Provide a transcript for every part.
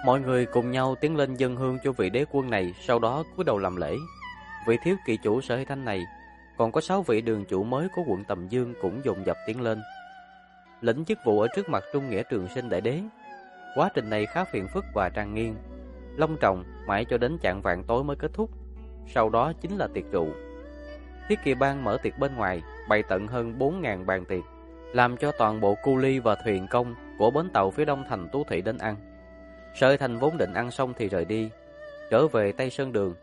Mọi người cùng nhau tiến lên dâng hương cho vị đế quân này, sau đó cúi đầu làm lễ. Vị thiếu kỳ chủ Sở Hy Thanh này, còn có 6 vị đường chủ mới của quận Tầm Dương cũng dồn dập tiến lên, lĩnh chức vụ ở trước mặt Trung Nghĩa Trường Sinh đại đế. Quá trình này khá phiền phức và trang nghiêm, long trọng mãi cho đến chạng vạng tối mới kết thúc. Sau đó chính là tiệc rượu. Thiết Kỳ Bang mở tiệc bên ngoài, bày tận hơn 4.000 bàn tiệc, làm cho toàn bộ cu ly và thuyền công của bến tàu phía đông thành Tú Thị đến ăn. Sở Hy Thanh vốn định ăn xong thì rời đi, trở về Tây Sơn Đường.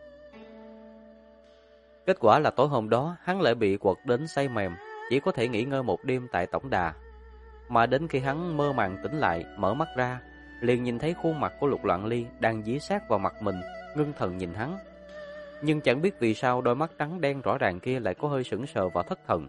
Kết quả là tối hôm đó hắn lại bị quật đến say mềm, chỉ có thể nghỉ ngơi một đêm tại tổng đà. Mà đến khi hắn mơ màng tỉnh lại, mở mắt ra, liền nhìn thấy khuôn mặt của Lục Loạn Ly đang dí sát vào mặt mình, ngưng thần nhìn hắn. Nhưng chẳng biết vì sao đôi mắt trắng đen rõ ràng kia lại có hơi sững sờ và thất thần.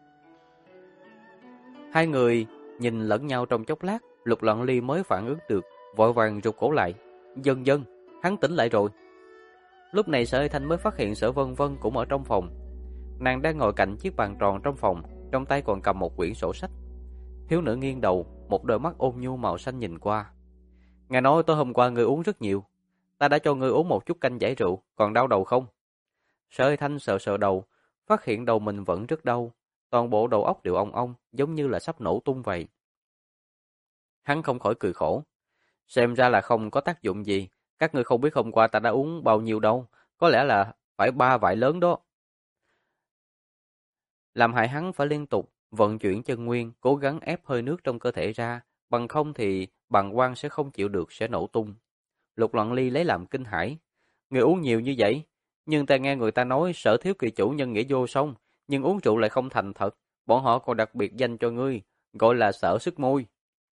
Hai người nhìn lẫn nhau trong chốc lát, Lục Loạn Ly mới phản ứng được, vội vàng rụt cổ lại. Dần dần, hắn tỉnh lại rồi. Lúc này Sở Hy Thanh mới phát hiện Sở Vân Vân cũng ở trong phòng. Nàng đang ngồi cạnh chiếc bàn tròn trong phòng, trong tay còn cầm một quyển sổ sách. Thiếu nữ nghiêng đầu, một đôi mắt ôn nhu màu xanh nhìn qua. Ngài nói tối hôm qua ngươi uống rất nhiều. Ta đã cho ngươi uống một chút canh giải rượu, còn đau đầu không? Sở Hy Thanh sờ sờ đầu, phát hiện đầu mình vẫn rất đau. Toàn bộ đầu óc đều ong ong, giống như là sắp nổ tung vậy. Hắn không khỏi cười khổ. Xem ra là không có tác dụng gì. Các ngươi không biết hôm qua ta đã uống bao nhiêu đâu. Có lẽ là phải 3 vại lớn đó. Làm hại hắn phải liên tục vận chuyển chân nguyên, cố gắng ép hơi nước trong cơ thể ra. Bằng không thì bàng quang sẽ không chịu được, sẽ nổ tung. Lục Loạn Ly lấy làm kinh hãi. Người uống nhiều như vậy, nhưng ta nghe người ta nói Sở thiếu kỳ chủ nhân nghĩa vô song, nhưng uống rượu lại không thành thật. Bọn họ còn đặc biệt danh cho ngươi, gọi là Sở sức môi.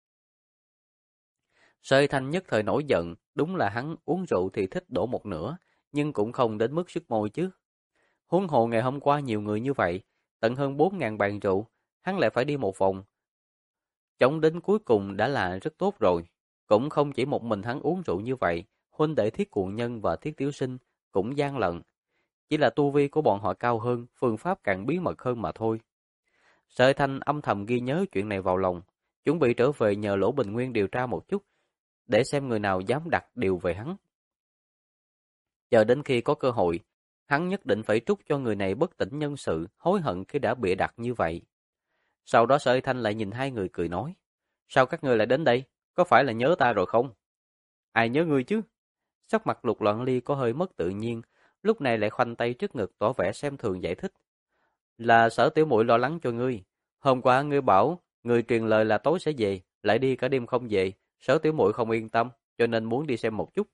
Sở Hy Thanh nhất thời nổi giận, đúng là hắn uống rượu thì thích đổ một nửa, nhưng cũng không đến mức sức môi chứ. Huống hồ ngày hôm qua nhiều người như vậy, tận hơn 4.000 bàn rượu, hắn lại phải đi một vòng. Chống đến cuối cùng đã là rất tốt rồi. Cũng không chỉ một mình hắn uống rượu như vậy, huynh đệ Thiết Cuồng Nhân và Thiết Tiểu Sinh cũng gian lận. Chỉ là tu vi của bọn họ cao hơn, phương pháp càng bí mật hơn mà thôi. Sở Hy Thanh âm thầm ghi nhớ chuyện này vào lòng, chuẩn bị trở về nhờ Lỗ Bình Nguyên điều tra một chút, để xem người nào dám đặt điều về hắn. Chờ đến khi có cơ hội, hắn nhất định phải trút cho người này bất tỉnh nhân sự, hối hận khi đã bịa đặt như vậy. Sau đó Sở Hy Thanh lại nhìn hai người cười nói, sao các ngươi lại đến đây? Có phải là nhớ ta rồi không? Ai nhớ ngươi chứ? Sắc mặt Lục Loạn Ly có hơi mất tự nhiên, lúc này lại khoanh tay trước ngực tỏ vẻ xem thường giải thích. Là Sở tiểu muội lo lắng cho ngươi. Hôm qua ngươi bảo, ngươi truyền lời là tối sẽ về, lại đi cả đêm không về. Sở tiểu muội không yên tâm, cho nên muốn đi xem một chút.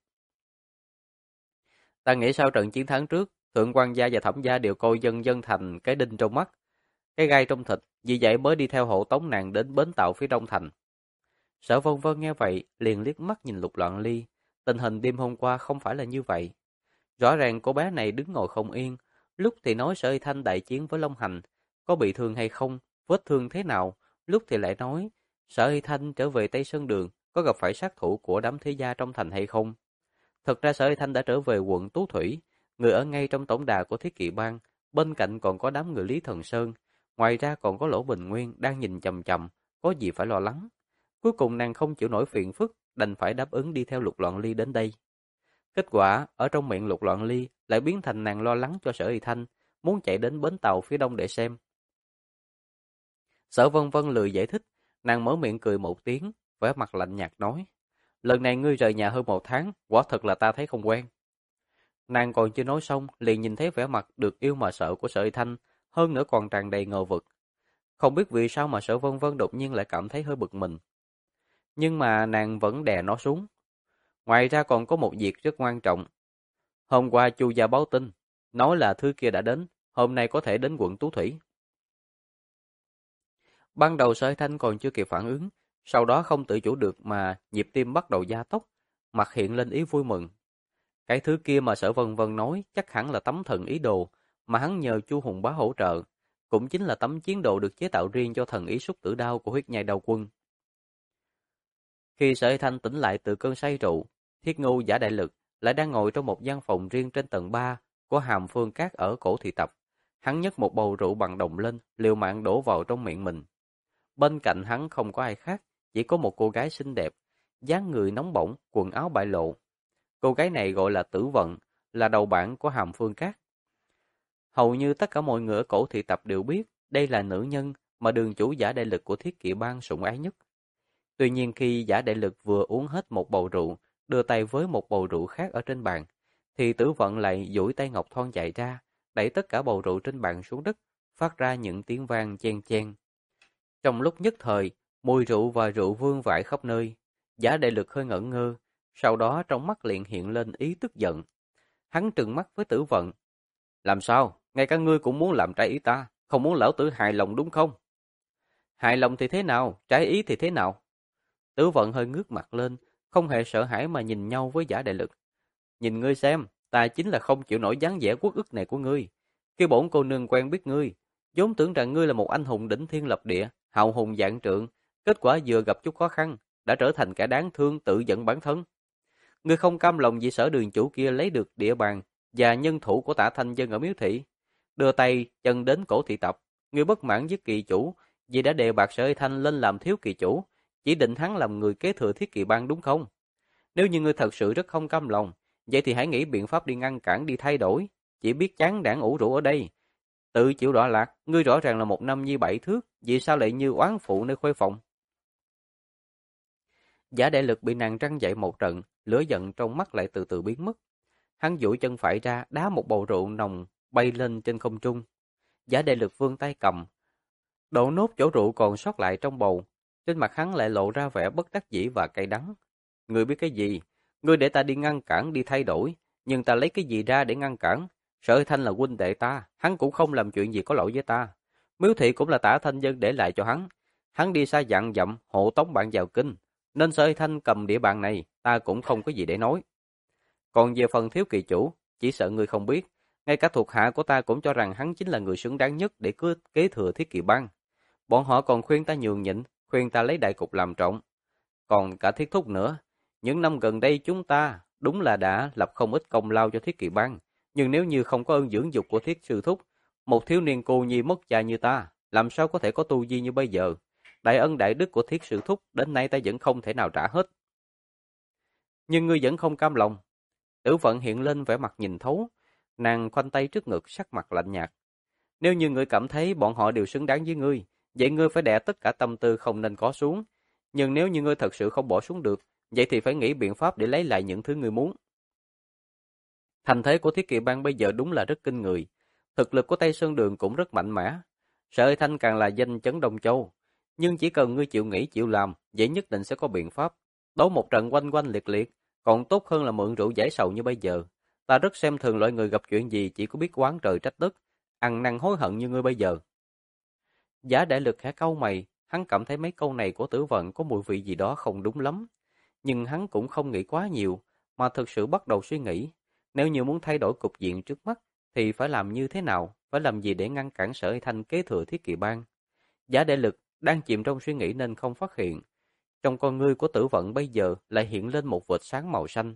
Ta nghĩ sau trận chiến thắng trước, Thượng quan gia và Thẩm gia đều coi dân dân thành cái đinh trong mắt, cái gai trong thịt, vì vậy mới đi theo hộ tống nàng đến bến tàu phía đông thành. Sở Vân Vân nghe vậy, liền liếc mắt nhìn Lục Loạn Ly. Tình hình đêm hôm qua không phải là như vậy. Rõ ràng cô bé này đứng ngồi không yên, lúc thì nói Sở Hy Thanh đại chiến với Long Hành, có bị thương hay không, vết thương thế nào, lúc thì lại nói Sở Hy Thanh trở về Tây Sơn Đường, có gặp phải sát thủ của đám thế gia trong thành hay không. Thật ra Sở Hy Thanh đã trở về quận Tú Thủy, người ở ngay trong tổng đà của Thiết Kỵ Bang, bên cạnh còn có đám người Lý Thần Sơn, ngoài ra còn có Lỗ Bình Nguyên đang nhìn chằm chằm, có gì phải lo lắng. Cuối cùng nàng không chịu nổi phiền phức, đành phải đáp ứng đi theo Lục Loạn Ly đến đây. Kết quả, ở trong miệng Lục Loạn Ly lại biến thành nàng lo lắng cho Sở Hy Thanh, muốn chạy đến bến tàu phía đông để xem. Sở Vân Vân lười giải thích, nàng mở miệng cười một tiếng, vẻ mặt lạnh nhạt nói, lần này ngươi rời nhà hơn 1 tháng, quả thật là ta thấy không quen. Nàng còn chưa nói xong, liền nhìn thấy vẻ mặt được yêu mà sợ của Sở Hy Thanh, hơn nữa còn tràn đầy ngờ vực. Không biết vì sao mà Sở Vân Vân đột nhiên lại cảm thấy hơi bực mình. Nhưng mà nàng vẫn đè nó xuống. Ngoài ra còn có một việc rất quan trọng. Hôm qua Chu gia báo tin, nói là thứ kia đã đến, hôm nay có thể đến quận Tú Thủy. Ban đầu Sở Hy Thanh còn chưa kịp phản ứng, sau đó không tự chủ được mà nhịp tim bắt đầu gia tốc, mặt hiện lên ý vui mừng. Cái thứ kia mà Sở Vân Vân nói chắc hẳn là tấm thần ý đồ mà hắn nhờ Chu Hùng Bá hỗ trợ, cũng chính là tấm chiến đồ được chế tạo riêng cho thần ý xúc tử đao của huyết nhai đao quân. Khi Sở Hy Thanh tỉnh lại từ cơn say rượu, Thiết Ngưu giả đại lực lại đang ngồi trong một gian phòng riêng trên tầng 3 của Hàm Phương Các ở cổ thị tập. Hắn nhấc một bầu rượu bằng đồng lên, liều mạng đổ vào trong miệng mình. Bên cạnh hắn không có ai khác, chỉ có một cô gái xinh đẹp, dáng người nóng bỏng, quần áo bại lộ. Cô gái này gọi là Tử Vận, là đầu bảng của Hàm Phương Cát. Hầu như tất cả mọi người ở cổ thị tập đều biết đây là nữ nhân mà đường chủ Giả Đại Lực của Thiết Kỵ Bang sủng ái nhất. Tuy nhiên khi Giả Đại Lực vừa uống hết một bầu rượu, đưa tay với một bầu rượu khác ở trên bàn, thì Tử Vận lại duỗi tay ngọc thon dài ra, đẩy tất cả bầu rượu trên bàn xuống đất, phát ra những tiếng vang chen chen. Trong lúc nhất thời, mùi rượu và rượu vương vãi khắp nơi. Giả Đại Lực hơi ngẩn ngơ, sau đó trong mắt liền hiện lên ý tức giận. Hắn trừng mắt với Tử Vận. Làm sao? Ngay cả ngươi cũng muốn làm trái ý ta, không muốn lão tử hài lòng đúng không? Hài lòng thì thế nào, trái ý thì thế nào? Tử Vận hơi ngước mặt lên, không hề sợ hãi mà nhìn nhau với Giả Đại Lực. Nhìn ngươi xem, ta chính là không chịu nổi dáng vẻ uất ức này của ngươi. Khi bổn cô nương quen biết ngươi, vốn tưởng rằng ngươi là một anh hùng đỉnh thiên lập địa, hào hùng vạn trượng, kết quả vừa gặp chút khó khăn, đã trở thành kẻ đáng thương tự giận bản thân. Ngươi không cam lòng vì Sở đường chủ kia lấy được địa bàn và nhân thủ của Tả Thanh Dân ở Miếu Thị, đưa tay chân đến cổ thị tập. Ngươi bất mãn với kỳ chủ vì đã đề bạt Sở Thanh lên làm thiếu kỳ chủ, chỉ định hắn làm người kế thừa Thiết Kỵ Bang đúng không? Nếu như ngươi thật sự rất không cam lòng, vậy thì hãy nghĩ biện pháp đi ngăn cản, đi thay đổi, chỉ biết chán đảng ủ rũ ở đây. Tự chịu đọa lạc, ngươi rõ ràng là một nam nhi 7 thước, vì sao lại như oán phụ nơi khuê phòng? Giả Đại Lực bị nàng trăng dậy một trận, lửa giận trong mắt lại từ từ biến mất. Hắn duỗi chân phải ra, đá một bầu rượu nồng bay lên trên không trung. Giả Đại Lực vươn tay cầm, đổ nốt chỗ rượu còn sót lại trong bầu. Trên mặt hắn lại lộ ra vẻ bất đắc dĩ và cay đắng. Ngươi biết cái gì? Ngươi để ta đi ngăn cản, đi thay đổi, nhưng ta lấy cái gì ra để ngăn cản? Sở Thanh là huynh đệ ta, hắn cũng không làm chuyện gì có lỗi với ta. Miếu Thị cũng là Tả Thanh Dân để lại cho hắn. Hắn đi xa dặn dặm hộ tống bạn vào kinh, nên Sở Thanh cầm địa bàn này, ta cũng không có gì để nói. Còn về phần thiếu kỳ chủ, chỉ sợ ngươi không biết, ngay cả thuộc hạ của ta cũng cho rằng hắn chính là người xứng đáng nhất để kế thừa Thiết Kỵ Bang. Bọn họ còn khuyên ta nhường nhịn, khuyên ta lấy đại cục làm trọng. Còn cả Thiết Thúc nữa, những năm gần đây chúng ta đúng là đã lập không ít công lao cho Thiết Kỵ Bang, nhưng nếu như không có ơn dưỡng dục của Thiết sư thúc, một thiếu niên cô nhi mất cha như ta, làm sao có thể có tu vi như bây giờ? Đại ân đại đức của Thiết sư thúc đến nay ta vẫn không thể nào trả hết. Nhưng ngươi vẫn không cam lòng. Tử Vận hiện lên vẻ mặt nhìn thấu, nàng khoanh tay trước ngực, sắc mặt lạnh nhạt. Nếu như ngươi cảm thấy bọn họ đều xứng đáng với ngươi, vậy ngươi phải đè tất cả tâm tư không nên có xuống. Nhưng nếu như ngươi thật sự không bỏ xuống được, vậy thì phải nghĩ biện pháp để lấy lại những thứ ngươi muốn. Thành thế của Thiết Kỵ Bang bây giờ đúng là rất kinh người. Thực lực của Tây Sơn Đường cũng rất mạnh mẽ. Sở Thanh càng là danh chấn Đông Châu. Nhưng chỉ cần ngươi chịu nghĩ chịu làm, vậy nhất định sẽ có biện pháp. Đấu một trận oanh oanh liệt liệt, còn tốt hơn là mượn rượu giải sầu như bây giờ. Ta rất xem thường loại người gặp chuyện gì chỉ có biết oán trời trách đất, ăn năn hối hận như ngươi bây giờ. Giả Đại Lực khẽ cau mày, hắn cảm thấy mấy câu này của Tử Vận có mùi vị gì đó không đúng lắm. Nhưng hắn cũng không nghĩ quá nhiều, mà thực sự bắt đầu suy nghĩ. Nếu như muốn thay đổi cục diện trước mắt, thì phải làm như thế nào, phải làm gì để ngăn cản Sở Thanh kế thừa Thiết Kỵ Bang. Giả Đại Lực đang chìm trong suy nghĩ nên không phát hiện. Trong con ngươi của Tử Vận bây giờ lại hiện lên một vệt sáng màu xanh.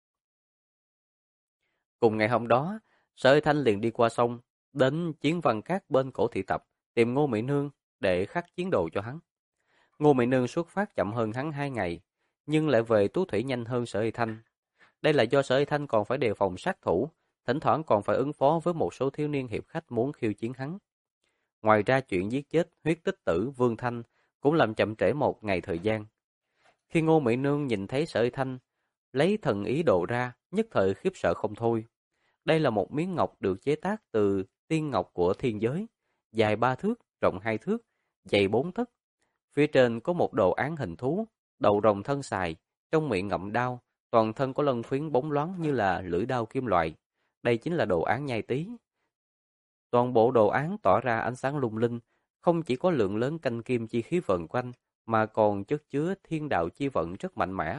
Cùng ngày hôm đó, Sở Thanh liền đi qua sông, đến Chiến Văn Các bên cổ thị tập, tìm Ngô Mỹ Nương để khắc chiến đồ cho hắn. Ngô Mỹ Nương xuất phát chậm hơn hắn 2 ngày, nhưng lại về Tú Thủy nhanh hơn Sở Thanh. Đây là do Sở Thanh còn phải đề phòng sát thủ, thỉnh thoảng còn phải ứng phó với một số thiếu niên hiệp khách muốn khiêu chiến hắn. Ngoài ra chuyện giết chết Huyết Tích Tử Vương Thanh cũng làm chậm trễ một ngày thời gian. Khi Ngô Mỹ Nương nhìn thấy Sở Thanh lấy thần ý đồ ra, nhất thời khiếp sợ không thôi. Đây là một miếng ngọc được chế tác từ tiên ngọc của thiên giới, dài 3 thước, rộng 2 thước, dày 4 tấc. Phía trên có một đồ án hình thú, đầu rồng thân xài, trong miệng ngậm đao, toàn thân có lân phiến bóng loáng như là lưỡi đao kim loại. Đây chính là đồ án nhai tí. Toàn bộ đồ án tỏa ra ánh sáng lung linh, không chỉ có lượng lớn canh kim chi khí vần quanh, mà còn chất chứa thiên đạo chi vận rất mạnh mẽ.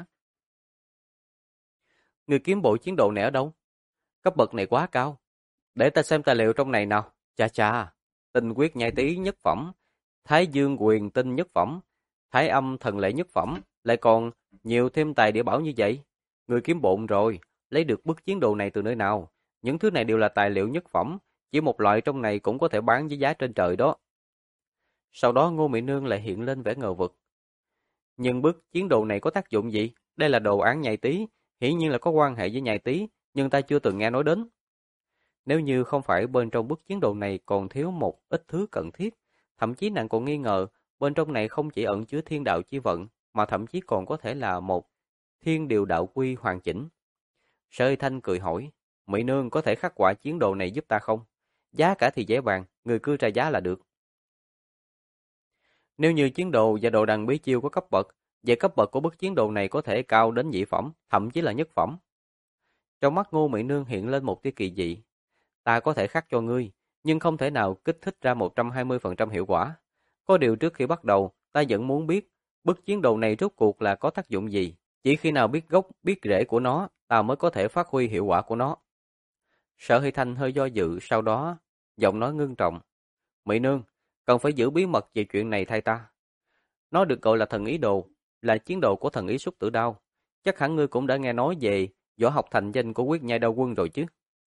Người kiếm bộ chiến độ này ở đâu? Cấp bậc này quá cao. Để ta xem tài liệu trong này nào. Chà chà, tinh quyết nhai tí nhất phẩm, thái dương quyền tinh nhất phẩm, thái âm thần lệ nhất phẩm, lại còn nhiều thêm tài địa bảo như vậy. Người kiếm bộn rồi, lấy được bức chiến đồ này từ nơi nào? Những thứ này đều là tài liệu nhất phẩm, chỉ một loại trong này cũng có thể bán với giá trên trời đó. Sau đó Ngô Mỹ Nương lại hiện lên vẻ ngờ vực. Nhưng bức chiến đồ này có tác dụng gì? Đây là đồ án nhai tí, hiển nhiên là có quan hệ với nhai tí, nhưng ta chưa từng nghe nói đến. Nếu như không phải bên trong bức chiến đồ này còn thiếu một ít thứ cần thiết, thậm chí nàng còn nghi ngờ bên trong này không chỉ ẩn chứa thiên đạo chi vận, mà thậm chí còn có thể là một thiên điều đạo quy hoàn chỉnh. Sở Hy Thanh cười hỏi, Mỹ Nương có thể khắc họa chiến đồ này giúp ta không? Giá cả thì dễ bàn, người cứ ra giá là được. Nếu như chiến đồ và đồ đằng bí chiêu có cấp bậc, vậy cấp bậc của bức chiến đồ này có thể cao đến nhị phẩm, thậm chí là nhất phẩm. Trong mắt Ngô Mỹ Nương hiện lên một tia kỳ dị. Ta có thể khắc cho ngươi, nhưng không thể nào kích thích ra 120% hiệu quả. Có điều trước khi bắt đầu, ta vẫn muốn biết, bức chiến đồ này rốt cuộc là có tác dụng gì. Chỉ khi nào biết gốc, biết rễ của nó, ta mới có thể phát huy hiệu quả của nó. Sở Hy Thanh hơi do dự, sau đó, giọng nói ngưng trọng. Mỹ Nương, cần phải giữ bí mật về chuyện này thay ta. Nó được gọi là thần ý đồ, là chiến đồ của thần ý Súc Tử Đao. Chắc hẳn ngươi cũng đã nghe nói về võ học thành danh của Quyết Nhai Đao Quân rồi chứ.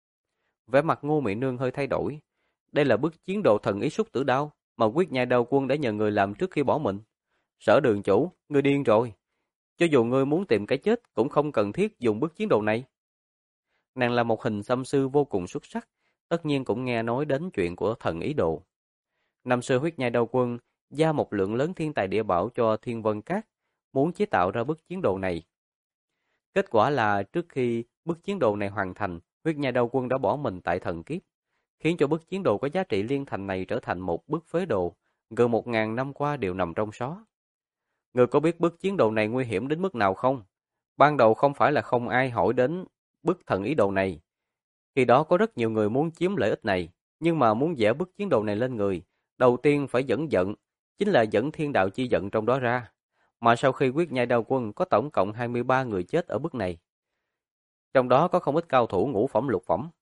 Vẻ mặt Ngô Mỹ Nương hơi thay đổi. Đây là bức chiến đồ thần ý Súc Tử Đao mà Quyết Nhai Đao Quân đã nhờ người làm trước khi bỏ mình. Sở đường chủ, ngươi điên rồi. Cho dù ngươi muốn tìm cái chết cũng không cần thiết dùng bức chiến đồ này. Nàng là một hình xăm sư vô cùng xuất sắc, tất nhiên cũng nghe nói đến chuyện của thần ý đồ. Năm xưa Huyết Nhai Đao Quân giao một lượng lớn thiên tài địa bảo cho Thiên Vân Các, muốn chế tạo ra bức chiến đồ này. Kết quả là trước khi bức chiến đồ này hoàn thành, Huyết Nhai Đao Quân đã bỏ mình tại thần kiếp, khiến cho bức chiến đồ có giá trị liên thành này trở thành một bức phế đồ, gần 1000 năm qua đều nằm trong xó. Người có biết bức chiến đồ này nguy hiểm đến mức nào không? Ban đầu không phải là không ai hỏi đến bức thần ý đồ này. Khi đó có rất nhiều người muốn chiếm lợi ích này, nhưng mà muốn vẽ bức chiến đồ này lên người, đầu tiên phải dẫn giận, chính là dẫn thiên đạo chi giận trong đó ra. Mà sau khi Quyết Nhai Đao Quân có tổng cộng 23 người chết ở bước này. Trong đó có không ít cao thủ ngũ phẩm lục phẩm.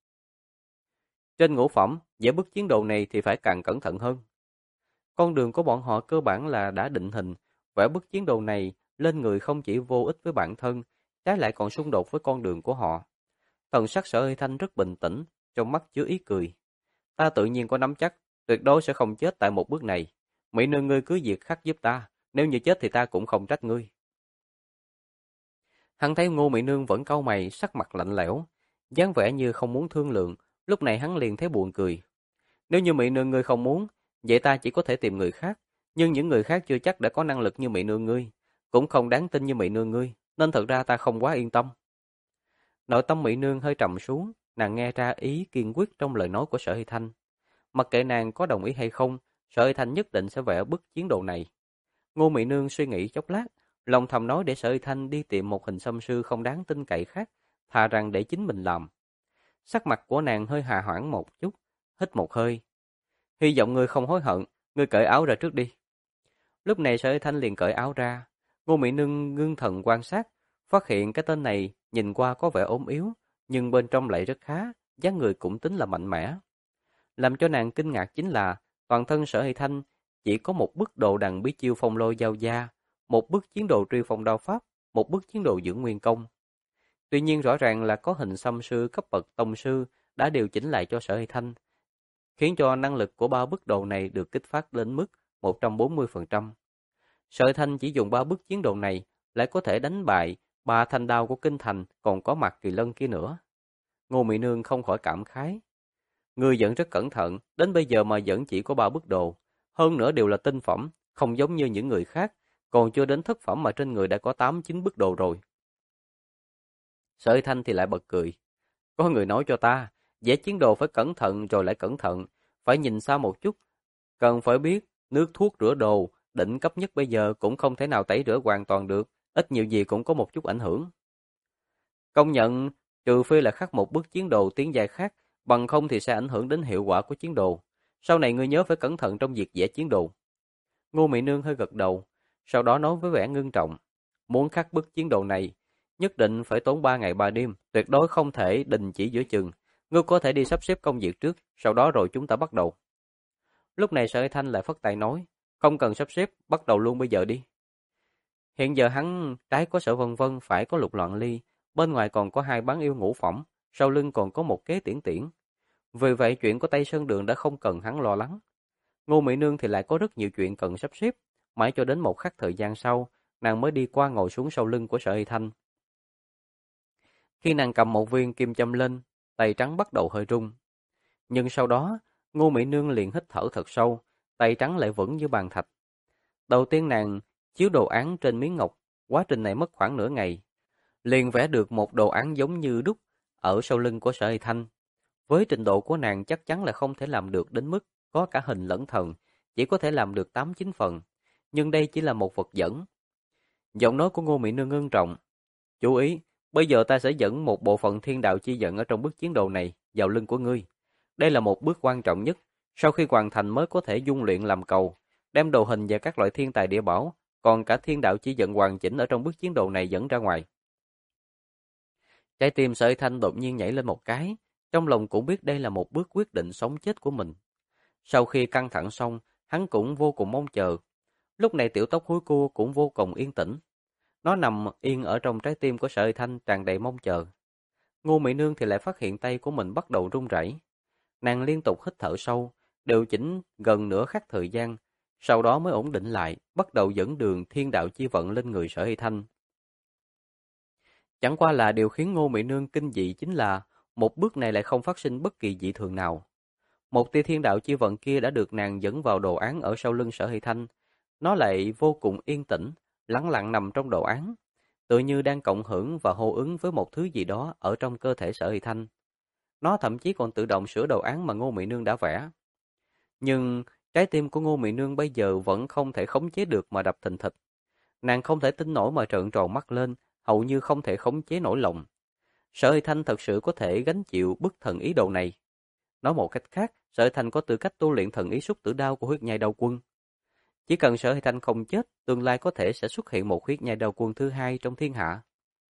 Trên ngũ phẩm, vẽ bức chiến đồ này thì phải càng cẩn thận hơn. Con đường của bọn họ cơ bản là đã định hình, vẽ bức chiến đồ này lên người không chỉ vô ích với bản thân, trái lại còn xung đột với con đường của họ. Thần sắc Sở Hơi Thanh rất bình tĩnh, trong mắt chứa ý cười. Ta tự nhiên có nắm chắc, tuyệt đối sẽ không chết tại một bước này. Mỹ Nương ngươi cứ việc khắc giúp ta, nếu như chết thì ta cũng không trách ngươi. Hắn thấy Ngô Mỹ Nương vẫn cau mày, sắc mặt lạnh lẽo, dáng vẻ như không muốn thương lượng, lúc này hắn liền thấy buồn cười. Nếu như Mỹ Nương ngươi không muốn, vậy ta chỉ có thể tìm người khác, nhưng những người khác chưa chắc đã có năng lực như Mỹ Nương ngươi, cũng không đáng tin như Mỹ Nương ngươi, nên thật ra ta không quá yên tâm. Nội tâm Mỹ Nương hơi trầm xuống, nàng nghe ra ý kiên quyết trong lời nói của Sở Hy Thanh. Mặc kệ nàng có đồng ý hay không, Sở Hy Thanh nhất định sẽ vẽ bức chiến đồ này. Ngô Mỹ Nương suy nghĩ chốc lát, lòng thầm nói để Sở Hy Thanh đi tìm một hình xăm sư không đáng tin cậy khác, thà rằng để chính mình làm. Sắc mặt của nàng hơi hà hoãn một chút, hít một hơi. Hy vọng ngươi không hối hận, ngươi cởi áo ra trước đi. Lúc này Sở Hy Thanh liền cởi áo ra. Ngô Mỹ Nương ngưng thần quan sát, phát hiện cái tên này nhìn qua có vẻ ốm yếu, nhưng bên trong lại rất khá, dáng người cũng tính là mạnh mẽ. Làm cho nàng kinh ngạc chính là toàn thân Sở Hy Thanh chỉ có một bức đồ đằng bí chiêu phong lôi giao gia, một bức chiến đồ truy phong đao pháp, một bức chiến đồ dưỡng nguyên công. Tuy nhiên rõ ràng là có hình xăm sư cấp bậc tông sư đã điều chỉnh lại cho Sở Hy Thanh, khiến cho năng lực của ba bức đồ này được kích phát đến mức 140%. Sở Hy Thanh chỉ dùng ba bức chiến đồ này lại có thể đánh bại ba thanh đao của kinh thành, còn có mặt Kỳ Lân kia nữa. Ngô Mỹ Nương không khỏi cảm khái. Ngươi vẫn rất cẩn thận, đến bây giờ mà vẫn chỉ có 3 bức đồ. Hơn nữa đều là tinh phẩm, không giống như những người khác, còn chưa đến thất phẩm mà trên người đã có 8-9 bức đồ rồi. Sở Hy Thanh thì lại bật cười. Có người nói cho ta, vẽ chiến đồ phải cẩn thận rồi lại cẩn thận, phải nhìn xa một chút. Cần phải biết, nước thuốc rửa đồ, đỉnh cấp nhất bây giờ cũng không thể nào tẩy rửa hoàn toàn được, ít nhiều gì cũng có một chút ảnh hưởng. Công nhận, trừ phi là khắc một bức chiến đồ tiến dài khác, bằng không thì sẽ ảnh hưởng đến hiệu quả của chiến đồ. Sau này ngươi nhớ phải cẩn thận trong việc vẽ chiến đồ. Ngô Mỹ Nương hơi gật đầu, sau đó nói với vẻ ngưng trọng. Muốn khắc bức chiến đồ này, nhất định phải tốn 3 ngày 3 đêm, tuyệt đối không thể đình chỉ giữa chừng. Ngươi có thể đi sắp xếp công việc trước, sau đó rồi chúng ta bắt đầu. Lúc này Sở Hy Thanh lại phất tay nói, không cần sắp xếp, bắt đầu luôn bây giờ đi. Hiện giờ hắn trái có Sở Vân Vân, phải có Lục Loạn Ly, bên ngoài còn có 2 bán yêu ngũ phẩm, sau lưng còn có một kế tiễn tiễn. Vì vậy chuyện của Tây Sơn Đường đã không cần hắn lo lắng. Ngô Mỹ Nương thì lại có rất nhiều chuyện cần sắp xếp, mãi cho đến một khắc thời gian sau, nàng mới đi qua ngồi xuống sau lưng của Sở Hy Thanh. Khi nàng cầm một viên kim châm lên, tay trắng bắt đầu hơi rung. Nhưng sau đó, Ngô Mỹ Nương liền hít thở thật sâu, tay trắng lại vững như bàn thạch. Đầu tiên nàng chiếu đồ án trên miếng ngọc, quá trình này mất khoảng nửa ngày. Liền vẽ được một đồ án giống như đúc ở sau lưng của Sở Hy Thanh. Với trình độ của nàng chắc chắn là không thể làm được đến mức có cả hình lẫn thần, chỉ có thể làm được 8-9 phần. Nhưng đây chỉ là một vật dẫn. Giọng nói của Ngô Mỹ Nương ngưng trọng. Chú ý, bây giờ ta sẽ dẫn một bộ phận thiên đạo chi dẫn ở trong bước chiến đồ này vào lưng của ngươi. Đây là một bước quan trọng nhất, sau khi hoàn thành mới có thể dung luyện làm cầu, đem đồ hình và các loại thiên tài địa bảo, còn cả thiên đạo chi dẫn hoàn chỉnh ở trong bước chiến đồ này dẫn ra ngoài. Trái tim Sở Hy Thanh đột nhiên nhảy lên một cái, trong lòng cũng biết đây là một bước quyết định sống chết của mình. Sau khi căng thẳng xong, hắn cũng vô cùng mong chờ. Lúc này tiểu tóc húi cua cũng vô cùng yên tĩnh. Nó nằm yên ở trong trái tim của Sở Hy Thanh tràn đầy mong chờ. Ngô Mỹ Nương thì lại phát hiện tay của mình bắt đầu run rẩy. Nàng liên tục hít thở sâu, điều chỉnh gần nửa khắc thời gian, sau đó mới ổn định lại, bắt đầu dẫn đường thiên đạo chi vận lên người Sở Hy Thanh. Chẳng qua là điều khiến Ngô Mỹ Nương kinh dị chính là một bước này lại không phát sinh bất kỳ dị thường nào. Một tia thiên đạo chi vận kia đã được nàng dẫn vào đồ án ở sau lưng Sở Hy Thanh. Nó lại vô cùng yên tĩnh, lắng lặng nằm trong đồ án, tựa như đang cộng hưởng và hô ứng với một thứ gì đó ở trong cơ thể Sở Hy Thanh. Nó thậm chí còn tự động sửa đồ án mà Ngô Mỹ Nương đã vẽ. Nhưng trái tim của Ngô Mỹ Nương bây giờ vẫn không thể khống chế được mà đập thình thịch. Nàng không thể tin nổi mà trợn tròn mắt lên, hầu như không thể khống chế nổi lòng. Sở Hy Thanh thật sự có thể gánh chịu bức thần ý đồ này. Nói một cách khác, Sở Hy Thanh có tư cách tu luyện thần ý xúc tử đao của huyết nhai đao quân. Chỉ cần Sở Hy Thanh không chết, tương lai có thể sẽ xuất hiện một huyết nhai đao quân thứ hai trong thiên hạ.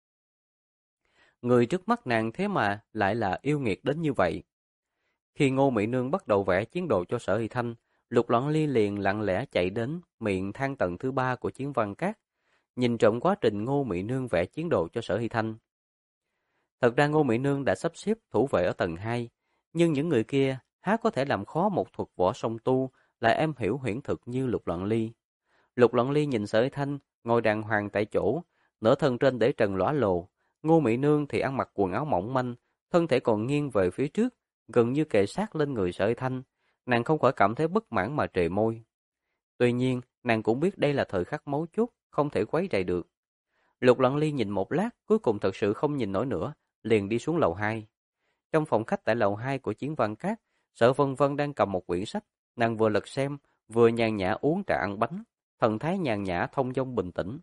Người trước mắt nàng thế mà lại là yêu nghiệt đến như vậy. Khi Ngô Mỹ Nương bắt đầu vẽ chiến đồ cho Sở Hy Thanh, Lục Loan Ly liền lặng lẽ chạy đến miệng thang tầng thứ 3 của chiến văn các, nhìn trộm quá trình Ngô Mỹ Nương vẽ chiến đồ cho Sở Hy Thanh. Thật ra Ngô Mỹ Nương đã sắp xếp thủ vệ ở tầng 2, nhưng những người kia há có thể làm khó một thuật võ song tu lại am hiểu huyễn thực như Lục Loan Ly. Lục Loan Ly nhìn Sở Hy Thanh ngồi đàng hoàng tại chỗ, nửa thân trên để trần lõa lồ, Ngô Mỹ Nương thì ăn mặc quần áo mỏng manh, thân thể còn nghiêng về phía trước, gần như kề sát lên người Sở Hy Thanh. Nàng không khỏi cảm thấy bất mãn mà trề môi. Tuy nhiên, nàng cũng biết đây là thời khắc mấu chốt, không thể quấy rầy được. Lục Loan Ly nhìn một lát, cuối cùng thật sự không nhìn nổi nữa, liền đi xuống lầu 2. Trong phòng khách tại lầu 2 của Chiến Văn Các, Sở Vân Vân đang cầm một quyển sách, nàng vừa lật xem, vừa nhàn nhã uống trà ăn bánh, thần thái nhàn nhã thông dong bình tĩnh.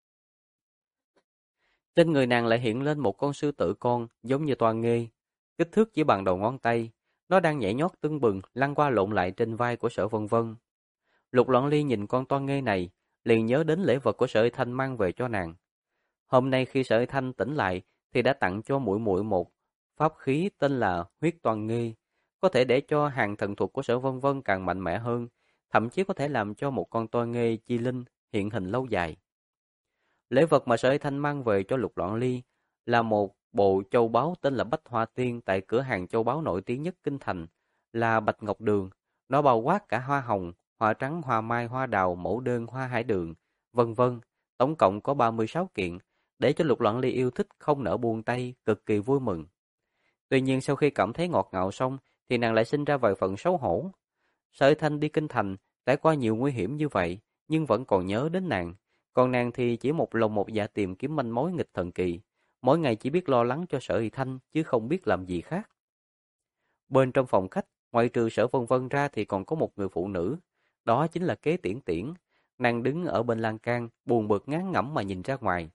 Trên người nàng lại hiện lên một con sư tử con giống như toa nghê, kích thước chỉ bằng đầu ngón tay, nó đang nhảy nhót tưng bừng lăn qua lộn lại trên vai của Sở Vân Vân. Lục Loan Ly nhìn con toa nghê này, liền nhớ đến lễ vật của Sở Hy Thanh mang về cho nàng. Hôm nay khi Sở Hy Thanh tỉnh lại thì đã tặng cho muội muội một pháp khí tên là Huyết Toan Nghê, có thể để cho hàng thần thuật của Sở Vân Vân càng mạnh mẽ hơn, thậm chí có thể làm cho một con toa nghê chi linh hiện hình lâu dài. Lễ vật mà Sở Hy Thanh mang về cho Lục Loan Ly là một bộ châu báu tên là Bách Hoa Tiên tại cửa hàng châu báu nổi tiếng nhất kinh thành, là Bạch Ngọc Đường. Nó bao quát cả hoa hồng, hoa trắng, hoa mai, hoa đào, mẫu đơn, hoa hải đường, vân vân. Tổng cộng có 36 kiện, để cho Lục Loan Ly yêu thích không nỡ buông tay, cực kỳ vui mừng. Tuy nhiên sau khi cảm thấy ngọt ngào xong, thì nàng lại sinh ra vài phần xấu hổ. Sở Hy Thanh đi kinh thành, trải qua nhiều nguy hiểm như vậy, nhưng vẫn còn nhớ đến nàng. Còn nàng thì chỉ một lòng một dạ tìm kiếm manh mối nghịch thần kỳ, mỗi ngày chỉ biết lo lắng cho Sở Hy Thanh, chứ không biết làm gì khác. Bên trong phòng khách, ngoại trừ Sở Vân Vân ra thì còn có một người phụ nữ, đó chính là Kế Tiễn Tiễn. Nàng đứng ở bên lan can, buồn bực ngán ngẩm mà nhìn ra ngoài.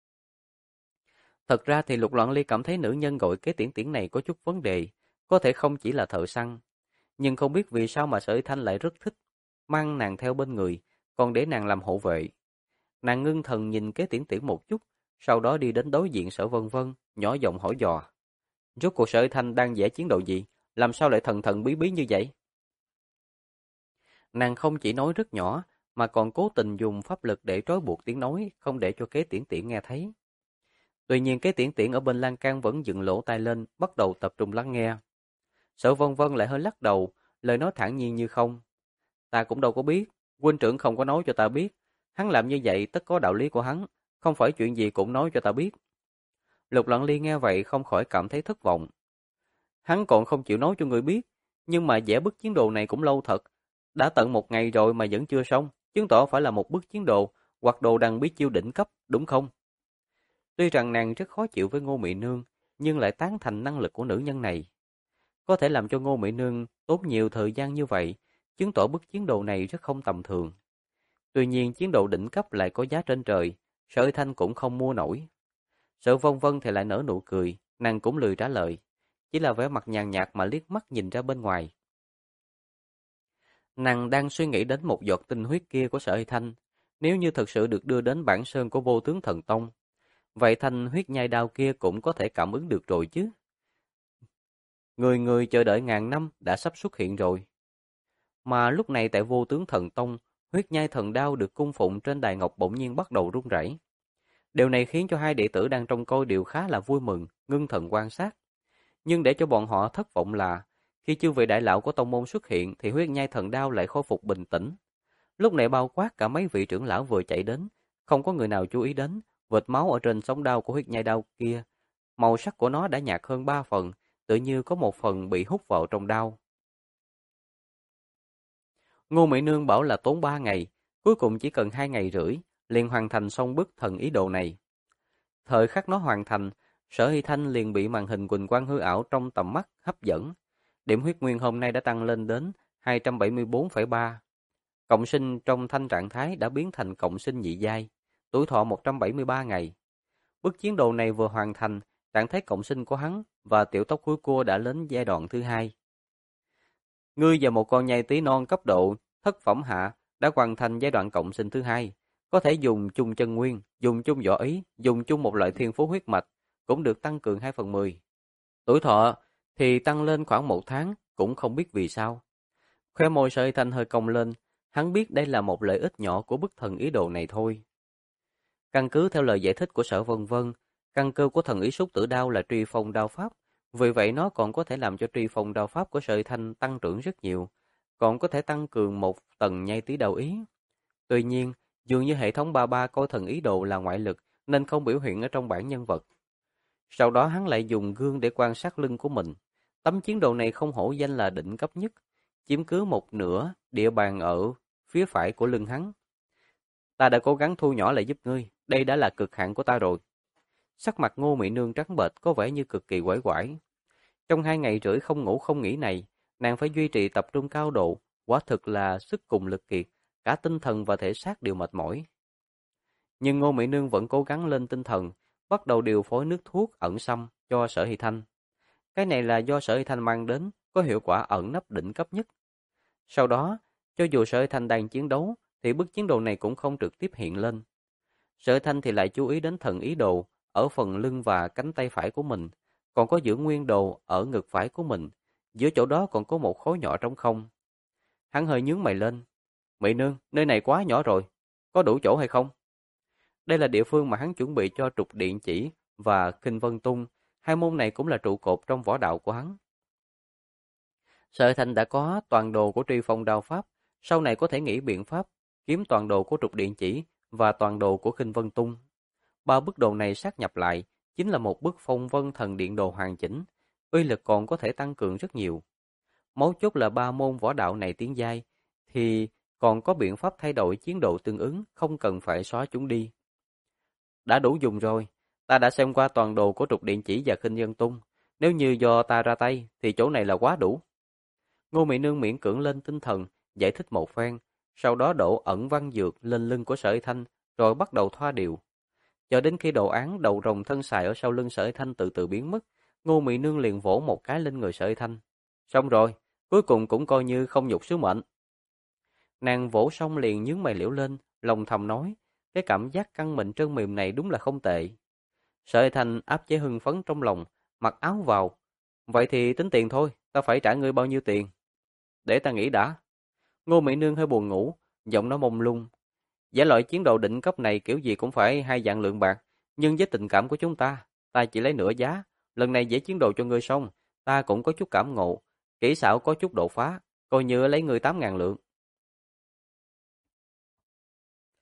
Thật ra thì Lục Loan Ly cảm thấy nữ nhân gọi Kế Tiễn Tiễn này có chút vấn đề, có thể không chỉ là thợ săn, nhưng không biết vì sao mà Sở Hy Thanh lại rất thích mang nàng theo bên người, còn để nàng làm hộ vệ. Nàng ngưng thần nhìn Kế Tiễn Tiễn một chút, sau đó đi đến đối diện Sở Vân Vân, nhỏ giọng hỏi dò. Rốt cuộc Sở Hy Thanh đang vẽ chiến độ gì? Làm sao lại thần thần bí bí như vậy? Nàng không chỉ nói rất nhỏ, mà còn cố tình dùng pháp lực để trói buộc tiếng nói, không để cho Kế Tiễn Tiễn nghe thấy. Tuy nhiên Kế Tiễn Tiễn ở bên lan can vẫn dựng lỗ tai lên, bắt đầu tập trung lắng nghe. Sở Vân Vân lại hơi lắc đầu, lời nói thản nhiên như không. Ta cũng đâu có biết, huynh trưởng không có nói cho ta biết, Hắn làm như vậy tất có đạo lý của hắn, không phải chuyện gì cũng nói cho ta biết. Lục Lặng Ly nghe vậy không khỏi cảm thấy thất vọng. Hắn còn không chịu nói cho người biết, nhưng mà vẽ bức chiến đồ này cũng lâu thật. Đã tận 1 ngày rồi mà vẫn chưa xong, chứng tỏ phải là một bức chiến đồ, hoặc đồ đằng bí chiêu đỉnh cấp, đúng không? Tuy rằng nàng rất khó chịu với Ngô Mị Nương, nhưng lại tán thành năng lực của nữ nhân này. Có thể làm cho Ngô Mị Nương tốn nhiều thời gian như vậy, chứng tỏ bức chiến đồ này rất không tầm thường. Tuy nhiên chiến đồ đỉnh cấp lại có giá trên trời, Sở Thanh cũng không mua nổi. Sở Vân Vân thì lại nở nụ cười, nàng cũng lười trả lời, chỉ là vẻ mặt nhàn nhạt mà liếc mắt nhìn ra bên ngoài. Nàng đang suy nghĩ đến một giọt tinh huyết kia của Sở Thanh, nếu như thực sự được đưa đến bản sơn của Vô Tướng Thần Tông, vậy thanh huyết nhai đao kia cũng có thể cảm ứng được rồi chứ. Người người chờ đợi ngàn năm đã sắp xuất hiện rồi. Mà lúc này tại Vô Tướng Thần Tông, huyết nhai thần đao được cung phụng trên đài ngọc bỗng nhiên bắt đầu rung rẩy. Điều này khiến cho hai đệ tử đang trông coi đều khá là vui mừng, ngưng thần quan sát. Nhưng để cho bọn họ thất vọng là, khi chư vị đại lão của tông môn xuất hiện thì huyết nhai thần đao lại khôi phục bình tĩnh. Lúc này bao quát cả mấy vị trưởng lão vừa chạy đến, không có người nào chú ý đến, vệt máu ở trên sóng đao của huyết nhai đao kia. Màu sắc của nó đã nhạt hơn 3 phần, tự như có một phần bị hút vào trong đao. Ngô Mỹ Nương bảo là tốn 3 ngày, cuối cùng chỉ cần 2 ngày rưỡi, liền hoàn thành xong bức thần ý đồ này. Thời khắc nó hoàn thành, Sở Hy Thanh liền bị màn hình quỳnh quang hư ảo trong tầm mắt hấp dẫn. Điểm huyết nguyên hôm nay đã tăng lên đến 274,3. Cộng sinh trong thanh trạng thái đã biến thành cộng sinh nhị giai, tuổi thọ 173 ngày. Bức chiến đồ này vừa hoàn thành, trạng thái cộng sinh của hắn và tiểu tóc cuối cua đã đến giai đoạn thứ 2. Ngươi và một con nhai tí non cấp độ thất phẩm hạ đã hoàn thành giai đoạn cộng sinh thứ 2, có thể dùng chung chân nguyên, dùng chung võ ý, dùng chung một loại thiên phú huyết mạch, cũng được tăng cường 2/10. Tuổi thọ thì tăng lên khoảng 1 tháng, cũng không biết vì sao. Khóe môi Sở Thanh hơi cong lên, hắn biết đây là một lợi ích nhỏ của bức thần ý đồ này thôi. Căn cứ theo lời giải thích của Sở Vân Vân, căn cơ của thần ý xúc tử đao là truy phong đao pháp, vì vậy nó còn có thể làm cho truy phong đao pháp của Sở Thanh tăng trưởng rất nhiều, còn có thể tăng cường một tầng nhai tí đao ý. Tuy nhiên, dường như hệ thống 33 coi thần ý đồ là ngoại lực nên không biểu hiện ở trong bản nhân vật. Sau đó hắn lại dùng gương để quan sát lưng của mình. Tấm chiến đồ này không hổ danh là đỉnh cấp nhất, chiếm cứ một nửa địa bàn ở phía phải của lưng hắn. Ta đã cố gắng thu nhỏ lại giúp ngươi, đây đã là cực hạn của ta rồi. Sắc mặt Ngô Mị Nương trắng bệch có vẻ như cực kỳ uể oải. Trong 2 ngày rưỡi không ngủ không nghỉ này, nàng phải duy trì tập trung cao độ, quả thực là sức cùng lực kiệt, cả tinh thần và thể xác đều mệt mỏi. Nhưng Ngô Mỹ Nương vẫn cố gắng lên tinh thần, bắt đầu điều phối nước thuốc ẩn xăm cho Sở Hy Thanh. Cái này là do Sở Hy Thanh mang đến, có hiệu quả ẩn nấp đỉnh cấp nhất. Sau đó, cho dù Sở Hy Thanh đang chiến đấu, thì bức chiến đồ này cũng không trực tiếp hiện lên. Sở Hy Thanh thì lại chú ý đến thần ý đồ ở phần lưng và cánh tay phải của mình, còn có giữ nguyên đồ ở ngực phải của mình, giữa chỗ đó còn có một khối nhỏ trống không. Hắn hơi nhướng mày lên. Mỹ Nương, nơi này quá nhỏ rồi, có đủ chỗ hay không? Đây là địa phương mà hắn chuẩn bị cho trục điện chỉ và khinh vân tung, hai môn này cũng là trụ cột trong võ đạo của hắn. Sở Thành đã có toàn đồ của Truy Phong đao pháp, sau này có thể nghĩ biện pháp kiếm toàn đồ của trục điện chỉ và toàn đồ của khinh vân tung. Ba bức đồ này sát nhập lại chính là một bức phong vân thần điện đồ hoàn chỉnh, uy lực còn có thể tăng cường rất nhiều. Mấu chốt là ba môn võ đạo này tiến giai thì còn có biện pháp thay đổi chiến độ tương ứng, không cần phải xóa chúng đi. Đã đủ dùng rồi, ta đã xem qua toàn đồ của trục điện chỉ và khinh vân tung, nếu như do ta ra tay thì chỗ này là quá đủ. Ngô Mị Nương miễn cưỡng lên tinh thần, giải thích một phen, sau đó đổ ẩn văn dược lên lưng của Sở Thanh, rồi bắt đầu thoa điều. Cho đến khi đồ án đầu rồng thân xài ở sau lưng Sở Thanh từ từ biến mất, Ngô Mị Nương liền vỗ một cái lên người Sở Thanh. Xong rồi, cuối cùng cũng coi như không nhục sứ mệnh. Nàng vỗ xong liền nhướng mày liễu lên, lòng thầm nói, cái cảm giác căng mịn trơn mềm này đúng là không tệ. Sở Thanh áp chế hưng phấn trong lòng, mặc áo vào. Vậy thì tính tiền thôi, ta phải trả ngươi bao nhiêu tiền? Để ta nghĩ đã. Ngô Mỹ Nương hơi buồn ngủ, giọng nó mông lung. Giả loại chiến độ đỉnh cấp này kiểu gì cũng phải 2 vạn lượng bạc, nhưng với tình cảm của chúng ta chỉ lấy nửa giá. Lần này dễ chiến độ cho ngươi xong, ta cũng có chút cảm ngộ, kỹ xảo có chút đột phá, coi như lấy ngươi 8.000 lượng.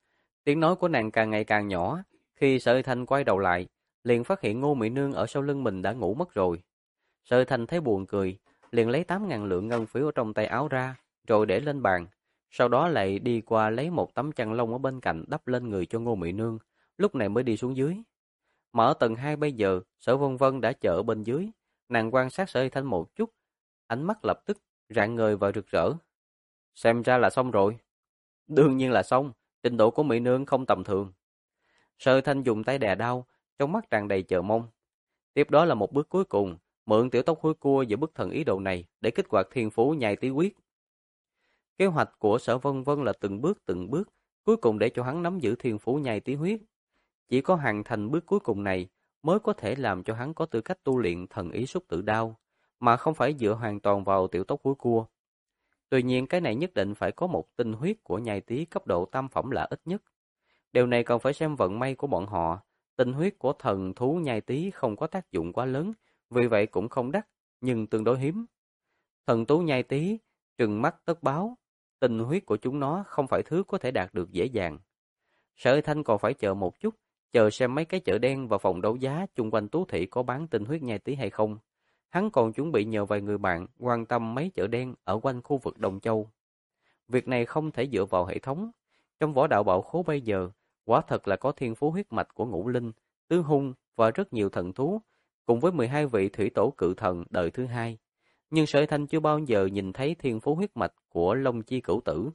Tiếng nói của nàng càng ngày càng nhỏ, khi Sở Hy Thanh quay đầu lại, liền phát hiện Ngô Mỹ Nương ở sau lưng mình đã ngủ mất rồi. Sở Hy Thanh thấy buồn cười, liền lấy 8.000 lượng ngân phiếu ở trong tay áo ra, rồi để lên bàn. Sau đó lại đi qua lấy một tấm chăn lông ở bên cạnh đắp lên người cho Ngô Mỹ Nương, lúc này mới đi xuống dưới. Mà ở tầng 2 bây giờ, Sở Vân Vân đã chờ ở bên dưới, nàng quan sát Sở Hy Thanh một chút, ánh mắt lập tức rạng ngời và rực rỡ. Xem ra là xong rồi. Đương nhiên là xong, trình độ của Mỹ Nương không tầm thường. Sở Hy Thanh dùng tay đè đau, trong mắt tràn đầy chờ mong. Tiếp đó là một bước cuối cùng, mượn tiểu tóc húi cua giữa bức thần ý đồ này để kích hoạt thiên phú nhai tí quyết. Kế hoạch của Sở Vân Vân là từng bước, cuối cùng để cho hắn nắm giữ thiên phú nhai tí huyết. Chỉ có hoàn thành bước cuối cùng này mới có thể làm cho hắn có tư cách tu luyện thần ý xúc tử đao, mà không phải dựa hoàn toàn vào tiểu tóc húi cua. Tuy nhiên cái này nhất định phải có một tinh huyết của nhai tí cấp độ tam phẩm là ít nhất. Điều này còn phải xem vận may của bọn họ. Tinh huyết của thần thú nhai tí không có tác dụng quá lớn, vì vậy cũng không đắt, nhưng tương đối hiếm. Thần thú nhai tí, trừng mắt tất báo, tinh huyết của chúng nó không phải thứ có thể đạt được dễ dàng. Sở Hy Thanh còn phải chờ một chút, chờ xem mấy cái chợ đen và phòng đấu giá chung quanh Tú Thị có bán tinh huyết nhai tí hay không. Hắn còn chuẩn bị nhờ vài người bạn quan tâm mấy chợ đen ở quanh khu vực Đồng Châu. Việc này không thể dựa vào hệ thống. Trong võ đạo bảo khố bây giờ, quả thật là có thiên phú huyết mạch của Ngũ Linh, Tứ Hung và rất nhiều thần thú, cùng với 12 vị thủy tổ cự thần đời thứ hai. Nhưng Sở Hy Thanh chưa bao giờ nhìn thấy thiên phú huyết mạch của Long Chi Cửu Tử.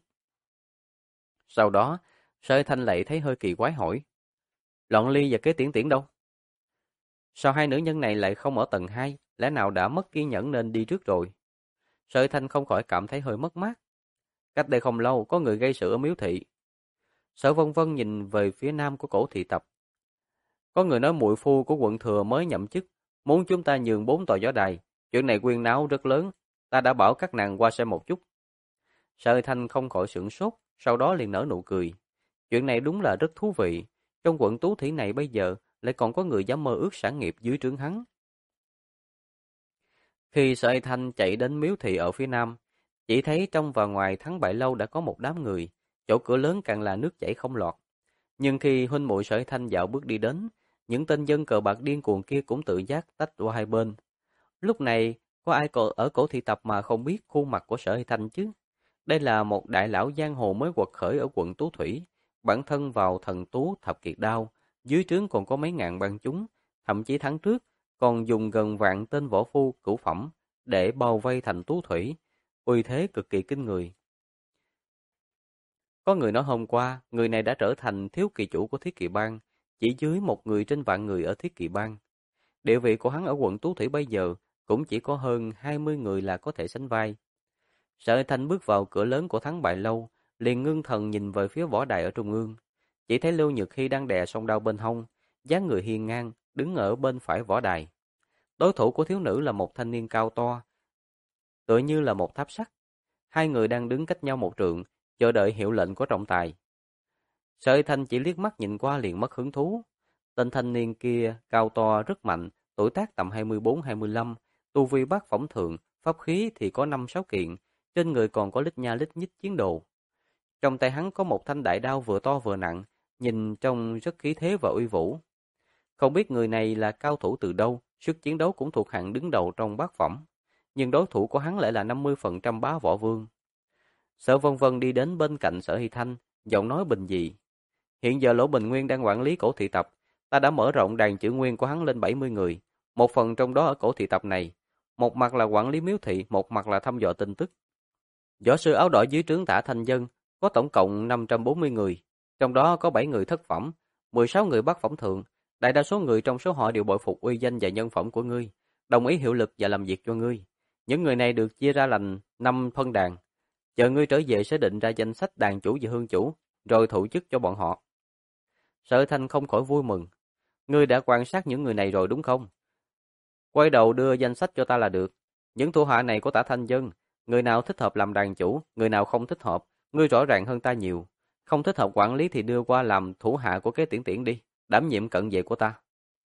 Sau đó, Sở Hy Thanh lại thấy hơi kỳ quái hỏi, Loạn Ly và Kế Tiễn Tiễn đâu? Sao hai nữ nhân này lại không ở tầng 2, lẽ nào đã mất kiên nhẫn nên đi trước rồi? Sở Hy Thanh không khỏi cảm thấy hơi mất mát. Cách đây không lâu, có người gây sự ở miếu thị. Sở Vân Vân nhìn về phía nam của cổ thị tập. Có người nói muội phu của quận thừa mới nhậm chức, muốn chúng ta nhường 4 tòa gió đài. Chuyện này quyên náo rất lớn, ta đã bảo các nàng qua xem một chút. Sở Hy Thanh không khỏi sửng sốt, sau đó liền nở nụ cười. Chuyện này đúng là rất thú vị. Trong quận Tú Thủy này bây giờ lại còn có người dám mơ ước sản nghiệp dưới trướng hắn. Khi Sở Hy Thanh chạy đến miếu thị ở phía nam, chỉ thấy trong và ngoài Thắng Bại Lâu đã có một đám người, chỗ cửa lớn càng là nước chảy không lọt. Nhưng khi huynh muội Sở Hy Thanh dạo bước đi đến, những tên dân cờ bạc điên cuồng kia cũng tự giác tách qua hai bên. Lúc này, có ai ở cổ thị tập mà không biết khuôn mặt của Sở Hy Thanh chứ? Đây là một đại lão giang hồ mới quật khởi ở quận Tú Thủy, bản thân vào thần tú thập kiệt đao, dưới trướng còn có mấy ngàn bang chúng, thậm chí tháng trước còn dùng gần vạn tên võ phu cửu phẩm để bao vây thành Tú Thủy, uy thế cực kỳ kinh người. Có người nói hôm qua, người này đã trở thành thiếu kỳ chủ của Thiết Kỵ Bang, chỉ dưới một người trên vạn người ở Thiết Kỵ Bang. Địa vị của hắn ở quận Tú Thủy bây giờ cũng chỉ có hơn 20 người là có thể sánh vai. Sở Hy Thanh bước vào cửa lớn của Thắng Bại Lâu, liền ngưng thần nhìn về phía võ đài ở trung ương. Chỉ thấy Lưu Nhược Hy đang đè song đao bên hông, dáng người hiên ngang, đứng ở bên phải võ đài. Đối thủ của thiếu nữ là một thanh niên cao to, tựa như là một tháp sắt. Hai người đang đứng cách nhau một trượng, chờ đợi hiệu lệnh của trọng tài. Sở Hy Thanh chỉ liếc mắt nhìn qua liền mất hứng thú. Tên thanh niên kia cao to rất mạnh, tuổi tác tầm 24-25, tu vi bát phẩm thượng, pháp khí thì có 5-6 kiện, trên người còn có lít nha lít nhít chiến đồ. Trong tay hắn có một thanh đại đao vừa to vừa nặng, nhìn trông rất khí thế và uy vũ. Không biết người này là cao thủ từ đâu, sức chiến đấu cũng thuộc hạng đứng đầu trong bát phẩm, nhưng đối thủ của hắn lại là 50% bá võ vương. Sở Vân Vân đi đến bên cạnh Sở Hy Thanh, giọng nói bình dị. Hiện giờ Lỗ Bình Nguyên đang quản lý cổ thị tập, ta đã mở rộng đàn chữ nguyên của hắn lên 70 người, một phần trong đó ở cổ thị tập này. Một mặt là quản lý miếu thị, một mặt là thăm dò tin tức. Võ sư áo đỏ dưới trướng Tả Thanh Dân có tổng cộng 540 người, trong đó có 7 người thất phẩm, 16 người bát phẩm thượng. Đại đa số người trong số họ đều bội phục uy danh và nhân phẩm của ngươi, đồng ý hiệu lực và làm việc cho ngươi. Những người này được chia ra làm 5 phân đàn. Chờ ngươi trở về sẽ định ra danh sách đàn chủ và hương chủ, rồi thụ chức cho bọn họ. Sở Thanh không khỏi vui mừng. Ngươi đã quan sát những người này rồi đúng không? Quay đầu đưa danh sách cho ta là được. Những thủ hạ này của Tả Thanh Dân, người nào thích hợp làm đàn chủ, người nào không thích hợp, ngươi rõ ràng hơn ta nhiều. Không thích hợp quản lý thì đưa qua làm thủ hạ của Kế Tiễn Tiễn đi, đảm nhiệm cận vệ của ta.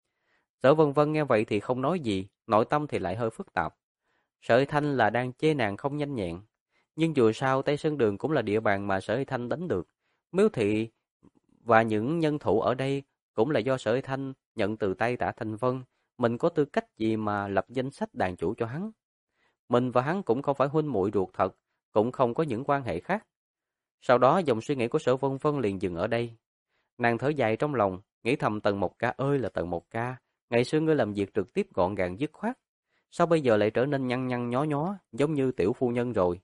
Sở Vân Vân nghe vậy thì không nói gì, nội tâm thì lại hơi phức tạp. Sở Thanh là đang chê nàng không nhanh nhẹn, nhưng dù sao Tây Sơn Đường cũng là địa bàn mà Sở Thanh đánh được. Miếu thị Và những nhân thủ ở đây cũng là do Sở Thanh nhận từ tay Tạ Thành Vân. Mình có tư cách gì mà lập danh sách đàn chủ cho hắn? Mình và hắn cũng không phải huynh muội ruột thật, cũng không có những quan hệ khác. Sau đó dòng suy nghĩ của Sở Vân Vân liền dừng ở đây. Nàng thở dài trong lòng, nghĩ thầm Tần Mộc Ca ơi là Tần Mộc Ca, ngày xưa ngươi làm việc trực tiếp gọn gàng dứt khoát, sao bây giờ lại trở nên nhăn nhăn nhó nhó, giống như tiểu phu nhân rồi.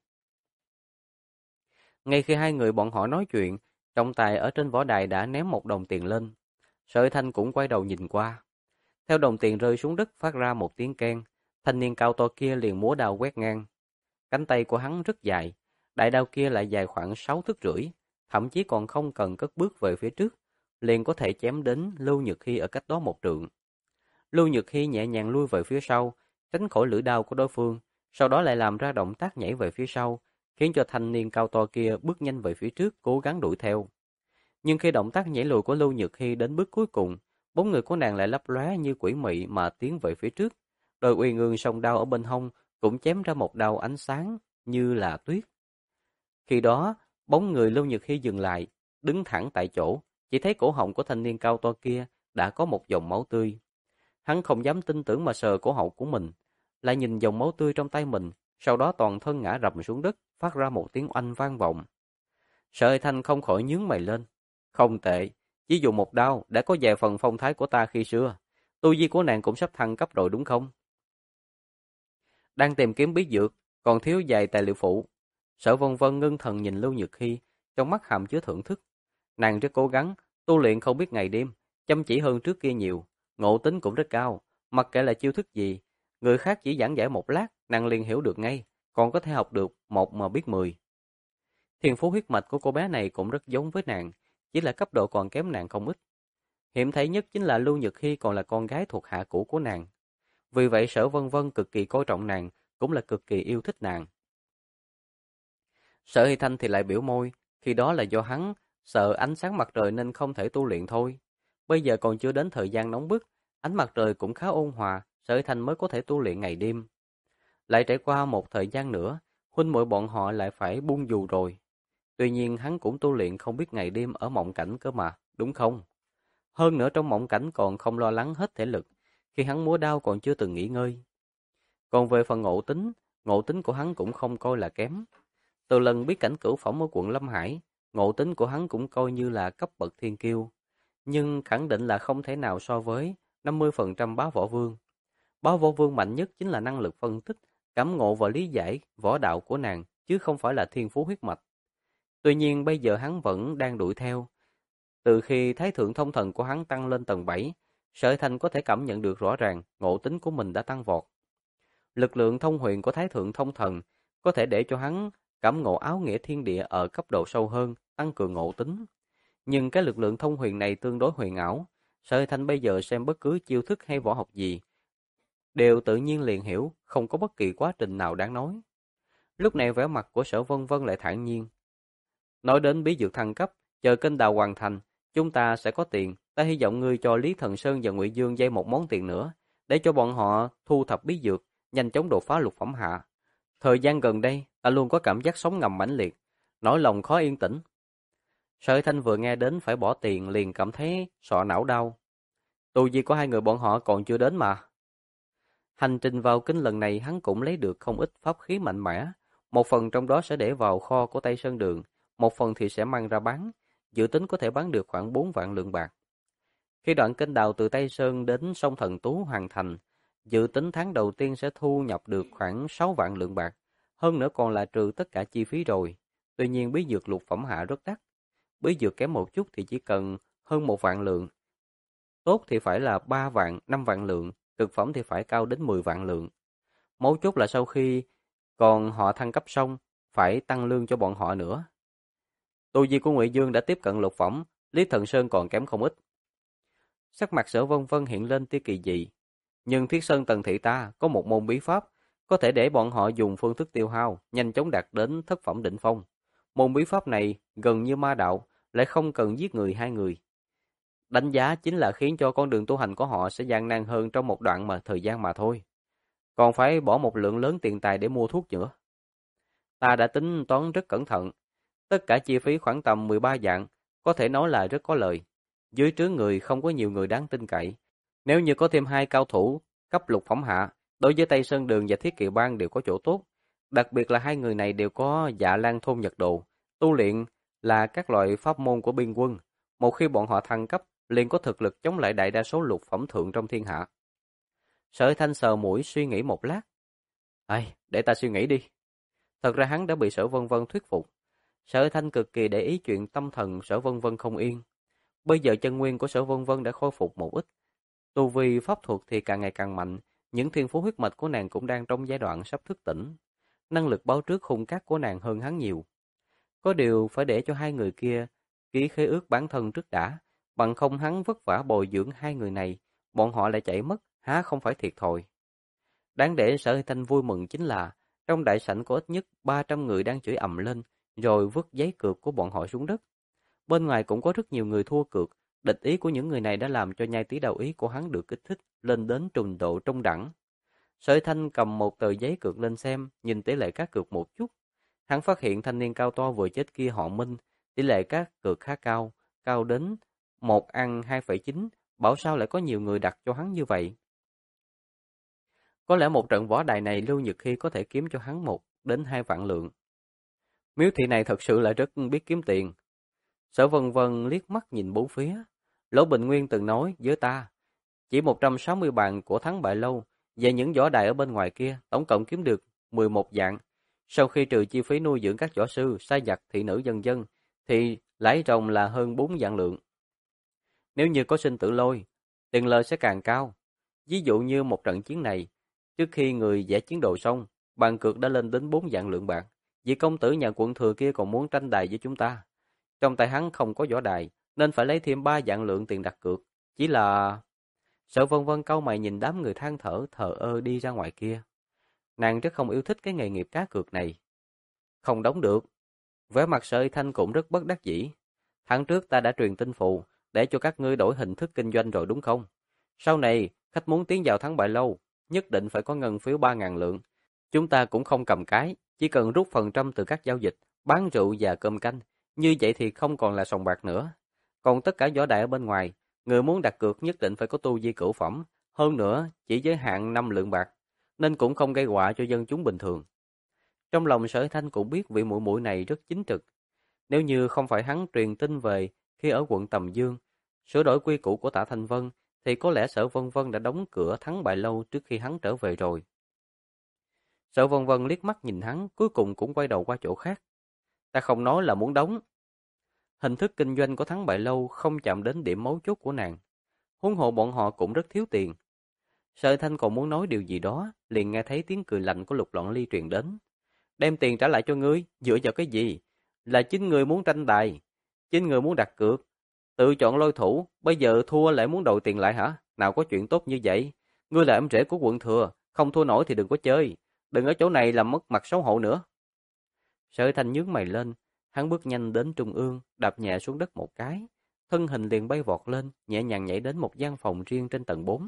Ngay khi hai người bọn họ nói chuyện, trọng tài ở trên võ đài đã ném một đồng tiền lên. Sở Thanh cũng quay đầu nhìn qua. Theo đồng tiền rơi xuống đất phát ra một tiếng keng, thanh niên cao to kia liền múa đao quét ngang. Cánh tay của hắn rất dài, đại đao kia lại dài khoảng 6 thước rưỡi, thậm chí còn không cần cất bước về phía trước, liền có thể chém đến Lưu Nhược Hy ở cách đó một trượng. Lưu Nhược Hy nhẹ nhàng lui về phía sau, tránh khỏi lưỡi đao của đối phương, sau đó lại làm ra động tác nhảy về phía sau, khiến cho thanh niên cao to kia bước nhanh về phía trước, cố gắng đuổi theo. Nhưng khi động tác nhảy lùi của Lưu Nhược Hy đến bước cuối cùng, bóng người của nàng lại lấp lóe như quỷ mị mà tiến về phía trước. Đôi uy ngương song đao ở bên hông cũng chém ra một đao ánh sáng như là tuyết. Khi đó, bóng người Lưu Nhược Hy dừng lại, đứng thẳng tại chỗ, chỉ thấy cổ họng của thanh niên cao to kia đã có một dòng máu tươi. Hắn không dám tin tưởng mà sờ cổ họng của mình, lại nhìn dòng máu tươi trong tay mình, sau đó toàn thân ngã rầm xuống đất, phát ra một tiếng oanh vang vọng. Sở Thanh không khỏi nhướng mày lên. Không tệ, chỉ dùng một đao đã có vài phần phong thái của ta khi xưa. Tu vi của nàng cũng sắp thăng cấp rồi đúng không? Đang tìm kiếm bí dược, còn thiếu vài tài liệu phụ. Sở Vân Vân ngưng thần nhìn Lưu Nhược Hy, trong mắt hàm chứa thưởng thức. Nàng rất cố gắng, tu luyện không biết ngày đêm, chăm chỉ hơn trước kia nhiều, ngộ tính cũng rất cao, mặc kệ là chiêu thức gì, người khác chỉ giảng giải một lát, nàng liền hiểu được ngay, còn có thể học được một mà biết 10. Thiên phú huyết mạch của cô bé này cũng rất giống với nàng, chỉ là cấp độ còn kém nàng không ít. Hiểm thấy nhất chính là Lưu Nhược Hy còn là con gái thuộc hạ cũ của nàng. Vì vậy Sở Vân Vân cực kỳ coi trọng nàng, cũng là cực kỳ yêu thích nàng. Sở Hy Thanh thì lại biểu môi, khi đó là do hắn sợ ánh sáng mặt trời nên không thể tu luyện thôi. Bây giờ còn chưa đến thời gian nóng bức, ánh mặt trời cũng khá ôn hòa, Sở Hy Thanh mới có thể tu luyện ngày đêm. Lại trải qua một thời gian nữa, huynh muội bọn họ lại phải buông dù rồi. Tuy nhiên hắn cũng tu luyện không biết ngày đêm ở mộng cảnh cơ mà, đúng không? Hơn nữa trong mộng cảnh còn không lo lắng hết thể lực, khi hắn múa đao còn chưa từng nghỉ ngơi. Còn về phần ngộ tính của hắn cũng không coi là kém. Từ lần biết cảnh cửu phẩm ở quận Lâm Hải, ngộ tính của hắn cũng coi như là cấp bậc thiên kiêu. Nhưng khẳng định là không thể nào so với 50% bá võ vương. Bá võ vương mạnh nhất chính là năng lực phân tích, cảm ngộ và lý giải võ đạo của nàng, chứ không phải là thiên phú huyết mạch. Tuy nhiên bây giờ hắn vẫn đang đuổi theo. Từ khi Thái Thượng Thông Thần của hắn tăng lên tầng 7, Sở Thanh có thể cảm nhận được rõ ràng ngộ tính của mình đã tăng vọt. Lực lượng thông huyền của Thái Thượng Thông Thần có thể để cho hắn cảm ngộ áo nghĩa thiên địa ở cấp độ sâu hơn, tăng cường ngộ tính. Nhưng cái lực lượng thông huyền này tương đối huyền ảo. Sở Thanh bây giờ xem bất cứ chiêu thức hay võ học gì, đều tự nhiên liền hiểu, không có bất kỳ quá trình nào đáng nói. Lúc này vẻ mặt của Sở Vân Vân lại thản nhiên. Nói đến bí dược thăng cấp, chờ kênh đào hoàn thành, chúng ta sẽ có tiền. Ta hy vọng ngươi cho Lý Thần Sơn và Ngụy Dương dây một món tiền nữa, để cho bọn họ thu thập bí dược, nhanh chóng đột phá lục phẩm hạ. Thời gian gần đây, ta luôn có cảm giác sống ngầm mãnh liệt, nỗi lòng khó yên tĩnh. Sở Thanh vừa nghe đến phải bỏ tiền liền cảm thấy sọ não đau. Tu vi của hai người bọn họ còn chưa đến mà. Hành trình vào kinh lần này hắn cũng lấy được không ít pháp khí mạnh mẽ, một phần trong đó sẽ để vào kho của Tây Sơn Đường, một phần thì sẽ mang ra bán, dự tính có thể bán được khoảng 4 vạn lượng bạc. Khi đoạn kênh đào từ Tây Sơn đến sông Thần Tú hoàn thành, dự tính tháng đầu tiên sẽ thu nhập được khoảng 6 vạn lượng bạc, hơn nữa còn là trừ tất cả chi phí rồi. Tuy nhiên bí dược lục phẩm hạ rất đắt, bí dược kém một chút thì chỉ cần hơn 1 vạn lượng, tốt thì phải là 3 vạn, 5 vạn lượng, cực phẩm thì phải cao đến 10 vạn lượng. Mấu chốt là sau khi còn họ thăng cấp xong, phải tăng lương cho bọn họ nữa. Tu vi của Ngụy Dương đã tiếp cận lục phẩm, Lý Thần Sơn còn kém không ít. Sắc mặt Sở Vân Vân hiện lên tia kỳ dị. Nhưng Thiết Sơn Tần Thị ta có một môn bí pháp, có thể để bọn họ dùng phương thức tiêu hao, nhanh chóng đạt đến thất phẩm đỉnh phong. Môn bí pháp này gần như ma đạo, lại không cần giết người hai người. Đánh giá chính là khiến cho con đường tu hành của họ sẽ gian nan hơn trong một đoạn thời gian mà thôi. Còn phải bỏ một lượng lớn tiền tài để mua thuốc nữa. Ta đã tính toán rất cẩn thận. Tất cả chi phí khoảng tầm 13 vạn, có thể nói là rất có lợi. Dưới trướng người không có nhiều người đáng tin cậy. Nếu như có thêm 2 cao thủ cấp lục phẩm hạ, đối với Tây Sơn Đường và Thiết Kỵ Bang đều có chỗ tốt. Đặc biệt là 2 người này đều có Dạ Lan thôn Nhật Độ, tu luyện là các loại pháp môn của biên quân. Một khi bọn họ thăng cấp, liền có thực lực chống lại đại đa số lục phẩm thượng trong thiên hạ. Sở Thanh sờ mũi suy nghĩ một lát. Ai, để ta suy nghĩ đi. Thật ra hắn đã bị Sở Vân Vân thuyết phục. Sở Thanh cực kỳ để ý chuyện tâm thần Sở Vân Vân không yên. Bây giờ chân nguyên của Sở Vân Vân đã khôi phục một ít. Tu vi pháp thuật thì càng ngày càng mạnh, những thiên phú huyết mạch của nàng cũng đang trong giai đoạn sắp thức tỉnh. Năng lực báo trước hung cát của nàng hơn hắn nhiều. Có điều phải để cho 2 người kia ký khế ước bản thân trước đã, bằng không hắn vất vả bồi dưỡng 2 người này, bọn họ lại chạy mất, há không phải thiệt thòi. Đáng để Sở Thanh vui mừng chính là, trong đại sảnh có ít nhất 300 người đang chửi ầm lên, rồi vứt giấy cược của bọn họ xuống đất. Bên ngoài cũng có rất nhiều người thua cược, địch ý của những người này đã làm cho nhai tí đầu ý của hắn được kích thích lên đến trình độ trung đẳng. Sở Thanh cầm một tờ giấy cược lên xem, nhìn tỷ lệ cá cược một chút. Hắn phát hiện thanh niên cao to vừa chết kia họ Minh, tỷ lệ cá cược khá cao, cao đến 1/2,9, bảo sao lại có nhiều người đặt cho hắn như vậy. Có lẽ một trận võ đài này Lưu Nhật Hy có thể kiếm cho hắn 1 đến 2 vạn lượng. Miếu thị này thật sự là rất biết kiếm tiền. Sở Vân Vân liếc mắt nhìn bốn phía. Lỗ Bình Nguyên từng nói với ta, chỉ 160 bàn của thắng bại lâu, về những võ đài ở bên ngoài kia, tổng cộng kiếm được 11 vạn. Sau khi trừ chi phí nuôi dưỡng các võ sư, sai giặc, thị nữ dân dân, thì lãi ròng là hơn 4 vạn lượng. Nếu như có sinh tử lôi, tiền lời sẽ càng cao. Ví dụ như một trận chiến này, trước khi người vẽ chiến đồ xong, bàn cược đã lên đến 4 vạn lượng bạc. Vị công tử nhà quận thừa kia còn muốn tranh đài với chúng ta. Trong tay hắn không có võ đài, nên phải lấy thêm 3 vạn lượng tiền đặt cược. Chỉ là... Sở Vân Vân cau mày nhìn đám người than thở thờ ơ đi ra ngoài kia. Nàng rất không yêu thích cái nghề nghiệp cá cược này. Không đóng được. Vẻ mặt Sở Thanh cũng rất bất đắc dĩ. Tháng trước ta đã truyền tin phụ để cho các ngươi đổi hình thức kinh doanh rồi đúng không? Sau này, khách muốn tiến vào thắng bại lâu, nhất định phải có ngân phiếu 3.000 lượng. Chúng ta cũng không cầm cái, chỉ cần rút phần trăm từ các giao dịch, bán rượu và cơm canh. Như vậy thì không còn là sòng bạc nữa. Còn tất cả võ đại ở bên ngoài, người muốn đặt cược nhất định phải có tu vi cửu phẩm, hơn nữa chỉ giới hạn 5 lượng bạc, nên cũng không gây họa cho dân chúng bình thường. Trong lòng Sở Thanh cũng biết vị muội muội này rất chính trực. Nếu như không phải hắn truyền tin về khi ở quận Tầm Dương, sửa đổi quy củ của Tạ Thanh Vân, thì có lẽ Sở Vân Vân đã đóng cửa thắng bại lâu trước khi hắn trở về rồi. Sở Vân Vân liếc mắt nhìn hắn, cuối cùng cũng quay đầu qua chỗ khác. Ta không nói là muốn đóng. Hình thức kinh doanh của thắng bại lâu không chạm đến điểm mấu chốt của nàng. Huống hộ bọn họ cũng rất thiếu tiền. Sở Thanh còn muốn nói điều gì đó, liền nghe thấy tiếng cười lạnh của Lục Loạn Ly truyền đến. Đem tiền trả lại cho ngươi, dựa vào cái gì? Là chính người muốn tranh tài, chính người muốn đặt cược, tự chọn lôi thủ, bây giờ thua lại muốn đòi tiền lại hả? Nào có chuyện tốt như vậy? Ngươi là em rể của quận thừa, không thua nổi thì đừng có chơi, đừng ở chỗ này làm mất mặt xấu hổ nữa. Sở Thanh nhướng mày lên, hắn bước nhanh đến trung ương, đạp nhẹ xuống đất một cái, thân hình liền bay vọt lên, nhẹ nhàng nhảy đến một gian phòng riêng trên tầng 4.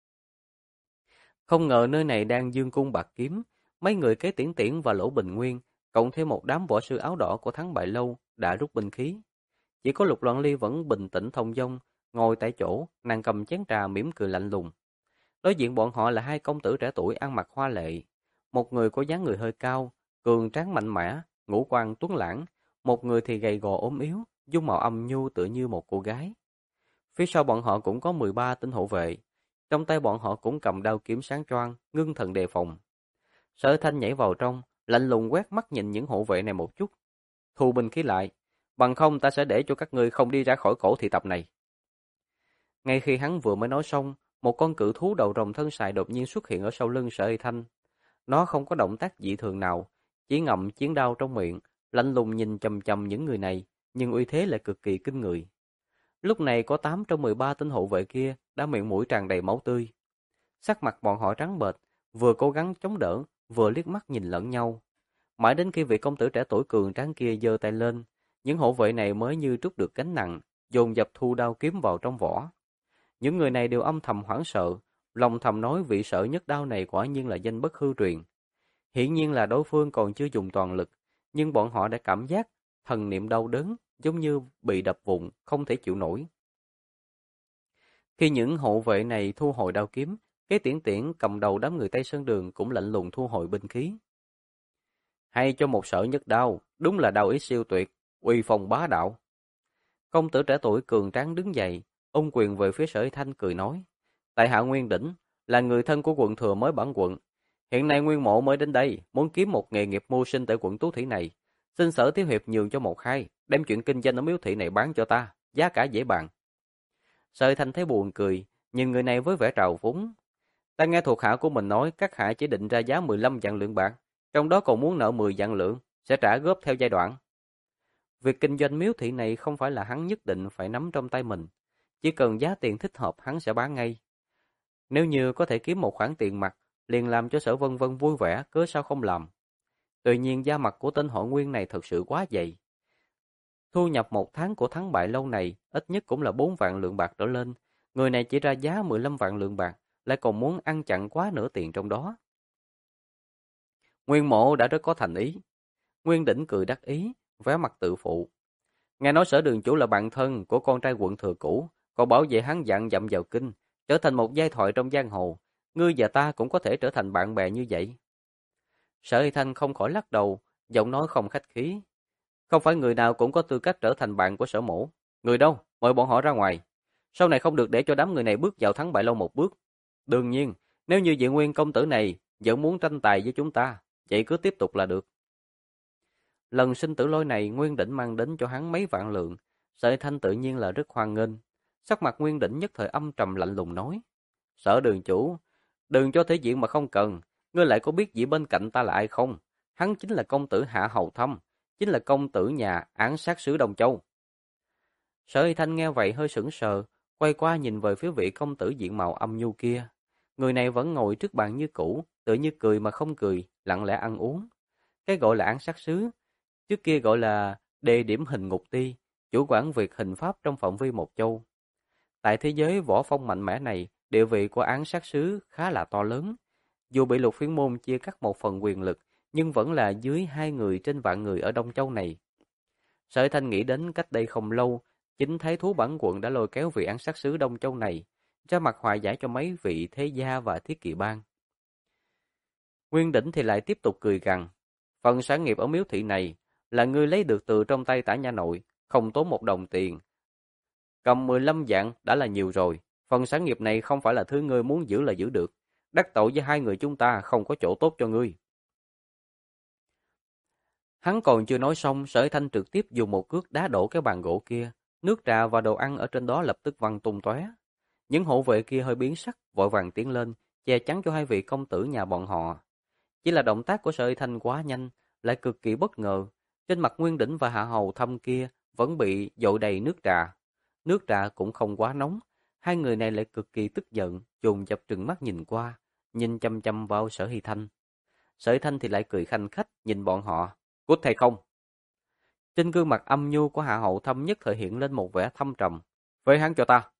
Không ngờ nơi này đang dương cung bạc kiếm, mấy người Kế Tiễn Tiễn và Lỗ Bình Nguyên, cộng thêm một đám võ sư áo đỏ của thắng bại lâu đã rút binh khí. Chỉ có Lục Loạn Ly vẫn bình tĩnh thông dong, ngồi tại chỗ, nàng cầm chén trà mỉm cười lạnh lùng. Đối diện bọn họ là 2 công tử trẻ tuổi ăn mặc hoa lệ, một người có dáng người hơi cao, cường tráng mạnh mẽ, ngũ quan tuấn lãng, một người thì gầy gò ốm yếu, dung mạo âm nhu tựa như một cô gái. Phía sau bọn họ cũng có 13 tên hộ vệ, trong tay bọn họ cũng cầm đao kiếm sáng choang, ngưng thần đề phòng. Sở Thanh nhảy vào trong, lạnh lùng quét mắt nhìn những hộ vệ này một chút. Thu binh khí lại, bằng không ta sẽ để cho các ngươi không đi ra khỏi cổ thị tập này. Ngay khi hắn vừa mới nói xong, một con cự thú đầu rồng thân sài đột nhiên xuất hiện ở sau lưng Sở Thanh. Nó không có động tác dị thường nào, chỉ ngậm chiến đao trong miệng, lạnh lùng nhìn chằm chằm những người này, nhưng uy thế lại cực kỳ kinh người. Lúc này có 8 trong 13 tên hộ vệ kia đã miệng mũi tràn đầy máu tươi. Sắc mặt bọn họ trắng bệch, vừa cố gắng chống đỡ, vừa liếc mắt nhìn lẫn nhau. Mãi đến khi vị công tử trẻ tuổi cường tráng kia giơ tay lên, những hộ vệ này mới như trút được gánh nặng, dồn dập thu đao kiếm vào trong vỏ. Những người này đều âm thầm hoảng sợ, lòng thầm nói vị sợ nhất đao này quả nhiên là danh bất hư truyền. Hiển nhiên là đối phương còn chưa dùng toàn lực, nhưng bọn họ đã cảm giác thần niệm đau đớn giống như bị đập vụn, không thể chịu nổi. Khi những hộ vệ này thu hồi đao kiếm, cái tiễn tiễn cầm đầu đám người Tây Sơn Đường cũng lạnh lùng thu hồi binh khí. Hay cho một sở nhất đao, đúng là đao ý siêu tuyệt, uy phong bá đạo. Công tử trẻ tuổi cường tráng đứng dậy, ôm quyền về phía Sở Y Thanh cười nói: tại hạ Nguyên Đỉnh, là người thân của quận thừa mới bản quận. Hiện nay Nguyên Mộ mới đến đây, muốn kiếm một nghề nghiệp mưu sinh tại quận Tú Thủy này. Xin Sở thiếu hiệp nhường cho một khai, đem chuyện kinh doanh ở miếu thị này bán cho ta, giá cả dễ bàn. Sở Y Thanh thấy buồn cười, nhìn người này với vẻ trào phúng. Ta nghe thuộc hạ của mình nói các hạ chỉ định ra giá 15 vạn lượng bạc, trong đó còn muốn nợ 10 vạn lượng, sẽ trả góp theo giai đoạn. Việc kinh doanh miếu thị này không phải là hắn nhất định phải nắm trong tay mình, chỉ cần giá tiền thích hợp hắn sẽ bán ngay. Nếu như có thể kiếm một khoản tiền mặt, liền làm cho Sở Vân Vân vui vẻ, cớ sao không làm. Tuy nhiên da mặt của tên họ Nguyên này thật sự quá dày. Thu nhập một tháng của thắng bại lâu này ít nhất cũng là 4 vạn lượng bạc trở lên. Người này chỉ ra giá 15 vạn lượng bạc, lại còn muốn ăn chặn quá nửa tiền trong đó. Nguyên Mộ đã rất có thành ý. Nguyên Đỉnh cười đắc ý, vẻ mặt tự phụ. Nghe nói Sở đường chủ là bạn thân của con trai quận thừa cũ, còn bảo vệ hắn dặn dặm vào kinh, trở thành một giai thoại trong giang hồ. Ngươi và ta cũng có thể trở thành bạn bè như vậy. Sở Y Thanh không khỏi lắc đầu, giọng nói không khách khí. Không phải người nào cũng có tư cách trở thành bạn của Sở mổ. Người đâu, mời bọn họ ra ngoài. Sau này không được để cho đám người này bước vào thắng bại lâu một bước. Đương nhiên, nếu như vị Nguyên công tử này vẫn muốn tranh tài với chúng ta, vậy cứ tiếp tục là được. Lần sinh tử lôi này Nguyên Đỉnh mang đến cho hắn mấy vạn lượng, Sở Y Thanh tự nhiên là rất hoan nghênh. Sắc mặt Nguyên Đỉnh nhất thời âm trầm lạnh lùng nói: Sở đường chủ, đừng cho thể diện mà không cần, ngươi lại có biết vị bên cạnh ta là ai không? Hắn chính là công tử Hạ Hầu Thâm, chính là công tử nhà án sát sứ Đông Châu. Sở Y Thanh nghe vậy hơi sững sờ, quay qua nhìn về phía vị công tử diện mạo âm nhu kia. Người này vẫn ngồi trước bàn như cũ, tự như cười mà không cười, lặng lẽ ăn uống. Cái gọi là án sát sứ, trước kia gọi là đề điểm hình ngục ti, chủ quản việc hình pháp trong phạm vi một châu. Tại thế giới võ phong mạnh mẽ này, địa vị của án sát sứ khá là to lớn. Dù bị Lục Phiến môn chia cắt một phần quyền lực, nhưng vẫn là dưới 2 người trên vạn người ở Đông Châu này. Sở Thanh nghĩ đến cách đây không lâu, chính thái thú bản quận đã lôi kéo vị án sát sứ Đông Châu này, ra mặt hòa giải cho mấy vị thế gia và thiết kỵ bang. Nguyên Đỉnh thì lại tiếp tục cười gằn, phần sản nghiệp ở miếu thị này là ngươi lấy được từ trong tay tả nha nội, không tốn một đồng tiền. Cầm 15 vạn đã là nhiều rồi, phần sản nghiệp này không phải là thứ ngươi muốn giữ là giữ được, đắc tội với hai người chúng ta không có chỗ tốt cho ngươi. Hắn còn chưa nói xong, Sở Thanh trực tiếp dùng một cước đá đổ cái bàn gỗ kia, nước trà và đồ ăn ở trên đó lập tức văng tung tóe. Những hộ vệ kia hơi biến sắc, vội vàng tiến lên, che chắn cho hai vị công tử nhà bọn họ. Chỉ là động tác của Sở Thanh quá nhanh, lại cực kỳ bất ngờ. Trên mặt Nguyên Đỉnh và Hạ Hầu Thâm kia vẫn bị dội đầy nước trà. Nước trà cũng không quá nóng, hai người này lại cực kỳ tức giận, dồn dập trừng mắt nhìn qua, nhìn chăm chăm vào Sở Hy Thanh. Sở Hy Thanh thì lại cười khanh khách nhìn bọn họ, cút hay không? Trên gương mặt âm nhu của Hạ Hầu Thâm nhất thời hiện lên một vẻ thâm trầm. Với hắn cho ta.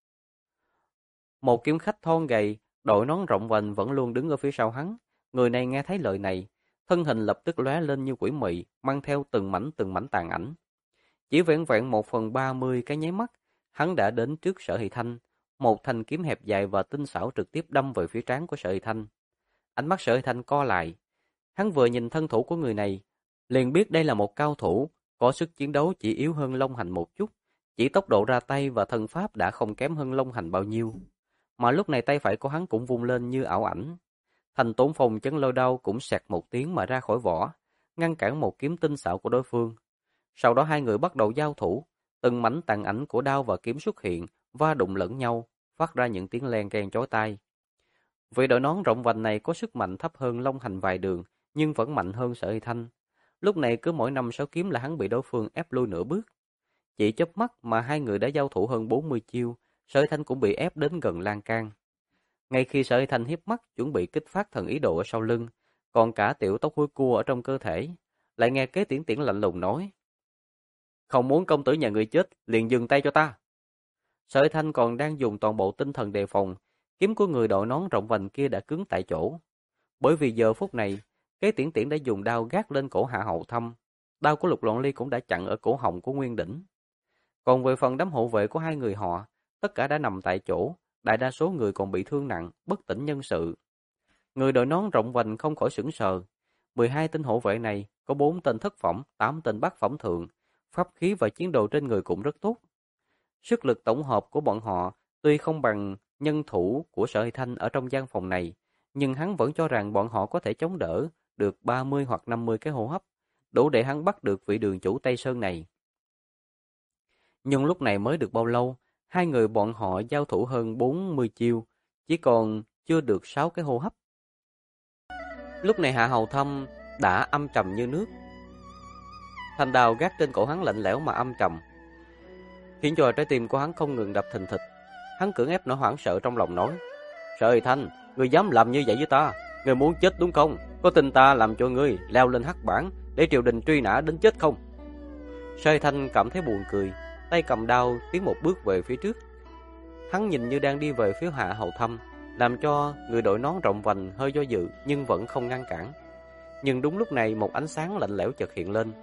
Một kiếm khách thon gầy, đội nón rộng vành vẫn luôn đứng ở phía sau hắn. Người này nghe thấy lời này, thân hình lập tức lóe lên như quỷ mị, mang theo từng mảnh tàn ảnh. Chỉ vẹn vẹn 1/30 cái nháy mắt, hắn đã đến trước Sở Hy Thanh, một thanh kiếm hẹp dài và tinh xảo trực tiếp đâm về phía trán của Sở Hy Thanh. Ánh mắt Sở Hy Thanh co lại, hắn vừa nhìn thân thủ của người này, liền biết đây là một cao thủ, có sức chiến đấu chỉ yếu hơn Long Hành một chút, chỉ tốc độ ra tay và thân pháp đã không kém hơn Long Hành bao nhiêu. Mà lúc này tay phải của hắn cũng vung lên như ảo ảnh. Thành Tốn Phong Chấn Lôi Đao cũng xẹt một tiếng mà ra khỏi vỏ, ngăn cản một kiếm tinh xảo của đối phương. Sau đó hai người bắt đầu giao thủ, từng mảnh tàn ảnh của đao và kiếm xuất hiện, va đụng lẫn nhau, phát ra những tiếng len keng chói tai. Vị đội nón rộng vành này có sức mạnh thấp hơn Long Hành vài đường, nhưng vẫn mạnh hơn Sở Hy Thanh. Lúc này cứ mỗi 5-6 kiếm là hắn bị đối phương ép lui nửa bước. Chỉ chớp mắt mà hai người đã giao thủ hơn 40 chiêu, Sở Hy Thanh cũng bị ép đến gần lan can. Ngay khi Sở Hy Thanh hiếp mắt chuẩn bị kích phát thần ý đồ ở sau lưng, còn cả tiểu tóc hôi cua ở trong cơ thể, lại nghe Kế Tiễn Tiễn lạnh lùng nói: "Không muốn công tử nhà người chết, liền dừng tay cho ta." Sở Hy Thanh còn đang dùng toàn bộ tinh thần đề phòng, kiếm của người đội nón rộng vành kia đã cứng tại chỗ. Bởi vì giờ phút này, Kế Tiễn Tiễn đã dùng đao gác lên cổ Hạ Hầu Thâm, đao của Lục Loạn Ly cũng đã chặn ở cổ họng của Nguyên Đỉnh. Còn về phần đám hộ vệ của hai người họ, tất cả đã nằm tại chỗ, đại đa số người còn bị thương nặng, bất tỉnh nhân sự. Người đội nón rộng vành không khỏi sững sờ. 12 tên hộ vệ này có 4 tên thất phẩm, 8 tên bát phẩm thượng, pháp khí và chiến đồ trên người cũng rất tốt. Sức lực tổng hợp của bọn họ tuy không bằng nhân thủ của Sở Hy Thanh ở trong gian phòng này, nhưng hắn vẫn cho rằng bọn họ có thể chống đỡ được 30 hoặc 50 cái hô hấp, đủ để hắn bắt được vị đường chủ Tây Sơn này. Nhưng lúc này mới được bao lâu, hai người bọn họ giao thủ hơn 40 chiêu, chỉ còn chưa được 6 cái hô hấp. Lúc này Hạ Hầu Thâm đã âm trầm như nước. Thanh đao gác trên cổ hắn lạnh lẽo mà âm trầm, khiến cho trái tim của hắn không ngừng đập thình thịch. Hắn cưỡng ép nỗi hoảng sợ trong lòng nói: Sở Hy Thanh, ngươi dám làm như vậy với ta? Ngươi muốn chết đúng không? Có tin ta làm cho ngươi leo lên hắc bảng để triều đình truy nã đến chết không? Sở Hy Thanh cảm thấy buồn cười, tay cầm đao tiến một bước về phía trước. Hắn nhìn như đang đi về phía Hạ Hầu Thâm, làm cho người đội nón rộng vành hơi do dự nhưng vẫn không ngăn cản. Nhưng đúng lúc này một ánh sáng lạnh lẽo chợt hiện lên.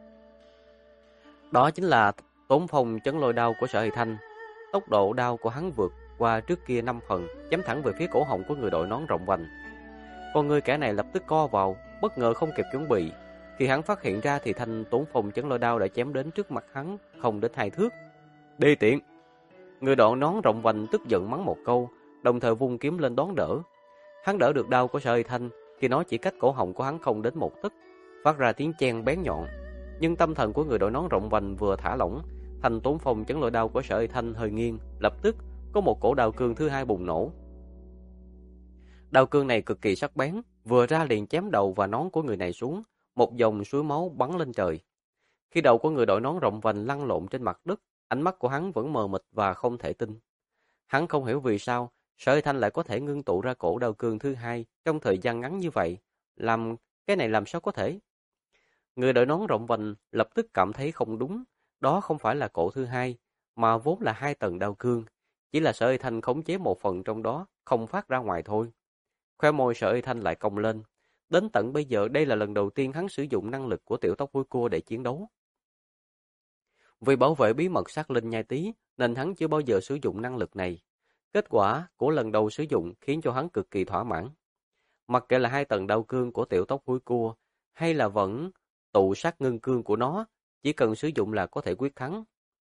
Đó chính là tốn phong chấn lôi đao của Sở Hy Thanh. Tốc độ đao của hắn vượt qua trước kia 5 phần, chém thẳng về phía cổ họng của người đội nón rộng vành. Con người kẻ này lập tức co vào, bất ngờ không kịp chuẩn bị. Khi hắn phát hiện ra thì thanh tốn phong chấn lôi đao đã chém đến trước mặt hắn, không đến 2 thước. Đê tiện! Người đội nón rộng vành tức giận mắng một câu, đồng thời vung kiếm lên đón đỡ. Hắn đỡ được đao của Sở Hy Thanh khi nó chỉ cách cổ họng của hắn không đến 1 tấc, phát ra tiếng chen bén nhọn. Nhưng tâm thần của người đội nón rộng vành vừa thả lỏng, thanh tốn phong chấn lôi đao của Sở Hy Thanh hơi nghiêng, lập tức có một cổ đao cương thứ hai bùng nổ. Đao cương này cực kỳ sắc bén, vừa ra liền chém đầu và nón của người này xuống, một dòng suối máu bắn lên trời. Khi đầu của người đội nón rộng vành lăn lộn trên mặt đất, ánh mắt của hắn vẫn mờ mịt và không thể tin. Hắn không hiểu vì sao Sở Hy Thanh lại có thể ngưng tụ ra cổ đao cương thứ hai trong thời gian ngắn như vậy, cái này làm sao có thể? Người đội nón rộng vành lập tức cảm thấy không đúng, đó không phải là cổ thứ hai, mà vốn là 2 tầng đao cương, chỉ là Sở Hy Thanh khống chế một phần trong đó, không phát ra ngoài thôi. Khóe môi Sở Hy Thanh lại cong lên, đến tận bây giờ đây là lần đầu tiên hắn sử dụng năng lực của tiểu tóc hôi cua để chiến đấu. Vì bảo vệ bí mật sát linh nhai tí, nên hắn chưa bao giờ sử dụng năng lực này. Kết quả của lần đầu sử dụng khiến cho hắn cực kỳ thỏa mãn. Mặc kệ là 2 tầng đao cương của tiểu tóc hôi cua, hay là vẫn tụ sát ngưng cương của nó, chỉ cần sử dụng là có thể quyết thắng.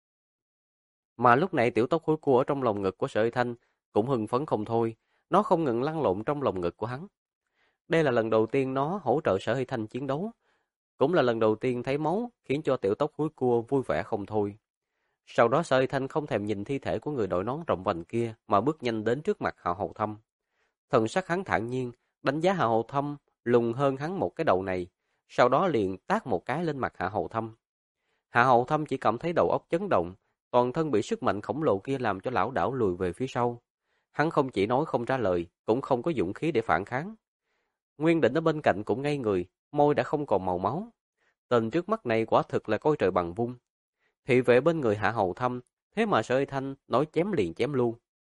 Mà lúc này tiểu tóc hôi cua ở trong lồng ngực của Sở Hy Thanh cũng hưng phấn không thôi, nó không ngừng lăn lộn trong lồng ngực của hắn. Đây là lần đầu tiên nó hỗ trợ Sở Hy Thanh chiến đấu, cũng là lần đầu tiên thấy máu, khiến cho tiểu tóc húi cua vui vẻ không thôi. Sau đó Sở Hy Thanh không thèm nhìn thi thể của người đội nón rộng vành kia mà bước nhanh đến trước mặt Hạ Hầu Thâm. Thần sắc hắn thản nhiên, đánh giá Hạ Hầu Thâm lùn hơn hắn một cái đầu này, sau đó liền tát một cái lên mặt Hạ Hầu Thâm. Hạ Hầu Thâm chỉ cảm thấy đầu óc chấn động, toàn thân bị sức mạnh khổng lồ kia làm cho lảo đảo lùi về phía sau. Hắn không chỉ nói không trả lời, cũng không có dũng khí để phản kháng. Nguyên Định ở bên cạnh cũng ngây người, môi đã không còn màu máu. Tên trước mắt này quả thực là coi trời bằng vung. Thị vệ bên người Hạ Hầu Thâm, thế mà Sở Hy Thanh nói chém liền chém luôn.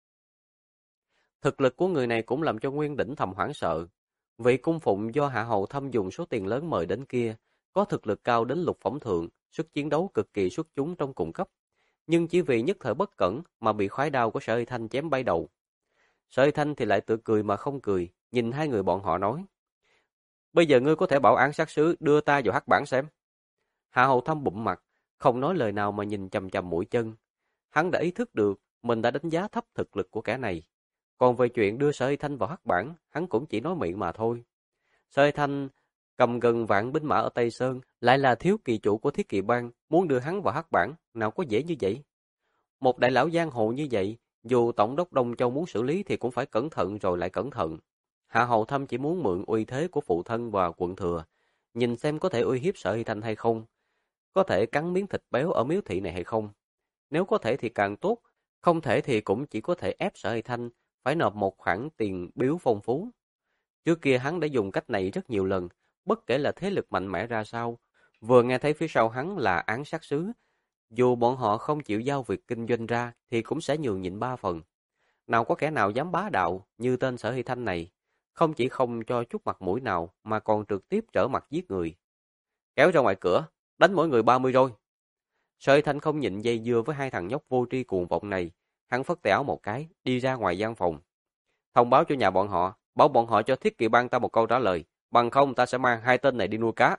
Thực lực của người này cũng làm cho Nguyên Đỉnh thầm hoảng sợ. Vị cung phụng do Hạ Hầu Thâm dùng số tiền lớn mời đến kia, có thực lực cao đến lục phẩm thượng, sức chiến đấu cực kỳ xuất chúng trong cùng cấp. Nhưng chỉ vì nhất thời bất cẩn mà bị khoái đao của Sở Hy Thanh chém bay đầu. Sở Hy Thanh thì lại tự cười mà không cười, nhìn hai người bọn họ nói: Bây giờ ngươi có thể bảo án sát sứ đưa ta vào hắc bảng xem. Hạ Hầu Thâm bụm mặt, không nói lời nào mà nhìn chằm chằm mũi chân. Hắn đã ý thức được mình đã đánh giá thấp thực lực của kẻ này. Còn về chuyện đưa Sở Hy Thanh vào hắc bảng, hắn cũng chỉ nói miệng mà thôi. Sở Hy Thanh cầm gần vạn binh mã ở Tây Sơn, lại là thiếu kỳ chủ của Thiết Kỵ Bang, muốn đưa hắn vào hắc bảng, nào có dễ như vậy. Một đại lão giang hồ như vậy, dù tổng đốc Đông Châu muốn xử lý thì cũng phải cẩn thận rồi lại cẩn thận. Hạ Hầu Thâm chỉ muốn mượn uy thế của phụ thân và quận thừa, nhìn xem có thể uy hiếp Sở Hy Thanh hay không, có thể cắn miếng thịt béo ở miếu thị này hay không. Nếu có thể thì càng tốt, không thể thì cũng chỉ có thể ép Sở Hy Thanh phải nộp một khoản tiền biếu phong phú. Trước kia hắn đã dùng cách này rất nhiều lần, bất kể là thế lực mạnh mẽ ra sao, vừa nghe thấy phía sau hắn là án sát sứ, dù bọn họ không chịu giao việc kinh doanh ra thì cũng sẽ nhường nhịn 3 phần. Nào có kẻ nào dám bá đạo như tên Sở Hy Thanh này, không chỉ không cho chút mặt mũi nào mà còn trực tiếp trở mặt giết người. Kéo ra ngoài cửa, đánh mỗi người 30 rồi. Sợi Thanh không nhịn dây dưa với hai thằng nhóc vô tri cuồng vọng này, hắn phất tay áo một cái, đi ra ngoài gian phòng. Thông báo cho nhà bọn họ, bảo bọn họ cho Thiết Kỵ Bang ta một câu trả lời, bằng không ta sẽ mang hai tên này đi nuôi cá.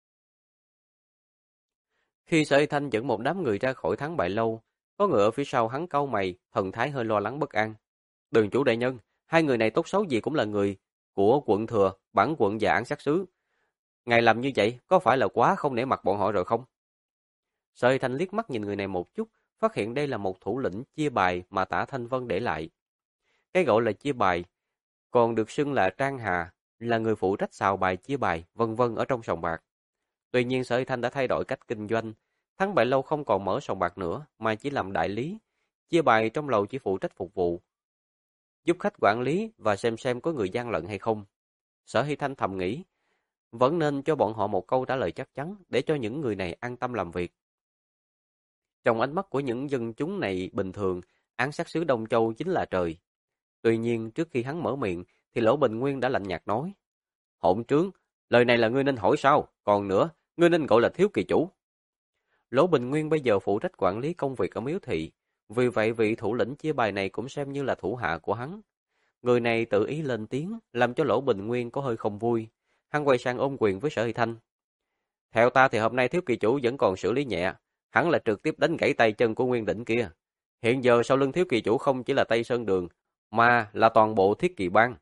Khi Sợi Thanh dẫn một đám người ra khỏi Thắng Bại Lâu, có người ở phía sau hắn cau mày, thần thái hơi lo lắng bất an. Đường chủ đại nhân, hai người này tốt xấu gì cũng là người của quận thừa, bản quận và án sát sứ. Ngài làm như vậy có phải là quá không nể mặt bọn họ rồi không? Sợi Thanh liếc mắt nhìn người này một chút, phát hiện đây là một thủ lĩnh chia bài mà Tả Thanh Vân để lại. Cái gọi là chia bài, còn được xưng là Trang Hà, là người phụ trách xào bài chia bài, vân vân ở trong sòng bạc. Tuy nhiên Sợi Thanh đã thay đổi cách kinh doanh, Thắng Bại Lâu không còn mở sòng bạc nữa, mà chỉ làm đại lý. Chia bài trong lầu chỉ phụ trách phục vụ, giúp khách quản lý và xem có người gian lận hay không. Sở Hy Thanh thầm nghĩ, vẫn nên cho bọn họ một câu trả lời chắc chắn để cho những người này an tâm làm việc. Trong ánh mắt của những dân chúng này bình thường, án sát sứ Đông Châu chính là trời. Tuy nhiên, trước khi hắn mở miệng, thì Lỗ Bình Nguyên đã lạnh nhạt nói. Hỗn trướng, lời này là ngươi nên hỏi sao? Còn nữa, ngươi nên gọi là thiếu kỳ chủ. Lỗ Bình Nguyên bây giờ phụ trách quản lý công việc ở miếu thị. Vì vậy vị thủ lĩnh chia bài này cũng xem như là thủ hạ của hắn. Người này tự ý lên tiếng, làm cho Lỗ Bình Nguyên có hơi không vui. Hắn quay sang ôm quyền với Sở Hy Thanh. Theo ta thì hôm nay thiếu kỳ chủ vẫn còn xử lý nhẹ, hắn là trực tiếp đánh gãy tay chân của Nguyên Đỉnh kia. Hiện giờ sau lưng thiếu kỳ chủ không chỉ là Tây Sơn Đường, mà là toàn bộ Thiết Kỵ Bang.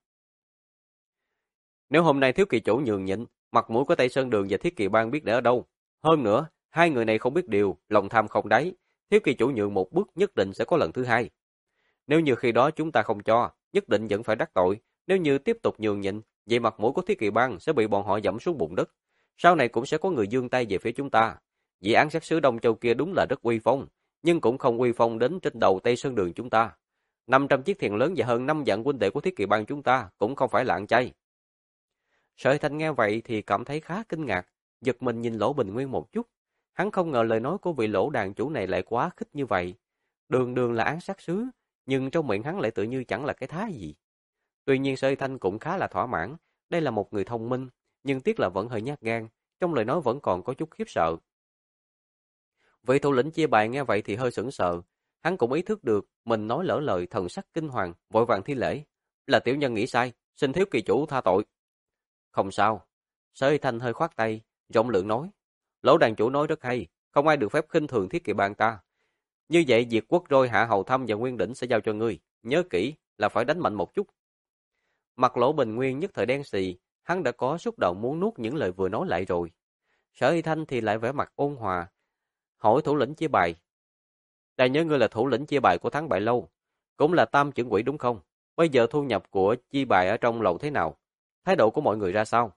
Nếu hôm nay thiếu kỳ chủ nhường nhịn, mặt mũi của Tây Sơn Đường và Thiết Kỵ Bang biết để ở đâu. Hơn nữa, hai người này không biết điều, lòng tham không đáy. Thiếu kỳ chủ nhường một bước nhất định sẽ có lần thứ hai. Nếu như khi đó chúng ta không cho, nhất định vẫn phải đắc tội. Nếu như tiếp tục nhường nhịn, vậy mặt mũi của Thiết Kỵ Bang sẽ bị bọn họ dẫm xuống bùn đất. Sau này cũng sẽ có người giương tay về phía chúng ta. Vị án sát sứ Đông Châu kia đúng là rất uy phong, nhưng cũng không uy phong đến trên đầu Tây Sơn Đường chúng ta. 500 chiếc thuyền lớn và hơn 5 vạn huynh đệ của Thiết Kỵ Bang chúng ta cũng không phải là ăn chay. Sở Thanh nghe vậy thì cảm thấy khá kinh ngạc, giật mình nhìn Lỗ Bình Nguyên một chút. Hắn không ngờ lời nói của vị Lỗ đàn chủ này lại quá khích như vậy. Đường đường là án sát sứ, nhưng trong miệng hắn lại tự như chẳng là cái thá gì. Tuy nhiên Sở Thanh cũng khá là thỏa mãn, đây là một người thông minh, nhưng tiếc là vẫn hơi nhát gan, trong lời nói vẫn còn có chút khiếp sợ. Vị thủ lĩnh chia bài nghe vậy thì hơi sững sờ, hắn cũng ý thức được mình nói lỡ lời, thần sắc kinh hoàng, vội vàng thi lễ. Là tiểu nhân nghĩ sai, xin thiếu kỳ chủ tha tội. Không sao. Sở Thanh hơi khoát tay, rộng lượng nói. Lỗ đàn chủ nói rất hay, không ai được phép khinh thường Thiết Kỵ Bang ta. Như vậy Diệt Quốc Roi, Hạ Hầu Thâm và Nguyên Đỉnh sẽ giao cho ngươi, nhớ kỹ là phải đánh mạnh một chút. Mặt Lỗ Bình Nguyên nhất thời đen xì, hắn đã có xúc động muốn nuốt những lời vừa nói lại rồi. Sở Hy Thanh thì lại vẻ mặt ôn hòa, hỏi thủ lĩnh chia bài. Đại nhớ ngươi là thủ lĩnh chia bài của Thắng Bại Lâu, cũng là tam trưởng quỹ đúng không? Bây giờ thu nhập của chia bài ở trong lầu thế nào? Thái độ của mọi người ra sao?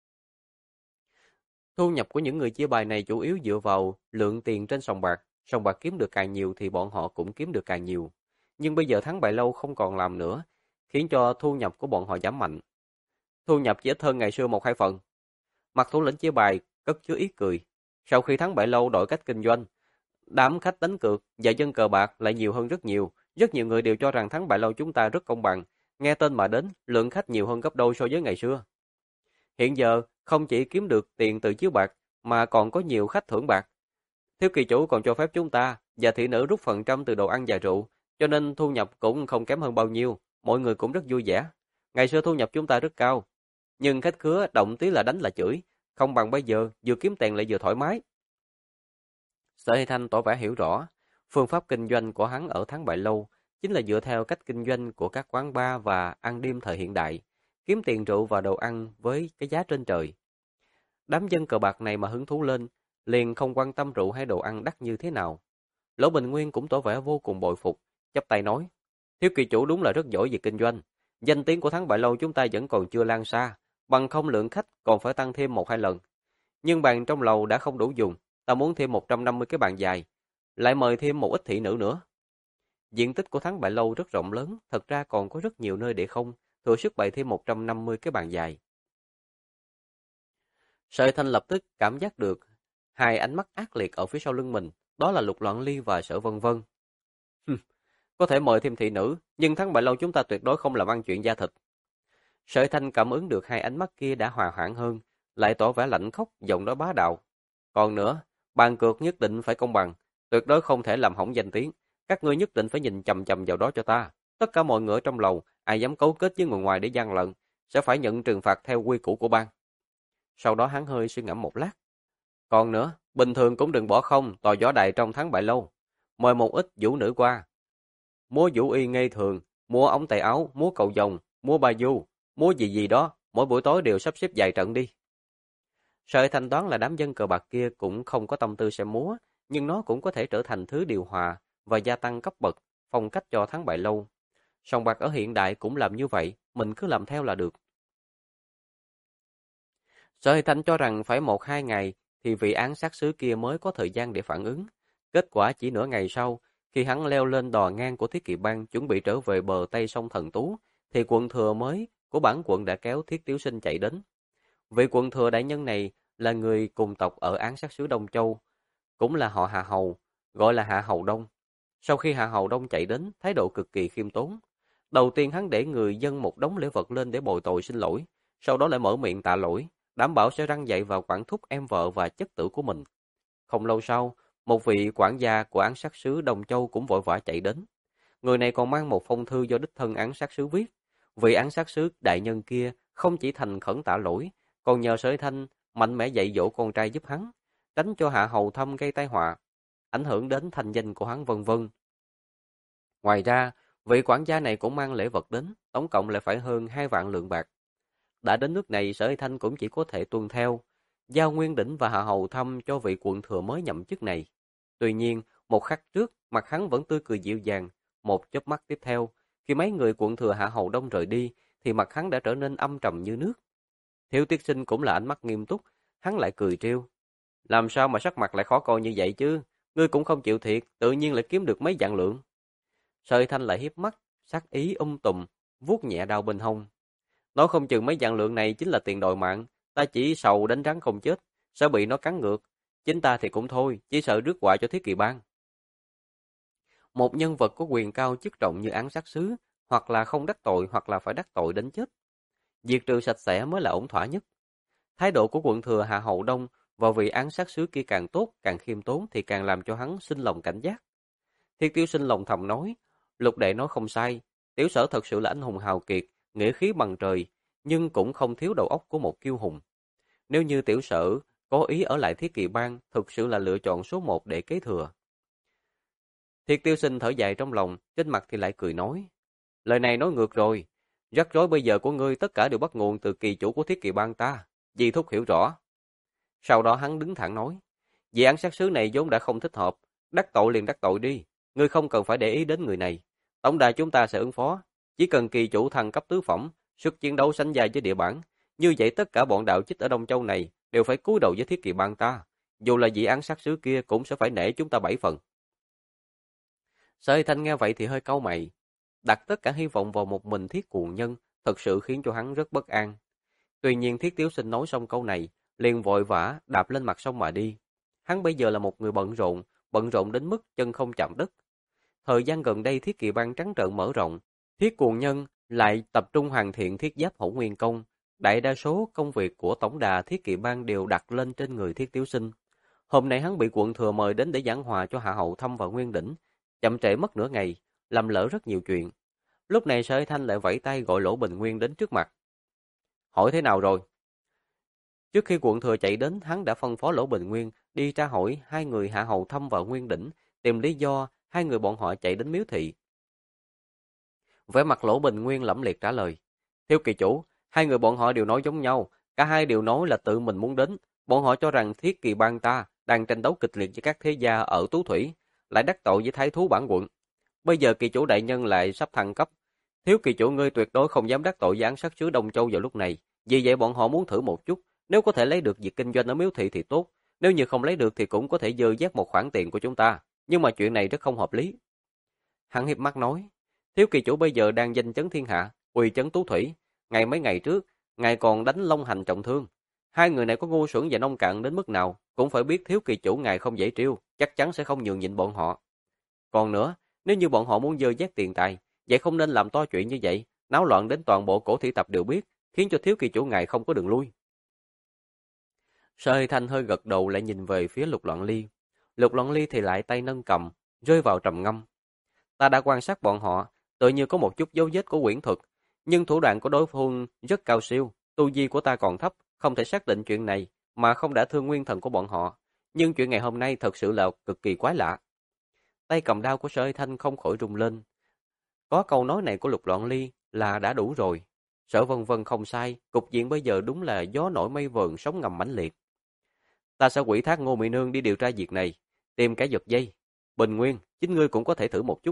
Thu nhập của những người chia bài này chủ yếu dựa vào lượng tiền trên sòng bạc kiếm được càng nhiều thì bọn họ cũng kiếm được càng nhiều. Nhưng bây giờ Thắng Bại Lâu không còn làm nữa, khiến cho thu nhập của bọn họ giảm mạnh. Thu nhập chỉ ít hơn ngày xưa 1-2 phần. Mặt thủ lĩnh chia bài cất chứa ý cười. Sau khi Thắng Bại Lâu đổi cách kinh doanh, đám khách đánh cược và dân cờ bạc lại nhiều hơn rất nhiều. Rất nhiều người đều cho rằng Thắng Bại Lâu chúng ta rất công bằng. Nghe tên mà đến, lượng khách nhiều hơn gấp đôi so với ngày xưa. Hiện giờ, không chỉ kiếm được tiền từ chiếu bạc, mà còn có nhiều khách thưởng bạc. Thiếu kỳ chủ còn cho phép chúng ta và thị nữ rút phần trăm từ đồ ăn và rượu, cho nên thu nhập cũng không kém hơn bao nhiêu, mọi người cũng rất vui vẻ. Ngày xưa thu nhập chúng ta rất cao, nhưng khách khứa động tí là đánh là chửi, không bằng bây giờ, vừa kiếm tiền lại vừa thoải mái. Sở Hy Thanh tỏ vẻ hiểu rõ, phương pháp kinh doanh của hắn ở Thắng Bại Lâu chính là dựa theo cách kinh doanh của các quán bar và ăn đêm thời hiện đại, kiếm tiền rượu và đồ ăn với cái giá trên trời. Đám dân cờ bạc này mà hứng thú lên, liền không quan tâm rượu hay đồ ăn đắt như thế nào. Lỗ Bình Nguyên cũng tỏ vẻ vô cùng bội phục, chắp tay nói, thiếu kỳ chủ đúng là rất giỏi về kinh doanh. Danh tiếng của Thắng Bại Lâu chúng ta vẫn còn chưa lan xa, bằng không lượng khách còn phải tăng thêm 1-2 lần. Nhưng bàn trong lầu đã không đủ dùng, ta muốn thêm 150 cái bàn dài, lại mời thêm một ít thị nữ nữa. Diện tích của Thắng Bại Lâu rất rộng lớn, thật ra còn có rất nhiều nơi để không, thừa sức bày thêm 150 cái bàn dài. Sở Thanh lập tức cảm giác được hai ánh mắt ác liệt ở phía sau lưng mình, đó là Lục Loạn Ly và Sở Vân Vân. Có thể mời thêm thị nữ, nhưng Thắng Bại Lâu chúng ta tuyệt đối không làm ăn chuyện da thịt. Sở Thanh cảm ứng được hai ánh mắt kia đã hòa hoãn hơn, lại tỏ vẻ lạnh khốc, giọng nói bá đạo. Còn nữa, bàn cược nhất định phải công bằng, tuyệt đối không thể làm hỏng danh tiếng. Các ngươi nhất định phải nhìn chằm chằm vào đó cho ta. Tất cả mọi người ở trong lầu, ai dám cấu kết với người ngoài để gian lận, sẽ phải nhận trừng phạt theo quy củ của bang. Sau đó hắn hơi suy ngẫm một lát. Còn nữa, bình thường cũng đừng bỏ không tòa võ đài trong tháng bại lâu. Mời một ít vũ nữ qua. Múa vũ y ngây thường, múa ống tay áo, múa cầu vồng, múa ba du, múa gì gì đó, mỗi buổi tối đều sắp xếp vài trận đi. Sợi thanh toán là đám dân cờ bạc kia cũng không có tâm tư xem múa, nhưng nó cũng có thể trở thành thứ điều hòa và gia tăng cấp bậc, phong cách cho tháng bại lâu. Sòng bạc ở hiện đại cũng làm như vậy, mình cứ làm theo là được. Sợi thanh cho rằng phải 1-2 ngày thì vị án sát sứ kia mới có thời gian để phản ứng. Kết quả chỉ nửa ngày sau, khi hắn leo lên đò ngang của Thiết Kỵ Bang chuẩn bị trở về bờ Tây sông Thần Tú, thì quận thừa mới của bản quận đã kéo Thiết Tiếu Sinh chạy đến. Vị quận thừa đại nhân này là người cùng tộc ở án sát sứ Đông Châu, cũng là họ Hạ Hầu, gọi là Hạ Hầu Đông. Sau khi Hạ Hầu Đông chạy đến, thái độ cực kỳ khiêm tốn. Đầu tiên hắn để người dâng một đống lễ vật lên để bồi tội xin lỗi, sau đó lại mở miệng tạ lỗi, đảm bảo sẽ răn dạy và quản thúc em vợ và chất tử của mình. Không lâu sau, một vị quản gia của án sát sứ Đông Châu cũng vội vã chạy đến. Người này còn mang một phong thư do đích thân án sát sứ viết. Vị án sát sứ đại nhân kia không chỉ thành khẩn tạ lỗi, còn nhờ Sở Thanh mạnh mẽ dạy dỗ con trai giúp hắn, tránh cho Hạ Hầu Thâm gây tai họa, ảnh hưởng đến thanh danh của hắn vân vân. Ngoài ra, vị quản gia này cũng mang lễ vật đến, tổng cộng lại phải hơn 2 vạn lượng bạc. Đã đến nước này, Sở Thanh cũng chỉ có thể tuân theo, giao Nguyên Đỉnh và Hạ Hầu Thâm cho vị quận thừa mới nhậm chức này. Tuy nhiên, một khắc trước, mặt hắn vẫn tươi cười dịu dàng, một chớp mắt tiếp theo, khi mấy người quận thừa Hạ Hầu Đông rời đi, thì mặt hắn đã trở nên âm trầm như nước. Thiếu Tiết Sinh cũng là ánh mắt nghiêm túc, hắn lại cười trêu. Làm sao mà sắc mặt lại khó coi như vậy chứ? Ngươi cũng không chịu thiệt, tự nhiên lại kiếm được mấy vạn lượng. Sợi Thanh lại hiếp mắt, sát ý tùm, vuốt nhẹ đau bên hông. Nói không chừng mấy vạn lượng này chính là tiền đòi mạng, ta chỉ sầu đánh rắn không chết, sẽ bị nó cắn ngược. Chính ta thì cũng thôi, chỉ sợ rước họa cho Thiết Kỵ Bang. Một nhân vật có quyền cao chức trọng như án sát sứ, hoặc là không đắc tội hoặc là phải đắc tội đến chết. Diệt trừ sạch sẽ mới là ổn thỏa nhất. Thái độ của quận thừa Hạ Hầu Đông và vị án sát sứ kia càng tốt, càng khiêm tốn thì càng làm cho hắn sinh lòng cảnh giác. Thiết Tiêu Sinh lòng thầm nói, Lục đệ nói không sai, Tiểu Sở thật sự là anh hùng hào kiệt, nghĩa khí bằng trời, nhưng cũng không thiếu đầu óc của một kiêu hùng. Nếu như Tiểu Sở có ý ở lại Thiết Kỵ Bang, thực sự là lựa chọn số 1 để kế thừa. Thiết Tiêu Sinh thở dài trong lòng, trên mặt thì lại cười nói, lời này nói ngược rồi, rắc rối bây giờ của ngươi tất cả đều bắt nguồn từ kỳ chủ của Thiết Kỵ Bang ta, Di Thúc hiểu rõ. Sau đó hắn đứng thẳng nói, vị án sát sứ này vốn đã không thích hợp, đắc tội liền đắc tội đi, ngươi không cần phải để ý đến người này. Tổng đài chúng ta sẽ ứng phó, chỉ cần kỳ chủ thăng cấp tứ phẩm, sức chiến đấu sánh vai với địa bản, như vậy tất cả bọn đạo chích ở Đông Châu này đều phải cúi đầu với Thiết Kỵ Bang ta, dù là vị án sát sứ kia cũng sẽ phải nể chúng ta 7 phần. Sở Thanh nghe vậy thì hơi cau mày, đặt tất cả hy vọng vào một mình Thiết Cuồng Nhân, thật sự khiến cho hắn rất bất an. Tuy nhiên Thiết Tiếu Sinh nói xong câu này, liền vội vã đạp lên mặt sông mà đi. Hắn bây giờ là một người bận rộn đến mức chân không chạm đất. Thời gian gần đây Thiết Kỵ Bang trắng trợn mở rộng, Thiết Cuồng Nhân lại tập trung hoàn thiện thiết giáp Hỗn Nguyên Công. Đại đa số công việc của tổng đà Thiết Kỵ Bang đều đặt lên trên người Thiết Tiếu Sinh. Hôm nay hắn bị quận thừa mời đến để giảng hòa cho Hạ Hậu Thâm và Nguyên Đỉnh, chậm trễ mất nửa ngày, làm lỡ rất nhiều chuyện. Lúc này Sở Thanh lại vẫy tay gọi Lỗ Bình Nguyên đến trước mặt. Hỏi thế nào rồi? Trước khi quận thừa chạy đến, hắn đã phân phó Lỗ Bình Nguyên đi tra hỏi hai người Hạ Hầu Thâm và Nguyên Đỉnh, tìm lý do hai người bọn họ chạy đến miếu thị. Vẻ mặt Lỗ Bình Nguyên lẫm liệt trả lời, thiếu kỳ chủ, hai người bọn họ đều nói giống nhau, cả hai đều nói là tự mình muốn đến. Bọn họ cho rằng Thiết Kỵ Bang ta đang tranh đấu kịch liệt với các thế gia ở Tú Thủy, lại đắc tội với thái thú bản quận. Bây giờ kỳ chủ đại nhân lại sắp thăng cấp, thiếu kỳ chủ ngươi tuyệt đối không dám đắc tội với án sát sứ Đông Châu vào lúc này. Vì vậy bọn họ muốn thử một chút, nếu có thể lấy được việc kinh doanh ở miếu thị thì tốt, nếu như không lấy được thì cũng có thể dư dát một khoản tiền của chúng ta, nhưng mà chuyện này rất không hợp lý. Hắn hiếp mắt nói, thiếu kỳ chủ bây giờ đang danh chấn thiên hạ, uy chấn Tú Thủy, mấy ngày trước, ngài còn đánh Long Hành trọng thương. Hai người này có ngu xuẩn và nông cạn đến mức nào, cũng phải biết thiếu kỳ chủ ngài không dễ trêu, chắc chắn sẽ không nhường nhịn bọn họ. Còn nữa, nếu như bọn họ muốn dơ dát tiền tài, vậy không nên làm to chuyện như vậy, náo loạn đến toàn bộ cổ thị tập đều biết, khiến cho thiếu kỳ chủ ngài không có đường lui. Sở Thanh hơi gật đầu lại nhìn về phía Lục Loạn Ly. Lục Loan Ly thì lại tay nâng cầm, rơi vào trầm ngâm. Ta đã quan sát bọn họ, tự như có một chút dấu vết của quyển thuật, nhưng thủ đoạn của đối phương rất cao siêu, tu vi của ta còn thấp, không thể xác định chuyện này mà không đã thương nguyên thần của bọn họ. Nhưng chuyện ngày hôm nay thật sự là cực kỳ quái lạ. Tay cầm đao của Sở Hy Thanh không khỏi rung lên. Có câu nói này của Lục Loan Ly là đã đủ rồi. Sở Vân Vân không sai, cục diện bây giờ đúng là gió nổi mây vờn, sóng ngầm mãnh liệt. Ta sẽ ủy thác Ngô Mỹ Nương đi điều tra việc này, tìm cái giật dây. Bình Nguyên, chính ngươi cũng có thể thử một chút.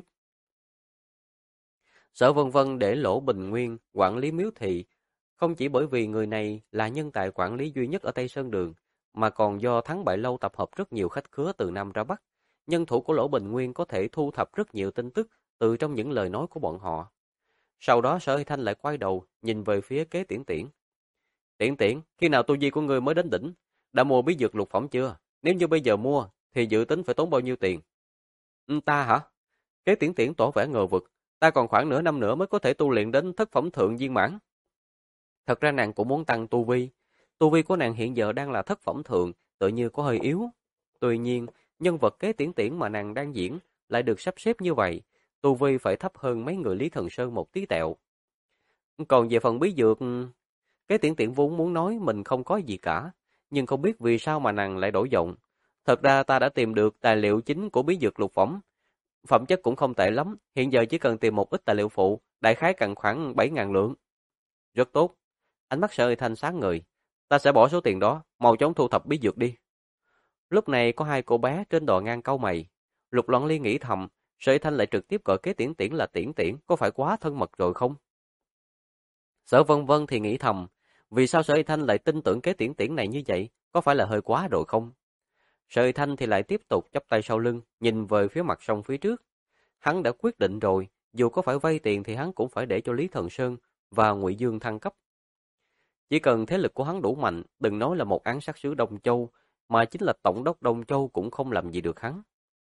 Sở Vân Vân để Lỗ Bình Nguyên quản lý miếu thị, không chỉ bởi vì người này là nhân tài quản lý duy nhất ở Tây Sơn Đường, mà còn do Thắng Bại Lâu tập hợp rất nhiều khách khứa từ Nam ra Bắc. Nhân thủ của Lỗ Bình Nguyên có thể thu thập rất nhiều tin tức từ trong những lời nói của bọn họ. Sau đó Sở Hy Thanh lại quay đầu, nhìn về phía Kế Tiễn Tiễn. Tiễn Tiễn, khi nào tu vi của ngươi mới đến đỉnh? Đã mua bí dược lục phẩm chưa? Nếu như bây giờ mua, thì dự tính phải tốn bao nhiêu tiền? Ta hả? Kế Tiễn Tiễn tỏ vẻ ngờ vực. Ta còn khoảng nửa năm nữa mới có thể tu luyện đến thất phẩm thượng viên mãn. Thật ra nàng cũng muốn tăng tu vi. Tu vi của nàng hiện giờ đang là thất phẩm thượng, tự như có hơi yếu. Tuy nhiên, nhân vật Kế Tiễn Tiễn mà nàng đang diễn lại được sắp xếp như vậy, tu vi phải thấp hơn mấy người Lý Thần Sơn một tí tẹo. Còn về phần bí dược, Kế Tiễn Tiễn vốn muốn nói mình không có gì cả, nhưng không biết vì sao mà nàng lại đổi giọng. Thật ra ta đã tìm được tài liệu chính của bí dược lục phẩm. Phẩm chất cũng không tệ lắm, hiện giờ chỉ cần tìm một ít tài liệu phụ, đại khái cần khoảng 7.000 lượng. Rất tốt. Ánh mắt Sở Hy Thanh sáng ngời. Ta sẽ bỏ số tiền đó, mau chóng thu thập bí dược đi. Lúc này có hai cô bé trên đò ngang cau mày. Lục Loan Ly nghĩ thầm, Sở Hy Thanh lại trực tiếp gọi Kế Tiễn Tiễn là Tiễn Tiễn, có phải quá thân mật rồi không? Sở Vân Vân thì nghĩ thầm, vì sao Sở Hy Thanh lại tin tưởng Kế Tiễn Tiễn này như vậy, có phải là hơi quá rồi không? Sở Hy Thanh thì lại tiếp tục chắp tay sau lưng, nhìn về phía mặt sông phía trước. Hắn đã quyết định rồi, dù có phải vay tiền thì hắn cũng phải để cho Lý Thần Sơn và Ngụy Dương thăng cấp. Chỉ cần thế lực của hắn đủ mạnh, đừng nói là một án sát sứ Đông Châu, mà chính là tổng đốc Đông Châu cũng không làm gì được hắn.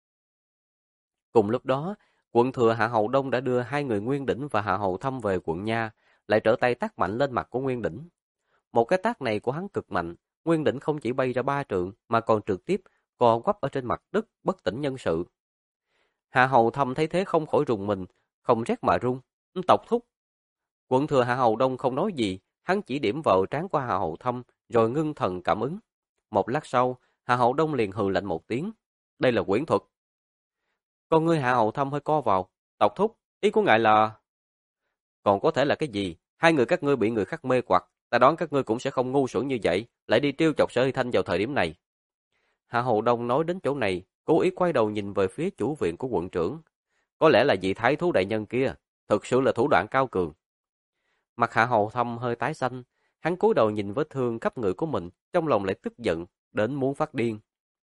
Cùng lúc đó, quận thừa Hạ Hầu Đông đã đưa hai người Nguyên Đỉnh và Hạ Hầu Thâm về quận Nha, lại trở tay tát mạnh lên mặt của Nguyên Đỉnh. Một cái tát này của hắn cực mạnh, Nguyên Đỉnh không chỉ bay ra 3 trượng mà còn trực tiếp co quắp ở trên mặt đất bất tỉnh nhân sự. Hạ Hầu Thâm thấy thế không khỏi rùng mình, không rét mà run. Tộc thúc. Quận thừa Hạ Hầu Đông không nói gì, hắn chỉ điểm vào trán của Hạ Hầu Thâm rồi ngưng thần cảm ứng. Một lát sau, Hạ Hầu Đông liền hừ lạnh một tiếng. Đây là quyển thuật. Con ngươi Hạ Hầu Thâm hơi co vào. Tộc thúc, ý của ngài là... Còn có thể là cái gì? Hai người các ngươi bị người khác mê hoặc, ta đoán các ngươi cũng sẽ không ngu xuẩn như vậy, lại đi trêu chọc Sở Hy Thanh vào thời điểm này. Hạ Hầu Đông nói đến chỗ này, cố ý quay đầu nhìn về phía chủ viện của quận trưởng. Có lẽ là vị thái thú đại nhân kia, thực sự là thủ đoạn cao cường. Mặt Hạ Hầu Thâm hơi tái xanh, hắn cúi đầu nhìn vết thương khắp người của mình, trong lòng lại tức giận, đến muốn phát điên.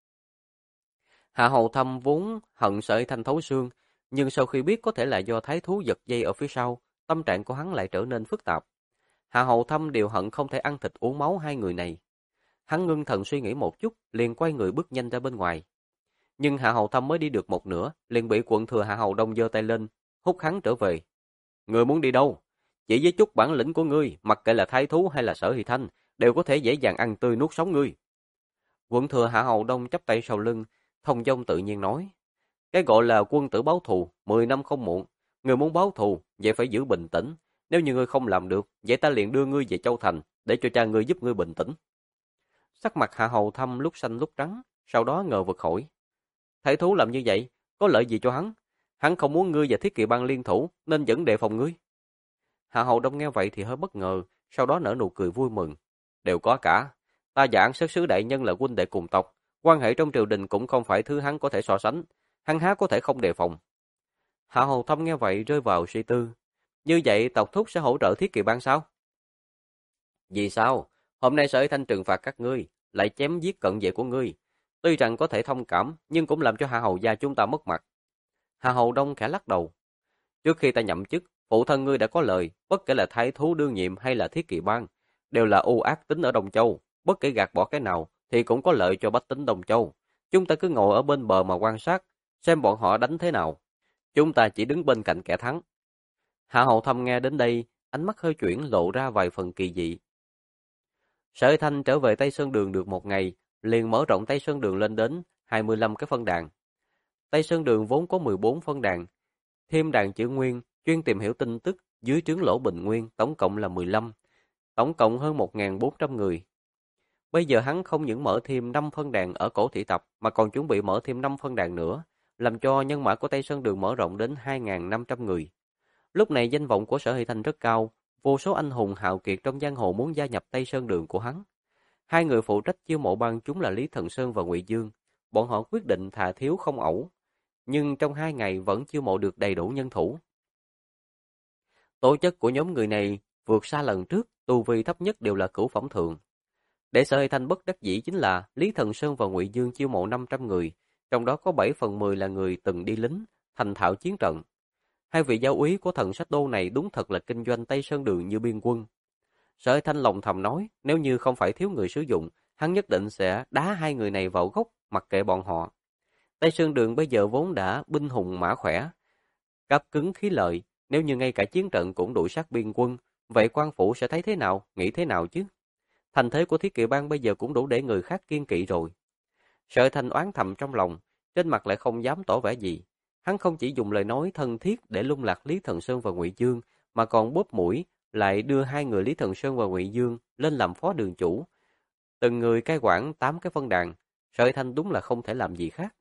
Hạ Hầu Thâm vốn hận Sở Hy Thanh thấu xương, nhưng sau khi biết có thể là do thái thú giật dây ở phía sau, tâm trạng của hắn lại trở nên phức tạp. Hạ Hầu Thâm đều hận không thể ăn thịt uống máu hai người này. Hắn ngưng thần suy nghĩ một chút, liền quay người bước nhanh ra bên ngoài. Nhưng Hạ Hầu Thâm mới đi được một nửa, liền bị quận thừa Hạ Hầu Đông giơ tay lên, hút hắn trở về. Ngươi muốn đi đâu? Chỉ với chút bản lĩnh của ngươi, mặc kệ là thái thú hay là Sở Hy Thanh, đều có thể dễ dàng ăn tươi nuốt sống ngươi. Quận thừa Hạ Hầu Đông chắp tay sau lưng, thông dong tự nhiên nói. Cái gọi là quân tử báo thù, 10 năm không muộn. Ngươi muốn báo thù, vậy phải giữ bình tĩnh. Nếu như ngươi không làm được, vậy ta liền đưa ngươi về Châu Thành, để cho cha ngươi giúp ngươi bình tĩnh. Sắc mặt Hạ Hầu Thâm lúc xanh lúc trắng, sau đó ngờ vực hỏi. Thái thú làm như vậy, có lợi gì cho hắn? Hắn không muốn ngươi và Thiết Kỵ Bang liên thủ, nên vẫn đề phòng ngươi. Hạ Hầu Đông nghe vậy thì hơi bất ngờ, sau đó nở nụ cười vui mừng. Đều có cả. Ta và An Sát Sứ đại nhân là huynh đệ cùng tộc, quan hệ trong triều đình cũng không phải thứ hắn có thể so sánh, hắn há có thể không đề phòng. Hạ Hầu Thâm nghe vậy rơi vào suy tư. Như vậy tộc thúc sẽ hỗ trợ Thiết Kỵ Bang sao? Vì sao? Hôm nay Sở Hy Thanh trừng phạt các ngươi, lại chém giết cận vệ của ngươi. Tuy rằng có thể thông cảm, nhưng cũng làm cho Hạ Hầu gia chúng ta mất mặt. Hạ Hầu Đông khẽ lắc đầu. Trước khi ta nhậm chức, phụ thân ngươi đã có lời, bất kể là thái thú đương nhiệm hay là Thiết Kỵ Bang, đều là ưu ác tính ở Đông Châu, bất kể gạt bỏ cái nào thì cũng có lợi cho bách tính Đông Châu. Chúng ta cứ ngồi ở bên bờ mà quan sát, xem bọn họ đánh thế nào. Chúng ta chỉ đứng bên cạnh kẻ thắng. Hạ Hầu Thâm nghe đến đây, ánh mắt hơi chuyển lộ ra vài phần kỳ dị. Sở Thanh trở về Tây Sơn Đường được một ngày, liền mở rộng Tây Sơn Đường lên đến 25 cái phân đàn. Tây Sơn Đường vốn có 14 phân đàn, thêm đàn chữ Nguyên chuyên tìm hiểu tin tức dưới trướng Lỗ Bình Nguyên, tổng cộng là 15, tổng cộng hơn 1.400 người. Bây giờ hắn không những mở thêm 5 phân đàn ở Cổ Thị Tập mà còn chuẩn bị mở thêm 5 phân đàn nữa, làm cho nhân mã của Tây Sơn Đường mở rộng đến 2.500 người. Lúc này danh vọng của Sở Hy Thanh rất cao, vô số anh hùng hào kiệt trong giang hồ muốn gia nhập Tây Sơn Đường của hắn. Hai người phụ trách chiêu mộ bang chúng là Lý Thần Sơn và Ngụy Dương. Bọn họ quyết định thà thiếu không ẩu, nhưng trong 2 ngày vẫn chiêu mộ được đầy đủ nhân thủ. Tố chất của nhóm người này vượt xa lần trước, tu vi thấp nhất đều là cửu phẩm thượng. Để Sở Hy Thanh bất đắc dĩ chính là Lý Thần Sơn và Ngụy Dương chiêu mộ 500 người, trong đó có 7/10 là người từng đi lính, thành thạo chiến trận. Hai vị giáo úy của Thần Sách Đô này đúng thật là kinh doanh Tây Sơn Đường như biên quân. Sở Hy Thanh lòng thầm nói, nếu như không phải thiếu người sử dụng, hắn nhất định sẽ đá hai người này vào gốc, mặc kệ bọn họ. Tây Sơn Đường bây giờ vốn đã binh hùng mã khỏe, cáp cứng khí lợi, nếu như ngay cả chiến trận cũng đuổi sát biên quân, vậy quan phủ sẽ thấy thế nào, nghĩ thế nào chứ? Thành thế của Thiết Kỵ Bang bây giờ cũng đủ để người khác kiên kỵ rồi. Sở Thanh oán thầm trong lòng, trên mặt lại không dám tỏ vẻ gì. Hắn không chỉ dùng lời nói thân thiết để lung lạc Lý Thần Sơn và Ngụy Dương, mà còn bóp mũi, lại đưa hai người Lý Thần Sơn và Ngụy Dương lên làm phó đường chủ. Từng người cai quản 8 cái phân đàn, Sở Thanh đúng là không thể làm gì khác.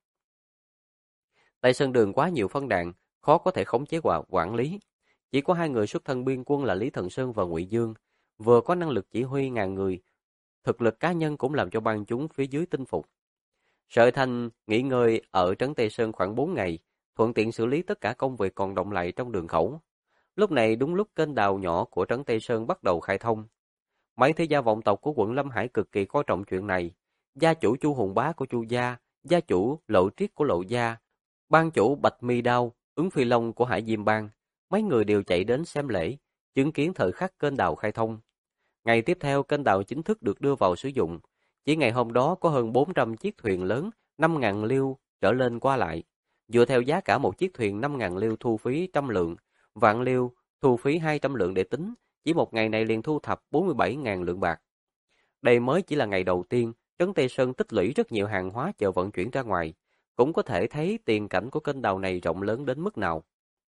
Tây Sơn Đường quá nhiều phân đàn, khó có thể khống chế và quản lý. Chỉ có hai người xuất thân biên quân là Lý Thần Sơn và Ngụy Dương, vừa có năng lực chỉ huy ngàn người, thực lực cá nhân cũng làm cho bang chúng phía dưới tinh phục. Sở Thanh nghỉ ngơi ở trấn Tây Sơn khoảng 4 ngày, thuận tiện xử lý tất cả công việc còn động lại trong đường khẩu. Lúc này đúng lúc kênh đào nhỏ của trấn Tây Sơn bắt đầu khai thông. Mấy thế gia vọng tộc của quận Lâm Hải cực kỳ coi trọng chuyện này. Gia chủ Chu Hùng Bá của Chu gia, gia chủ Lộ Triết của Lộ gia, ban chủ Bạch Mi Đao, Ứng Phi Long của Hải Diêm Bang, mấy người đều chạy đến xem lễ, chứng kiến thời khắc kênh đào khai thông. Ngày tiếp theo kênh đào chính thức được đưa vào sử dụng. Chỉ ngày hôm đó có hơn 400 chiếc thuyền lớn, 5.000 liêu trở lên qua lại. Dựa theo giá cả một chiếc thuyền 5.000 liêu thu phí 100 lượng, vạn liêu thu phí 200 lượng để tính, chỉ một ngày này liền thu thập 47.000 lượng bạc. Đây mới chỉ là ngày đầu tiên, trấn Tây Sơn tích lũy rất nhiều hàng hóa chờ vận chuyển ra ngoài, cũng có thể thấy tiền cảnh của kênh đào này rộng lớn đến mức nào.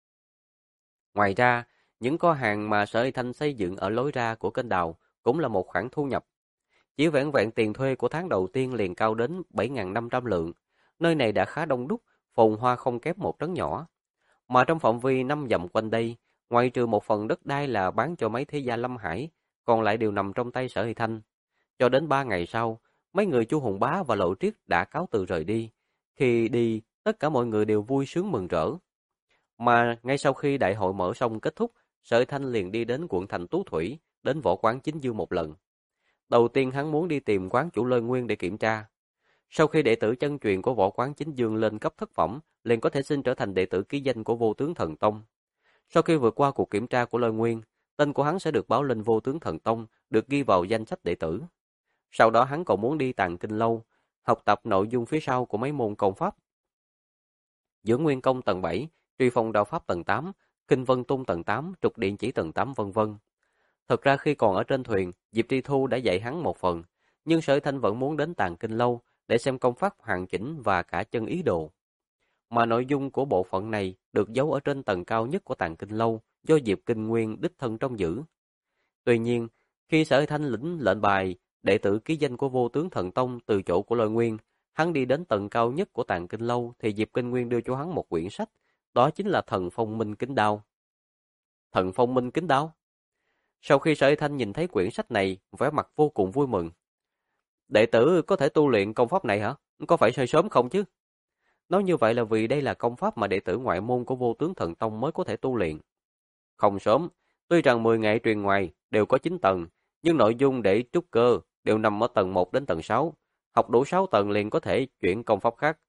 Ngoài ra, những kho hàng mà Sở Hy Thanh xây dựng ở lối ra của kênh đào cũng là một khoản thu nhập. Chỉ vẹn vẹn tiền thuê của tháng đầu tiên liền cao đến 7.500 lượng. Nơi này đã khá đông đúc, phồn hoa không kém một trấn nhỏ. Mà trong phạm vi 5 dặm quanh đây, ngoại trừ một phần đất đai là bán cho mấy thế gia Lâm Hải, còn lại đều nằm trong tay Sở Hy Thanh. Cho đến 3 ngày sau, mấy người Chu Hùng Bá và Lộ Triết đã cáo từ rời đi. Khi đi, tất cả mọi người đều vui sướng mừng rỡ. Mà ngay sau khi đại hội mở xong kết thúc, Sở Hy Thanh liền đi đến quận thành Tú Thủy, đến võ quán Chính Dương một lần. Đầu tiên hắn muốn đi tìm quán chủ Lôi Nguyên để kiểm tra. Sau khi đệ tử chân truyền của võ quán Chính Dương lên cấp thất phẩm, liền có thể xin trở thành đệ tử ký danh của Vô Tướng Thần Tông. Sau khi vượt qua cuộc kiểm tra của Lôi Nguyên, tên của hắn sẽ được báo lên Vô Tướng Thần Tông, được ghi vào danh sách đệ tử. Sau đó hắn còn muốn đi Tàng Kinh Lâu, học tập nội dung phía sau của mấy môn công pháp. Dưỡng Nguyên Công tầng 7, Truy Phong Đạo Pháp tầng 8, Kinh Vân Tung tầng 8, Trục Điện Chỉ tầng 8 vân vân. Thật ra khi còn ở trên thuyền, Diệp Tri Thu đã dạy hắn một phần, nhưng Sở Thanh vẫn muốn đến Tàng Kinh Lâu để xem công pháp hoàn chỉnh và cả chân ý đồ. Mà nội dung của bộ phận này được giấu ở trên tầng cao nhất của Tàng Kinh Lâu do Diệp Kinh Nguyên đích thân trông giữ. Tuy nhiên, khi Sở Thanh lĩnh lệnh bài đệ tử ký danh của Vô Tướng Thần Tông từ chỗ của Lôi Nguyên, hắn đi đến tầng cao nhất của Tàng Kinh Lâu thì Diệp Kinh Nguyên đưa cho hắn một quyển sách, đó chính là Thần Phong Minh Kính Đao. Thần Phong Minh Kính Đao? Sau khi Sở Thanh nhìn thấy quyển sách này, vẻ mặt vô cùng vui mừng. Đệ tử có thể tu luyện công pháp này hả? Có phải hơi sớm không chứ? Nói như vậy là vì đây là công pháp mà đệ tử ngoại môn của Vô Tướng Thần Tông mới có thể tu luyện. Không sớm, tuy rằng 10 ngày truyền ngoài đều có 9 tầng, nhưng nội dung để trúc cơ đều nằm ở tầng 1 đến tầng 6. Học đủ 6 tầng liền có thể chuyển công pháp khác.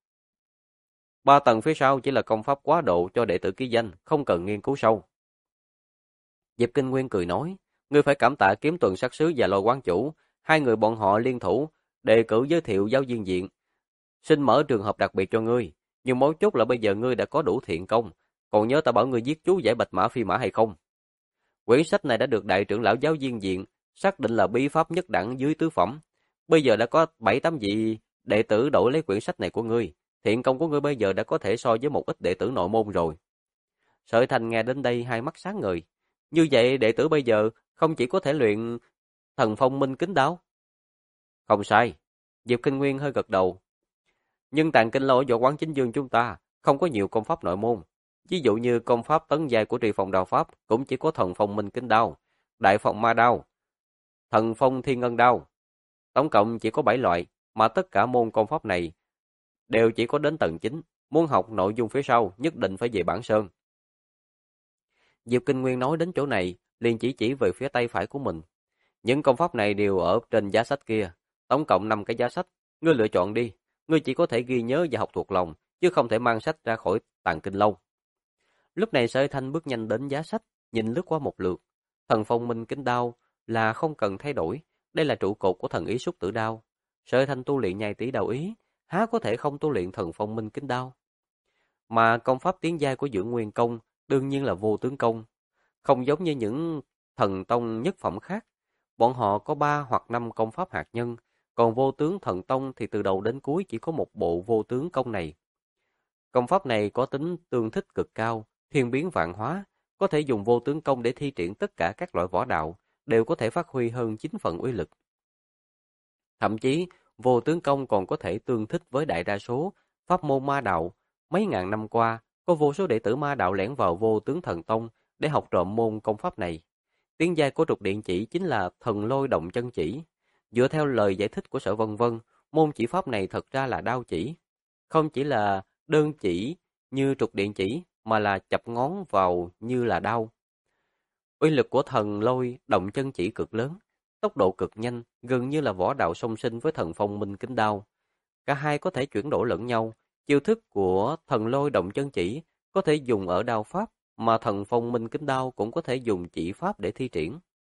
3 tầng phía sau chỉ là công pháp quá độ cho đệ tử ký danh, không cần nghiên cứu sâu. Diệp Kinh Nguyên cười nói, ngươi phải cảm tạ Kiếm Tuần Sát Sứ và Lôi Quán Chủ, hai người bọn họ liên thủ, đề cử giới thiệu giáo viên diện. Xin mở trường hợp đặc biệt cho ngươi, nhưng mấu chốt là bây giờ ngươi đã có đủ thiện công, còn nhớ ta bảo ngươi giết chú giải Bạch Mã Phi Mã hay không? Quyển sách này đã được đại trưởng lão giáo viên diện xác định là bí pháp nhất đẳng dưới tứ phẩm. Bây giờ đã có 7-8 vị đệ tử đổi lấy quyển sách này của ngươi, thiện công của ngươi bây giờ đã có thể so với một ít đệ tử nội môn rồi. Sợi Thành nghe đến đây hai mắt sáng ngời. Như vậy đệ tử bây giờ không chỉ có thể luyện thần phong minh kính đáo. Không sai. Diệp Kinh Nguyên hơi gật đầu. Nhưng tàng kinh lâu ở Võ Quán Chính Dương chúng ta không có nhiều công pháp nội môn. Ví dụ như công pháp tấn giai của Trì Phong Đao Pháp cũng chỉ có thần phong minh kính đao, đại phong ma đao, thần phong thiên ngân đao. Tổng cộng chỉ có 7 loại, mà tất cả môn công pháp này đều chỉ có đến tầng 9. Muốn học nội dung phía sau nhất định phải về Bản Sơn. Diệp Kinh Nguyên nói đến chỗ này, liền chỉ về phía tay phải của mình. Những công pháp này đều ở trên giá sách kia, tổng cộng 5 cái giá sách, ngươi lựa chọn đi, ngươi chỉ có thể ghi nhớ và học thuộc lòng, chứ không thể mang sách ra khỏi tàng kinh lâu. Lúc này Sở Thanh bước nhanh đến giá sách, nhìn lướt qua một lượt. Thần phong minh kính đao là không cần thay đổi, đây là trụ cột của thần ý xúc tử đao. Sở Thanh tu luyện nhai tỷ đao ý, há có thể không tu luyện thần phong minh kính đao. Mà công pháp tiến giai của Dưỡng Nguyên Công đương nhiên là vô tướng công, không giống như những thần tông nhất phẩm khác. Bọn họ có 3 hoặc 5 công pháp hạt nhân, còn vô tướng thần tông thì từ đầu đến cuối chỉ có một bộ vô tướng công này. Công pháp này có tính tương thích cực cao, thiên biến vạn hóa, có thể dùng vô tướng công để thi triển tất cả các loại võ đạo, đều có thể phát huy hơn 9 phần uy lực. Thậm chí, vô tướng công còn có thể tương thích với đại đa số pháp môn ma đạo. Mấy ngàn năm qua, có vô số đệ tử ma đạo lẻn vào vô tướng thần tông để học trộm môn công pháp này. Tiến giai của trục điện chỉ chính là thần lôi động chân chỉ. Dựa theo lời giải thích của Sở Vân Vân, môn chỉ pháp này thật ra là đao chỉ. Không chỉ là đơn chỉ như trục điện chỉ, mà là chập ngón vào như là đao. Uy lực của thần lôi động chân chỉ cực lớn, tốc độ cực nhanh, gần như là võ đạo song sinh với thần phong minh kính đao. Cả hai có thể chuyển đổi lẫn nhau. Chiêu thức của thần lôi động chân chỉ có thể dùng ở đao pháp, mà thần phong minh kính đao cũng có thể dùng chỉ pháp để thi triển.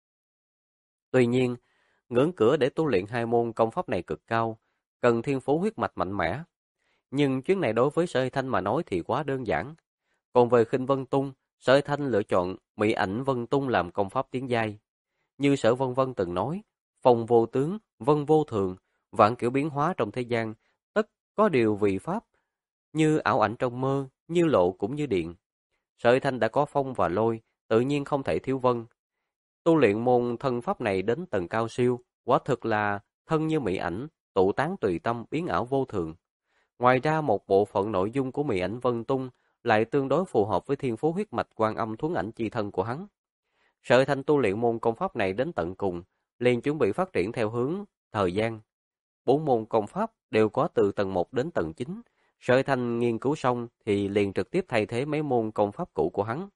Tuy nhiên, ngưỡng cửa để tu luyện hai môn công pháp này cực cao, cần thiên phú huyết mạch mạnh mẽ. Nhưng chuyến này đối với Sở Thanh mà nói thì quá đơn giản. Còn về Khinh Vân Tung, Sở Thanh lựa chọn Mỹ Ảnh Vân Tung làm công pháp tiến giai. Như Sở Vân Vân từng nói, phong vô tướng, vân vô thường, vạn kiểu biến hóa trong thế gian, tất có điều vì pháp, như ảo ảnh trong mơ, như lộ cũng như điện. Sở Thanh đã có phong và lôi, tự nhiên không thể thiếu vân. Tu luyện môn thân pháp này đến tầng cao siêu, quả thực là thân như mỹ ảnh, tụ tán tùy tâm, biến ảo vô thường. Ngoài ra một bộ phận nội dung của Mỹ Ảnh Vân Tung lại tương đối phù hợp với thiên phú huyết mạch Quan Âm Thuấn Ảnh chi thân của hắn. Sở Thanh tu luyện môn công pháp này đến tận cùng, liền chuẩn bị phát triển theo hướng thời gian. 4 môn công pháp đều có từ tầng 1 đến tầng 9. Sở Thanh nghiên cứu xong thì liền trực tiếp thay thế mấy môn công pháp cũ của hắn.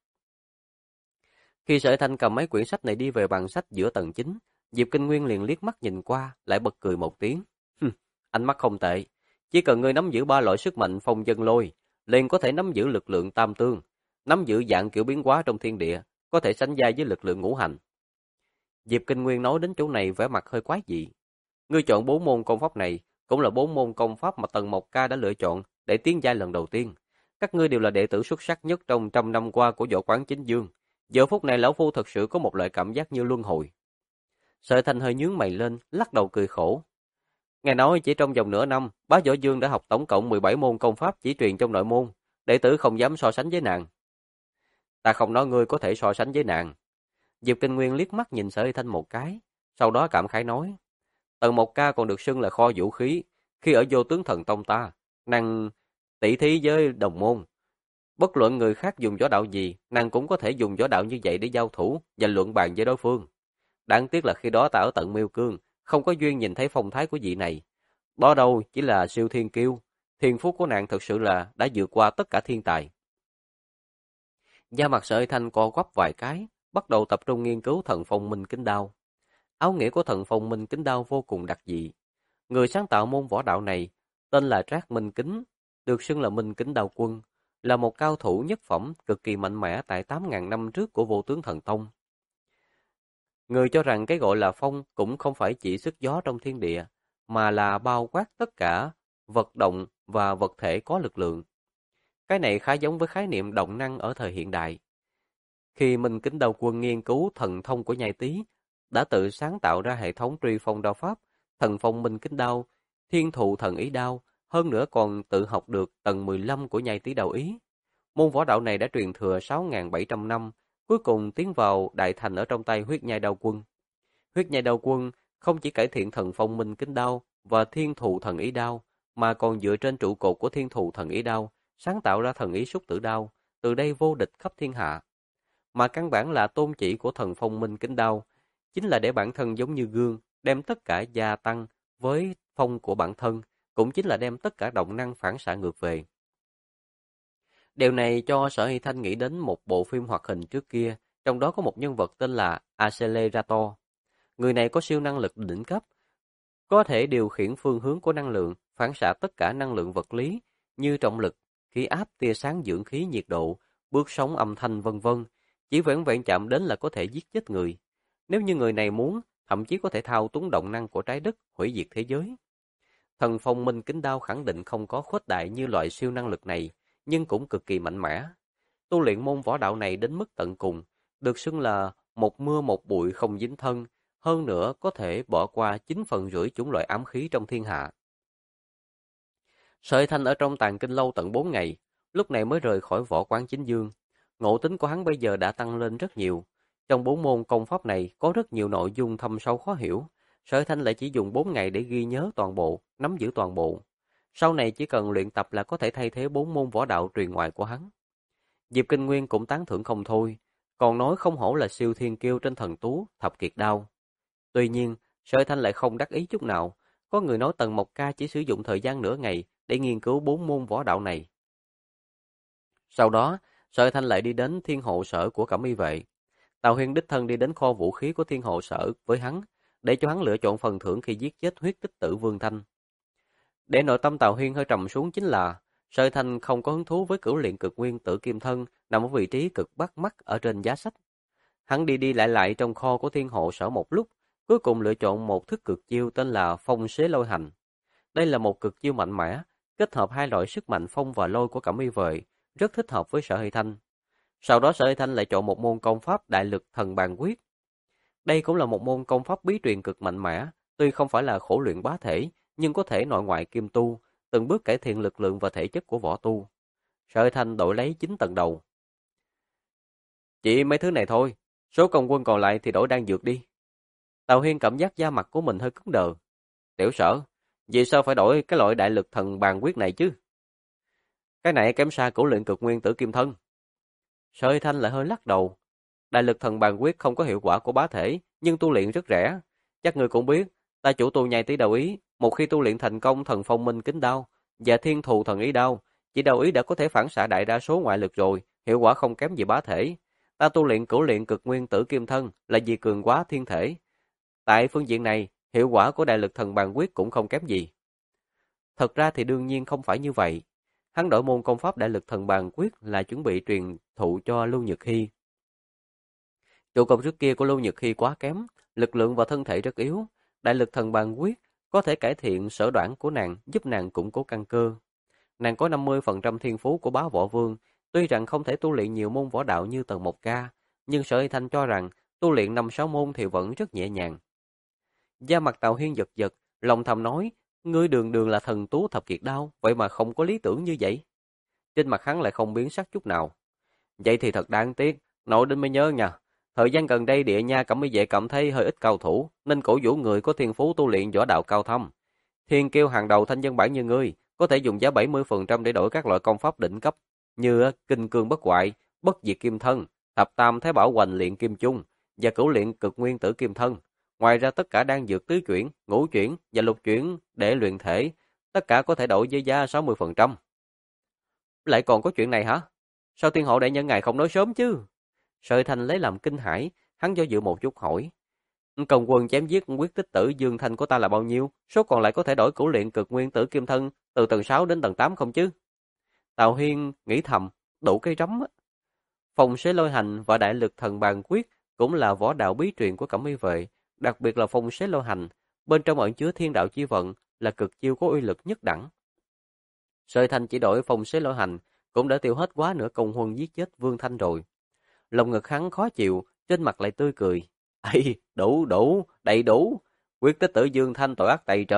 Khi Sở Thanh cầm mấy quyển sách này đi về bàn sách giữa tầng 9, Diệp Kinh Nguyên liền liếc mắt nhìn qua, lại bật cười một tiếng. Ánh mắt không tệ. Chỉ cần ngươi nắm giữ 3 loại sức mạnh phong dân lôi, liền có thể nắm giữ lực lượng tam tương, nắm giữ dạng kiểu biến hóa trong thiên địa, có thể sánh vai với lực lượng ngũ hành. Diệp Kinh Nguyên nói đến chỗ này vẻ mặt hơi quái dị. Ngươi chọn 4 môn công pháp này, cũng là 4 môn công pháp mà Tần Mộc Ca đã lựa chọn để tiến giai lần đầu tiên. Các ngươi đều là đệ tử xuất sắc nhất trong 100 năm qua của Võ Quán Chính Dương. Giờ phút này lão phu thật sự có một loại cảm giác như luân hồi. Sở Thanh hơi nhướng mày lên, lắc đầu cười khổ. Nghe nói chỉ trong vòng nửa năm, Bá Võ Dương đã học tổng cộng 17 môn công pháp chỉ truyền trong nội môn, đệ tử không dám so sánh với nàng. Ta không nói ngươi có thể so sánh với nàng. Diệp Kinh Nguyên liếc mắt nhìn Sở Thanh một cái, sau đó cảm khái nói: Tần Mộc Ca còn được xưng là kho vũ khí, khi ở Vô Tướng Thần Tông ta, nàng tỷ thí với đồng môn. Bất luận người khác dùng võ đạo gì, nàng cũng có thể dùng võ đạo như vậy để giao thủ và luận bàn với đối phương. Đáng tiếc là khi đó ta ở tận Miêu Cương, không có duyên nhìn thấy phong thái của vị này. Đó đâu chỉ là siêu thiên kiêu, thiên phú của nàng thực sự là đã vượt qua tất cả thiên tài. Da mặt Sở Thanh co quắp vài cái, bắt đầu tập trung nghiên cứu thần phong minh kính đao. Áo nghĩa của thần phong minh kính đao vô cùng đặc dị. Người sáng tạo môn võ đạo này tên là Trác Minh Kính, được xưng là Minh Kính Đao Quân, là một cao thủ nhất phẩm cực kỳ mạnh mẽ tại 8.000 năm trước của Vô Tướng Thần Tông. Người cho rằng cái gọi là phong cũng không phải chỉ sức gió trong thiên địa, mà là bao quát tất cả vật động và vật thể có lực lượng. Cái này khá giống với khái niệm động năng ở thời hiện đại. Khi Minh Kính Đao Quân nghiên cứu thần thông của nhai Tý, đã tự sáng tạo ra hệ thống truy phong đao pháp, thần phong Minh Kính Đao, Thiên thụ thần ý đao, hơn nữa còn tự học được tầng 15 của nhai tý đao ý. Môn võ đạo này đã truyền thừa 6.700 năm, cuối cùng tiến vào đại thành ở trong tay huyết nhai đao quân. Huyết nhai đao quân không chỉ cải thiện thần phong minh kính đao và thiên thụ thần ý đao, mà còn dựa trên trụ cột của thiên thụ thần ý đao, sáng tạo ra thần ý xúc tử đao, từ đây vô địch khắp thiên hạ. Mà căn bản là tôn chỉ của thần phong minh kính đao, chính là để bản thân giống như gương, đem tất cả gia tăng với phong của bản thân, cũng chính là đem tất cả động năng phản xạ ngược về. Điều này cho Sở Hy Thanh nghĩ đến một bộ phim hoạt hình trước kia, trong đó có một nhân vật tên là Accelerator. Người này có siêu năng lực đỉnh cấp, có thể điều khiển phương hướng của năng lượng, phản xạ tất cả năng lượng vật lý như trọng lực, khí áp, tia sáng, dưỡng khí, nhiệt độ, bước sóng, âm thanh vân vân, chỉ vẻn vẹn chạm đến là có thể giết chết người. Nếu như người này muốn, thậm chí có thể thao túng động năng của trái đất, hủy diệt thế giới. Thần phong minh kính đao khẳng định không có khuếch đại như loại siêu năng lực này, nhưng cũng cực kỳ mạnh mẽ. Tu luyện môn võ đạo này đến mức tận cùng, được xưng là một mưa một bụi không dính thân, hơn nữa có thể bỏ qua 9/10 chủng loại ám khí trong thiên hạ. Sở Thanh ở trong tàng kinh lâu tận 4 ngày, lúc này mới rời khỏi võ quán chính dương. Ngộ tính của hắn bây giờ đã tăng lên rất nhiều. Trong 4 môn công pháp này có rất nhiều nội dung thâm sâu khó hiểu. Sở Thanh lại chỉ dùng 4 ngày để ghi nhớ toàn bộ, nắm giữ toàn bộ. Sau này chỉ cần luyện tập là có thể thay thế 4 môn võ đạo truyền ngoại của hắn. Diệp Kinh Nguyên cũng tán thưởng không thôi, còn nói không hổ là siêu thiên kiêu trên thần tú, thập kiệt đao. Tuy nhiên, Sở Thanh lại không đắc ý chút nào. Có người nói Tần Mộc Ca chỉ sử dụng thời gian nửa ngày để nghiên cứu 4 môn võ đạo này. Sau đó, Sở Thanh lại đi đến thiên hộ sở của Cẩm Y vệ. Tào Huyên đích thân đi đến kho vũ khí của thiên hộ sở với hắn, để cho hắn lựa chọn phần thưởng khi giết chết huyết tích tử Vương Thanh. Để nội tâm Tào Huyên hơi trầm xuống chính là, Sở Thanh không có hứng thú với cửu luyện cực nguyên tử kim thân nằm ở vị trí cực bắc mắt ở trên giá sách. Hắn đi đi lại trong kho của thiên hộ sở một lúc, cuối cùng lựa chọn một thức cực chiêu tên là phong xế lôi hành. Đây là một cực chiêu mạnh mẽ, kết hợp hai loại sức mạnh phong và lôi của Cẩm Y vệ, rất thích hợp với Sở Hy Thanh. Sau đó Sở Hy Thanh lại chọn một môn công pháp đại lực thần bàn quyết. Đây cũng là một môn công pháp bí truyền cực mạnh mẽ, tuy không phải là khổ luyện bá thể, nhưng có thể nội ngoại kim tu, từng bước cải thiện lực lượng và thể chất của võ tu. Sở Hy Thanh đổi lấy 9 tầng đầu. Chỉ mấy thứ này thôi, số công quân còn lại thì đổi đan dược đi. Tào Huyên cảm giác da mặt của mình hơi cứng đờ. Tiểu Sở, vì sao phải đổi cái loại đại lực thần bàn quyết này chứ? Cái này kém xa cửu luyện cực nguyên tử kim thân. Sở Hy Thanh lại hơi lắc đầu. Đại lực thần bàn quyết không có hiệu quả của bá thể, nhưng tu luyện rất rẻ. Chắc người cũng biết, ta chủ tu nhai tý đao ý, một khi tu luyện thành công thần phong minh kính đao và thiên thù thần ý đao, chỉ đao ý đã có thể phản xạ đại đa số ngoại lực rồi, hiệu quả không kém gì bá thể. Ta tu luyện cửu luyện cực nguyên tử kim thân là vì cường quá thiên thể. Tại phương diện này, hiệu quả của đại lực thần bàn quyết cũng không kém gì. Thật ra thì đương nhiên không phải như vậy. Hắn đổi môn công pháp đại lực thần bàn quyết là chuẩn bị truyền thụ cho Lưu Nhược Hy. Trụ cột trước kia của Lưu Nhược Hy quá kém, lực lượng và thân thể rất yếu. Đại lực thần bàn quyết có thể cải thiện sở đoản của nàng, giúp nàng củng cố căn cơ. Nàng có 50% thiên phú của bá võ vương, tuy rằng không thể tu luyện nhiều môn võ đạo như Tần Mộc Ca, nhưng Sở Hy Thanh cho rằng tu luyện 5-6 môn thì vẫn rất nhẹ nhàng. Da mặt Tào Huyên giật giật, lòng thầm nói, ngươi đường đường là thần tú thập kiệt đao, vậy mà không có lý tưởng như vậy. Trên mặt hắn lại không biến sắc chút nào. Vậy thì thật đáng tiếc, nội định mới nhớ nha. Thời gian gần đây địa nha Cẩm Y vệ cảm thấy hơi ít cao thủ, nên cổ vũ người có thiên phú tu luyện võ đạo cao thâm. Thiên kiêu hàng đầu thanh dân bản như ngươi, có thể dùng giá 70% để đổi các loại công pháp đỉnh cấp, như kinh cương bất hoại, bất diệt kim thân, thập tam thái bảo hoành luyện kim chung, và cửu luyện cực nguyên tử kim thân. Ngoài ra tất cả đan dược tứ chuyển, ngũ chuyển và lục chuyển để luyện thể, tất cả có thể đổi với giá 60%. Lại còn có chuyện này hả? Sao thiên hộ đại nhân ngài không nói sớm chứ? Sở Thanh lấy làm kinh hãi, hắn do dự một chút hỏi. Công quân chém giết quyết tích tử Dương Thanh của ta là bao nhiêu? Số còn lại có thể đổi cửu luyện cực nguyên tử kim thân từ tầng 6 đến tầng 8 không chứ? Tào Huyên nghĩ thầm, đủ cây rắm á. Phong xế lôi hành và đại lực thần bàn quyết cũng là võ đạo bí truyền của Cẩm Y vệ, đặc biệt là phong xế lôi hành, bên trong ẩn chứa thiên đạo chi vận, là cực chiêu có uy lực nhất đẳng. Sở Thanh chỉ đổi phong xế lôi hành, cũng đã tiêu hết quá nửa công huân giết chết Vương Thanh rồi. Lòng ngực hắn khó chịu, trên mặt lại tươi cười. Ây, đủ, đầy đủ. Quyết tích tử Dương Thanh tội ác tày trời,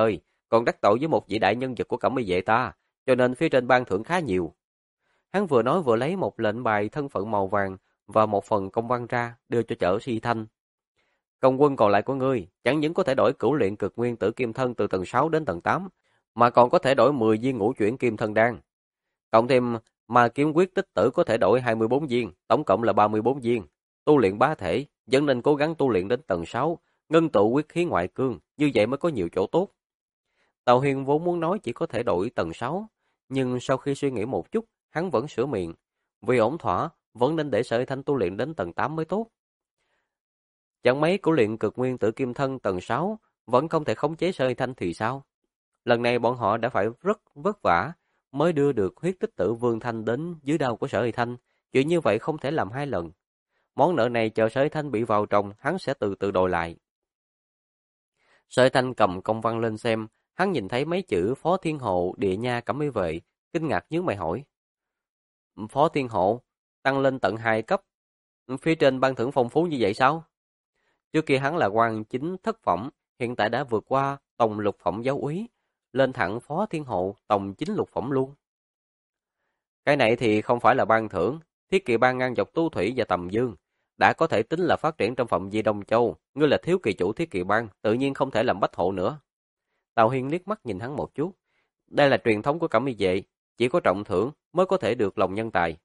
còn đắc tội với một vị đại nhân vật của Cẩm Y vệ ta, cho nên phía trên ban thưởng khá nhiều. Hắn vừa nói vừa lấy một lệnh bài thân phận màu vàng và một phần công văn ra, đưa cho Chợ Si Thanh. Công quân còn lại của ngươi, chẳng những có thể đổi cửu luyện cực nguyên tử kim thân từ tầng 6 đến tầng 8, mà còn có thể đổi 10 viên ngũ chuyển kim thân đan. Cộng thêm ma kiếm quyết tích tử có thể đổi 24 viên, tổng cộng là 34 viên. Tu luyện bá thể, vẫn nên cố gắng tu luyện đến tầng 6, ngưng tụ quyết khí ngoại cương, như vậy mới có nhiều chỗ tốt. Tào Hiên vốn muốn nói chỉ có thể đổi tầng 6, nhưng sau khi suy nghĩ một chút, hắn vẫn sửa miệng. Vì ổn thỏa, vẫn nên để Sở Thanh tu luyện đến tầng 8 mới tốt. Chẳng mấy của luyện cực nguyên tử kim thân tầng 6 vẫn không thể khống chế Sở Thanh thì sao? Lần này bọn họ đã phải rất vất vả mới đưa được huyết tích tử Vương Thanh đến dưới đầu của Sở Thanh. Chuyện như vậy không thể làm hai lần. Món nợ này chờ Sở Thanh bị vào trồng, hắn sẽ từ từ đòi lại. Sở Thanh cầm công văn lên xem, hắn nhìn thấy mấy chữ Phó Thiên Hộ Địa Nha Cẩm Y Vệ, kinh ngạc nhướng mày hỏi. Phó Thiên Hộ, tăng lên tận 2 cấp, phía trên ban thưởng phong phú như vậy sao? Trước kia hắn là quan chính thất phẩm, hiện tại đã vượt qua tổng lục phẩm giáo úy, lên thẳng Phó Thiên Hộ tổng chính lục phẩm luôn. Cái này thì không phải là ban thưởng, thiết kỵ ban ngang dọc Tu Thủy và Tầm Dương, đã có thể tính là phát triển trong phạm vi Đông Châu, ngươi là thiếu kỳ chủ thiết kỵ ban, tự nhiên không thể làm bách hộ nữa. Tào Hiên liếc mắt nhìn hắn một chút, đây là truyền thống của Cẩm Y vệ, chỉ có trọng thưởng mới có thể được lòng nhân tài.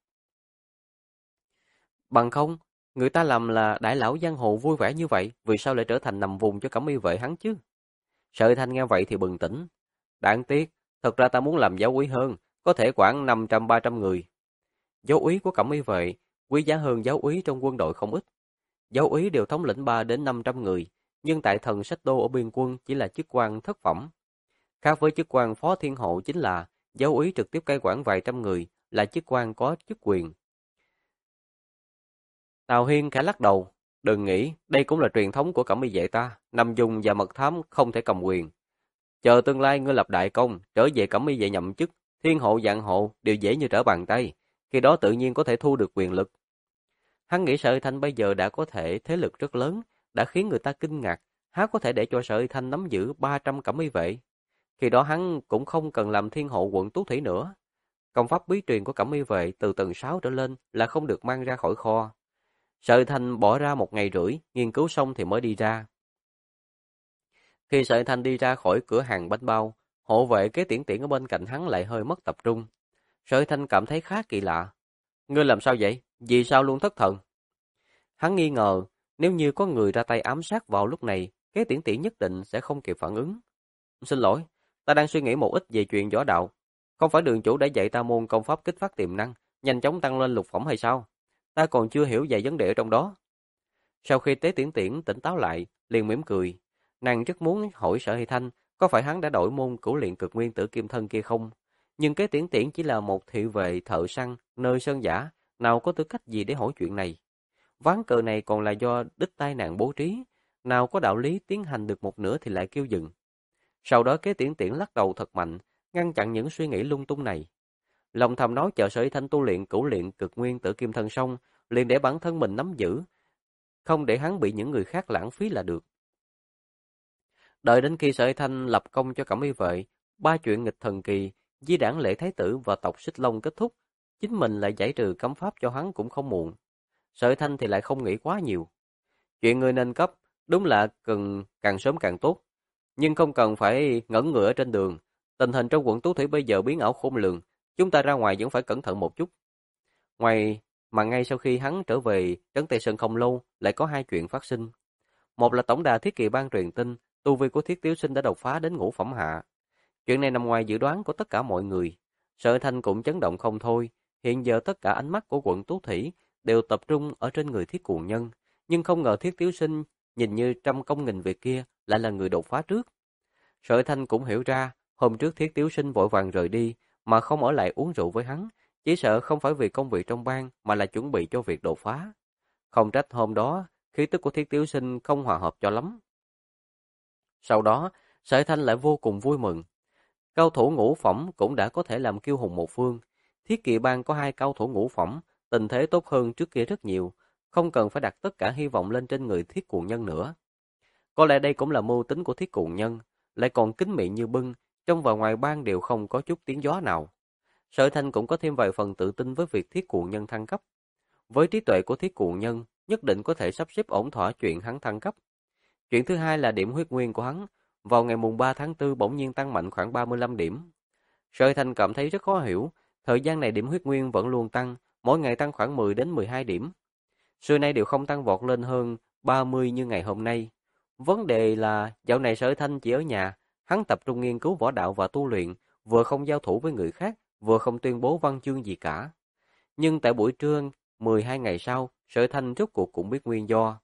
Bằng không, người ta làm là đại lão giang hồ vui vẻ như vậy, vì sao lại trở thành nằm vùng cho Cẩm Y vệ hắn chứ? Sở Thanh nghe vậy thì bừng tỉnh. Đáng tiếc, thật ra ta muốn làm giáo úy hơn, có thể khoảng 500-300 người. Giáo úy của Cẩm Y vệ, quý giá hơn giáo úy trong quân đội không ít. Giáo úy đều thống lĩnh 3 đến 500 người, nhưng tại Thần Sách Đô ở biên quân chỉ là chức quan thất phẩm. Khác với chức quan Phó Thiên Hộ chính là giáo úy trực tiếp cai quản vài trăm người, là chức quan có chức quyền. Tào Hiên khẽ lắc đầu, đừng nghĩ, đây cũng là truyền thống của Cẩm Y vệ ta, nằm dùng và mật thám không thể cầm quyền. Chờ tương lai ngươi lập đại công, trở về Cẩm Y vệ nhậm chức, thiên hộ dạng hộ đều dễ như trở bàn tay, khi đó tự nhiên có thể thu được quyền lực. Hắn nghĩ Sở Thanh bây giờ đã có thể thế lực rất lớn, đã khiến người ta kinh ngạc, há có thể để cho Sở Thanh nắm giữ 300 Cẩm Y vệ. Khi đó hắn cũng không cần làm thiên hộ quận Tú Thủy nữa. Công pháp bí truyền của Cẩm Y vệ từ tầng 6 trở lên là không được mang ra khỏi kho. Sở Thanh bỏ ra 1 ngày rưỡi, nghiên cứu xong thì mới đi ra. Khi Sở Thanh đi ra khỏi cửa hàng bánh bao, hộ vệ kế tiễn tiễn ở bên cạnh hắn lại hơi mất tập trung. Sở Thanh cảm thấy khá kỳ lạ. Ngươi làm sao vậy? Vì sao luôn thất thần? Hắn nghi ngờ, nếu như có người ra tay ám sát vào lúc này, kế tiễn tiễn nhất định sẽ không kịp phản ứng. Xin lỗi, ta đang suy nghĩ một ít về chuyện võ đạo. Không phải đường chủ đã dạy ta môn công pháp kích phát tiềm năng, nhanh chóng tăng lên lục phẩm hay sao? Ta còn chưa hiểu vài vấn đề ở trong đó. Sau khi Tế Tiễn Tiễn tỉnh táo lại, liền mỉm cười. Nàng rất muốn hỏi Sở Hy Thanh có phải hắn đã đổi môn cửu luyện cực nguyên tử kim thân kia không? Nhưng Kế Tiễn Tiễn chỉ là một thị vệ thợ săn nơi sơn giả, nào có tư cách gì để hỏi chuyện này. Ván cờ này còn là do đích tai nạn bố trí, nào có đạo lý tiến hành được một nửa thì lại kêu dừng. Sau đó Kế Tiễn Tiễn lắc đầu thật mạnh, ngăn chặn những suy nghĩ lung tung này. Lòng thầm nói chờ Sở Hy Thanh tu luyện cửu luyện cực nguyên tử kim thân xong, liền để bản thân mình nắm giữ, không để hắn bị những người khác lãng phí là được. Đợi đến khi Sở Hy Thanh lập công cho Cẩm Y vệ, 3 chuyện nghịch thần kỳ, di đảng lễ thái tử và tộc Xích Long kết thúc, chính mình lại giải trừ cấm pháp cho hắn cũng không muộn. Sở Hy Thanh thì lại không nghĩ quá nhiều. Chuyện người nên cấp, đúng là cần càng sớm càng tốt, nhưng không cần phải ngẩn ngựa ở trên đường. Tình hình trong quận Tú Thủy bây giờ biến ảo khôn lường, chúng ta ra ngoài vẫn phải cẩn thận một chút. Ngay sau khi hắn trở về trấn Tây Sơn không lâu, lại có 2 chuyện phát sinh. Một là tổng đà thiết kỵ ban truyền tin, tu vi của Thiết Tiếu Sinh đã đột phá đến ngũ phẩm hạ. Chuyện này nằm ngoài dự đoán của tất cả mọi người. Sở Thanh cũng chấn động không thôi. Hiện giờ tất cả ánh mắt của quận Tú Thủy đều tập trung ở trên người Thiết Cuồng Nhân, nhưng không ngờ Thiết Tiếu Sinh nhìn như trăm công nghìn việc kia lại là người đột phá trước. Sở Thanh cũng hiểu ra, hôm trước Thiết Tiếu Sinh vội vàng rời đi mà không ở lại uống rượu với hắn, chỉ sợ không phải vì công việc trong bang mà là chuẩn bị cho việc đột phá. Không trách hôm đó, khí tức của Thiết Tiếu Sinh không hòa hợp cho lắm. Sau đó, Sở Thanh lại vô cùng vui mừng. Cao thủ ngũ phẩm cũng đã có thể làm kiêu hùng một phương. Thiết kỵ bang có 2 cao thủ ngũ phẩm, tình thế tốt hơn trước kia rất nhiều, không cần phải đặt tất cả hy vọng lên trên người Thiết Cuồng Nhân nữa. Có lẽ đây cũng là mưu tính của Thiết Cuồng Nhân. lại còn kín miệng như bưng, trong và ngoài bang đều không có chút tiếng gió nào. Sở Thanh cũng có thêm vài phần tự tin với việc Thiết Cuồng Nhân thăng cấp. Với trí tuệ của Thiết Cuồng Nhân, nhất định có thể sắp xếp ổn thỏa chuyện hắn thăng cấp. Chuyện thứ hai là điểm huyết nguyên của hắn, vào ngày mùng 3 tháng 4 bỗng nhiên tăng mạnh khoảng 35 điểm. Sở Thanh cảm thấy rất khó hiểu, thời gian này điểm huyết nguyên vẫn luôn tăng, mỗi ngày tăng khoảng 10 đến 12 điểm. Xưa nay đều không tăng vọt lên hơn 30 như ngày hôm nay. Vấn đề là dạo này Sở Thanh chỉ ở nhà, hắn tập trung nghiên cứu võ đạo và tu luyện, vừa không giao thủ với người khác, vừa không tuyên bố văn chương gì cả. Nhưng tại buổi trưa 12 ngày sau, Sở Thanh rốt cuộc cũng biết nguyên do.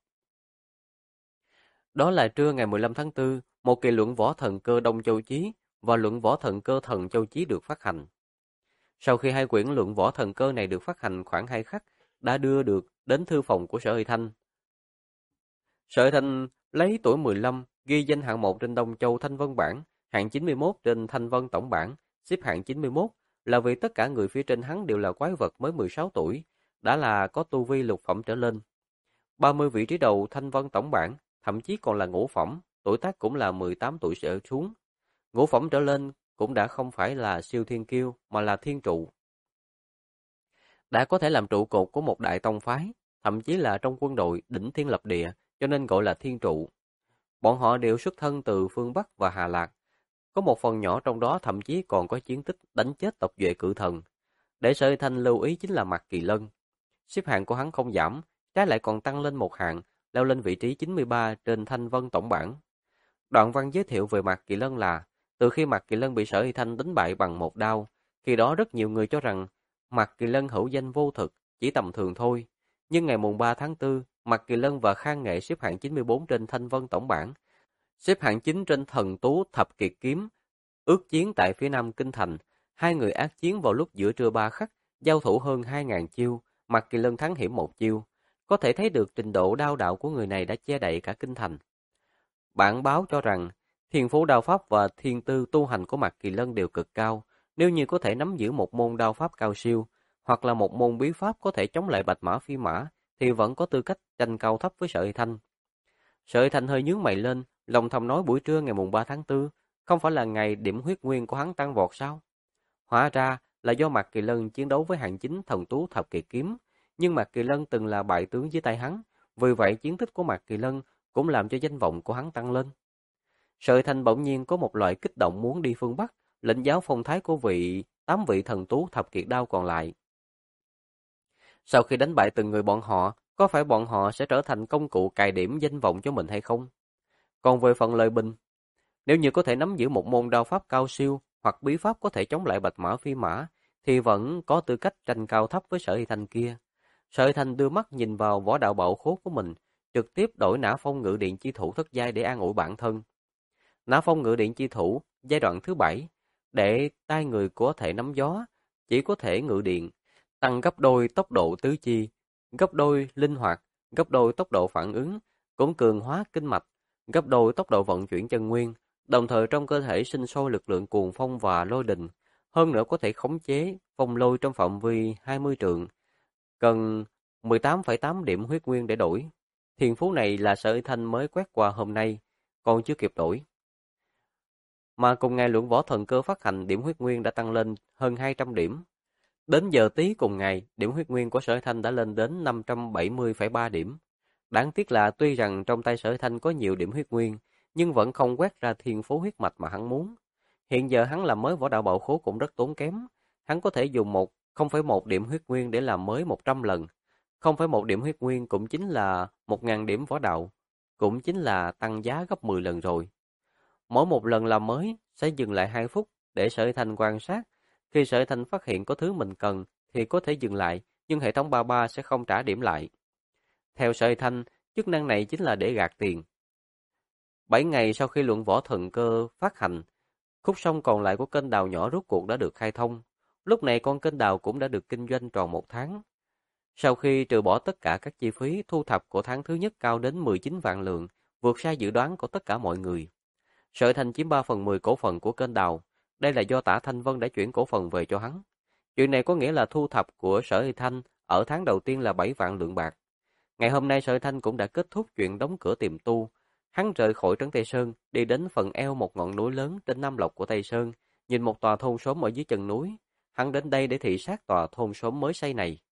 Đó là trưa ngày 15 tháng 4, một kỳ luận võ thần cơ Đông Châu Chí và luận võ thần cơ Thần Châu Chí được phát hành. Sau khi hai quyển luận võ thần cơ này được phát hành khoảng 2 khắc, đã đưa được đến thư phòng của Sở Huy Thanh. Sở Huy Thanh lấy tuổi 15, ghi danh hạng 1 trên Đông Châu Thanh Vân bảng, hạng 91 trên Thanh Vân tổng bảng, xếp hạng 91 là vì tất cả người phía trên hắn đều là quái vật mới 16 tuổi, đã là có tu vi lục phẩm trở lên. 30 vị trí đầu Thanh Vân tổng bảng, thậm chí còn là ngũ phẩm, tuổi tác cũng là 18 tuổi trở xuống. Ngũ phẩm trở lên cũng đã không phải là siêu thiên kiêu mà là thiên trụ. Đã có thể làm trụ cột của một đại tông phái, thậm chí là trong quân đội đỉnh thiên lập địa, cho nên gọi là thiên trụ. Bọn họ đều xuất thân từ phương Bắc và Hà Lạc. Có một phần nhỏ trong đó thậm chí còn có chiến tích đánh chết tộc Duệ Cự Thần. Để Sở Thanh lưu ý chính là Mạc Kỳ Lân. Xếp hạng của hắn không giảm, trái lại còn tăng lên một hạng, leo lên vị trí 93 trên Thanh Vân tổng bảng. Đoạn văn giới thiệu về Mạc Kỳ Lân là, từ khi Mạc Kỳ Lân bị Sở Hy Thanh đánh bại bằng một đao, khi đó rất nhiều người cho rằng Mạc Kỳ Lân hữu danh vô thực, chỉ tầm thường thôi. Nhưng ngày mùng 3 tháng 4, Mạc Kỳ Lân và Khang Nghệ xếp hạng 94 trên Thanh Vân tổng bảng, xếp hạng 9 trên Thần Tú Thập Kiệt Kiếm, ước chiến tại phía nam kinh thành. Hai người ác chiến vào lúc giữa trưa 3 khắc, giao thủ hơn 2.000 chiêu, Mạc Kỳ Lân thắng hiểm một chiêu. Có thể thấy được trình độ đao đạo của người này đã che đậy cả kinh thành. Bản báo cho rằng, thiên phú đao pháp và thiên tư tu hành của Mạc Kỳ Lân đều cực cao. Nếu như có thể nắm giữ một môn đao pháp cao siêu, hoặc là một môn bí pháp có thể chống lại bạch mã phi mã, thì vẫn có tư cách tranh cao thấp với Sở Hy Thanh. Sở Hy Thanh hơi nhướng mày lên, lòng thầm nói buổi trưa ngày mùng 3 tháng 4, không phải là ngày điểm huyết nguyên của hắn tăng vọt sao? Hóa ra là do Mạc Kỳ Lân chiến đấu với hạng 9 Thần Tú Thập Kiệt Kiếm, nhưng Mạc Kỳ Lân từng là bại tướng dưới tay hắn, vì vậy chiến tích của Mạc Kỳ Lân cũng làm cho danh vọng của hắn tăng lên. Sở Hy Thanh bỗng nhiên có một loại kích động muốn đi phương Bắc, lĩnh giáo phong thái của 8 vị Thần Tú Thập Kiệt Đao còn lại. Sau khi đánh bại từng người bọn họ, có phải bọn họ sẽ trở thành công cụ cài điểm danh vọng cho mình hay không? Còn về phần lời bình, nếu như có thể nắm giữ một môn đao pháp cao siêu hoặc bí pháp có thể chống lại bạch mã phi mã, thì vẫn có tư cách tranh cao thấp với Sở Hy Thanh kia. Sở Hy Thanh đưa mắt nhìn vào võ đạo bảo khố của mình, trực tiếp đổi Nã Phong Ngự Điện chi thủ thất giai để an ủi bản thân. Nã Phong Ngự Điện chi thủ giai đoạn thứ 7, để tay người có thể nắm gió, chỉ có thể ngự điện, tăng gấp đôi tốc độ tứ chi, gấp đôi linh hoạt, gấp đôi tốc độ phản ứng, cũng cường hóa kinh mạch, gấp đôi tốc độ vận chuyển chân nguyên, đồng thời trong cơ thể sinh sôi lực lượng cuồng phong và lôi đình, hơn nữa có thể khống chế phong lôi trong phạm vi 20 trượng, cần 18,8 điểm huyết nguyên để đổi. Thiên phú này là Sở Hy Thanh mới quét qua hôm nay, còn chưa kịp đổi. Mà cùng ngày luận võ thần cơ phát hành, điểm huyết nguyên đã tăng lên hơn 200 điểm. Đến giờ tí cùng ngày, điểm huyết nguyên của Sở Hy Thanh đã lên đến 570,3 điểm. Đáng tiếc là tuy rằng trong tay Sở Hy Thanh có nhiều điểm huyết nguyên, nhưng vẫn không quét ra thiên phú huyết mạch mà hắn muốn. Hiện giờ hắn làm mới võ đạo bảo khố cũng rất tốn kém. Hắn có thể dùng 0,1 điểm huyết nguyên để làm mới 100 lần. 0,1 điểm huyết nguyên cũng chính là 1.000 điểm võ đạo, cũng chính là tăng giá gấp 10 lần rồi. Mỗi một lần làm mới sẽ dừng lại 2 phút để Sở Hy Thanh quan sát. Khi Sở Hy Thanh phát hiện có thứ mình cần thì có thể dừng lại, nhưng hệ thống 33 sẽ không trả điểm lại. Theo Sở Hy Thanh, chức năng này chính là để gạt tiền. 7 ngày sau khi luận võ thần cơ phát hành, khúc sông còn lại của kênh đào nhỏ rốt cuộc đã được khai thông. Lúc này con kênh đào cũng đã được kinh doanh tròn 1 tháng. Sau khi trừ bỏ tất cả các chi phí, thu thập của tháng thứ nhất cao đến 19 vạn lượng, vượt xa dự đoán của tất cả mọi người. Sở Hy Thanh chiếm 3/10 cổ phần của kênh đào. Đây là do Tả Thanh Vân đã chuyển cổ phần về cho hắn. Chuyện này có nghĩa là thu thập của Sở Hy Thanh ở tháng đầu tiên là 7 vạn lượng bạc. Ngày hôm nay Sở Hy Thanh cũng đã kết thúc chuyện đóng cửa tiệm tu. Hắn rời khỏi trấn Tây Sơn, đi đến phần eo một ngọn núi lớn trên Nam Lộc của Tây Sơn, nhìn một tòa thôn xóm ở dưới chân núi. Hắn đến đây để thị sát tòa thôn xóm mới xây này.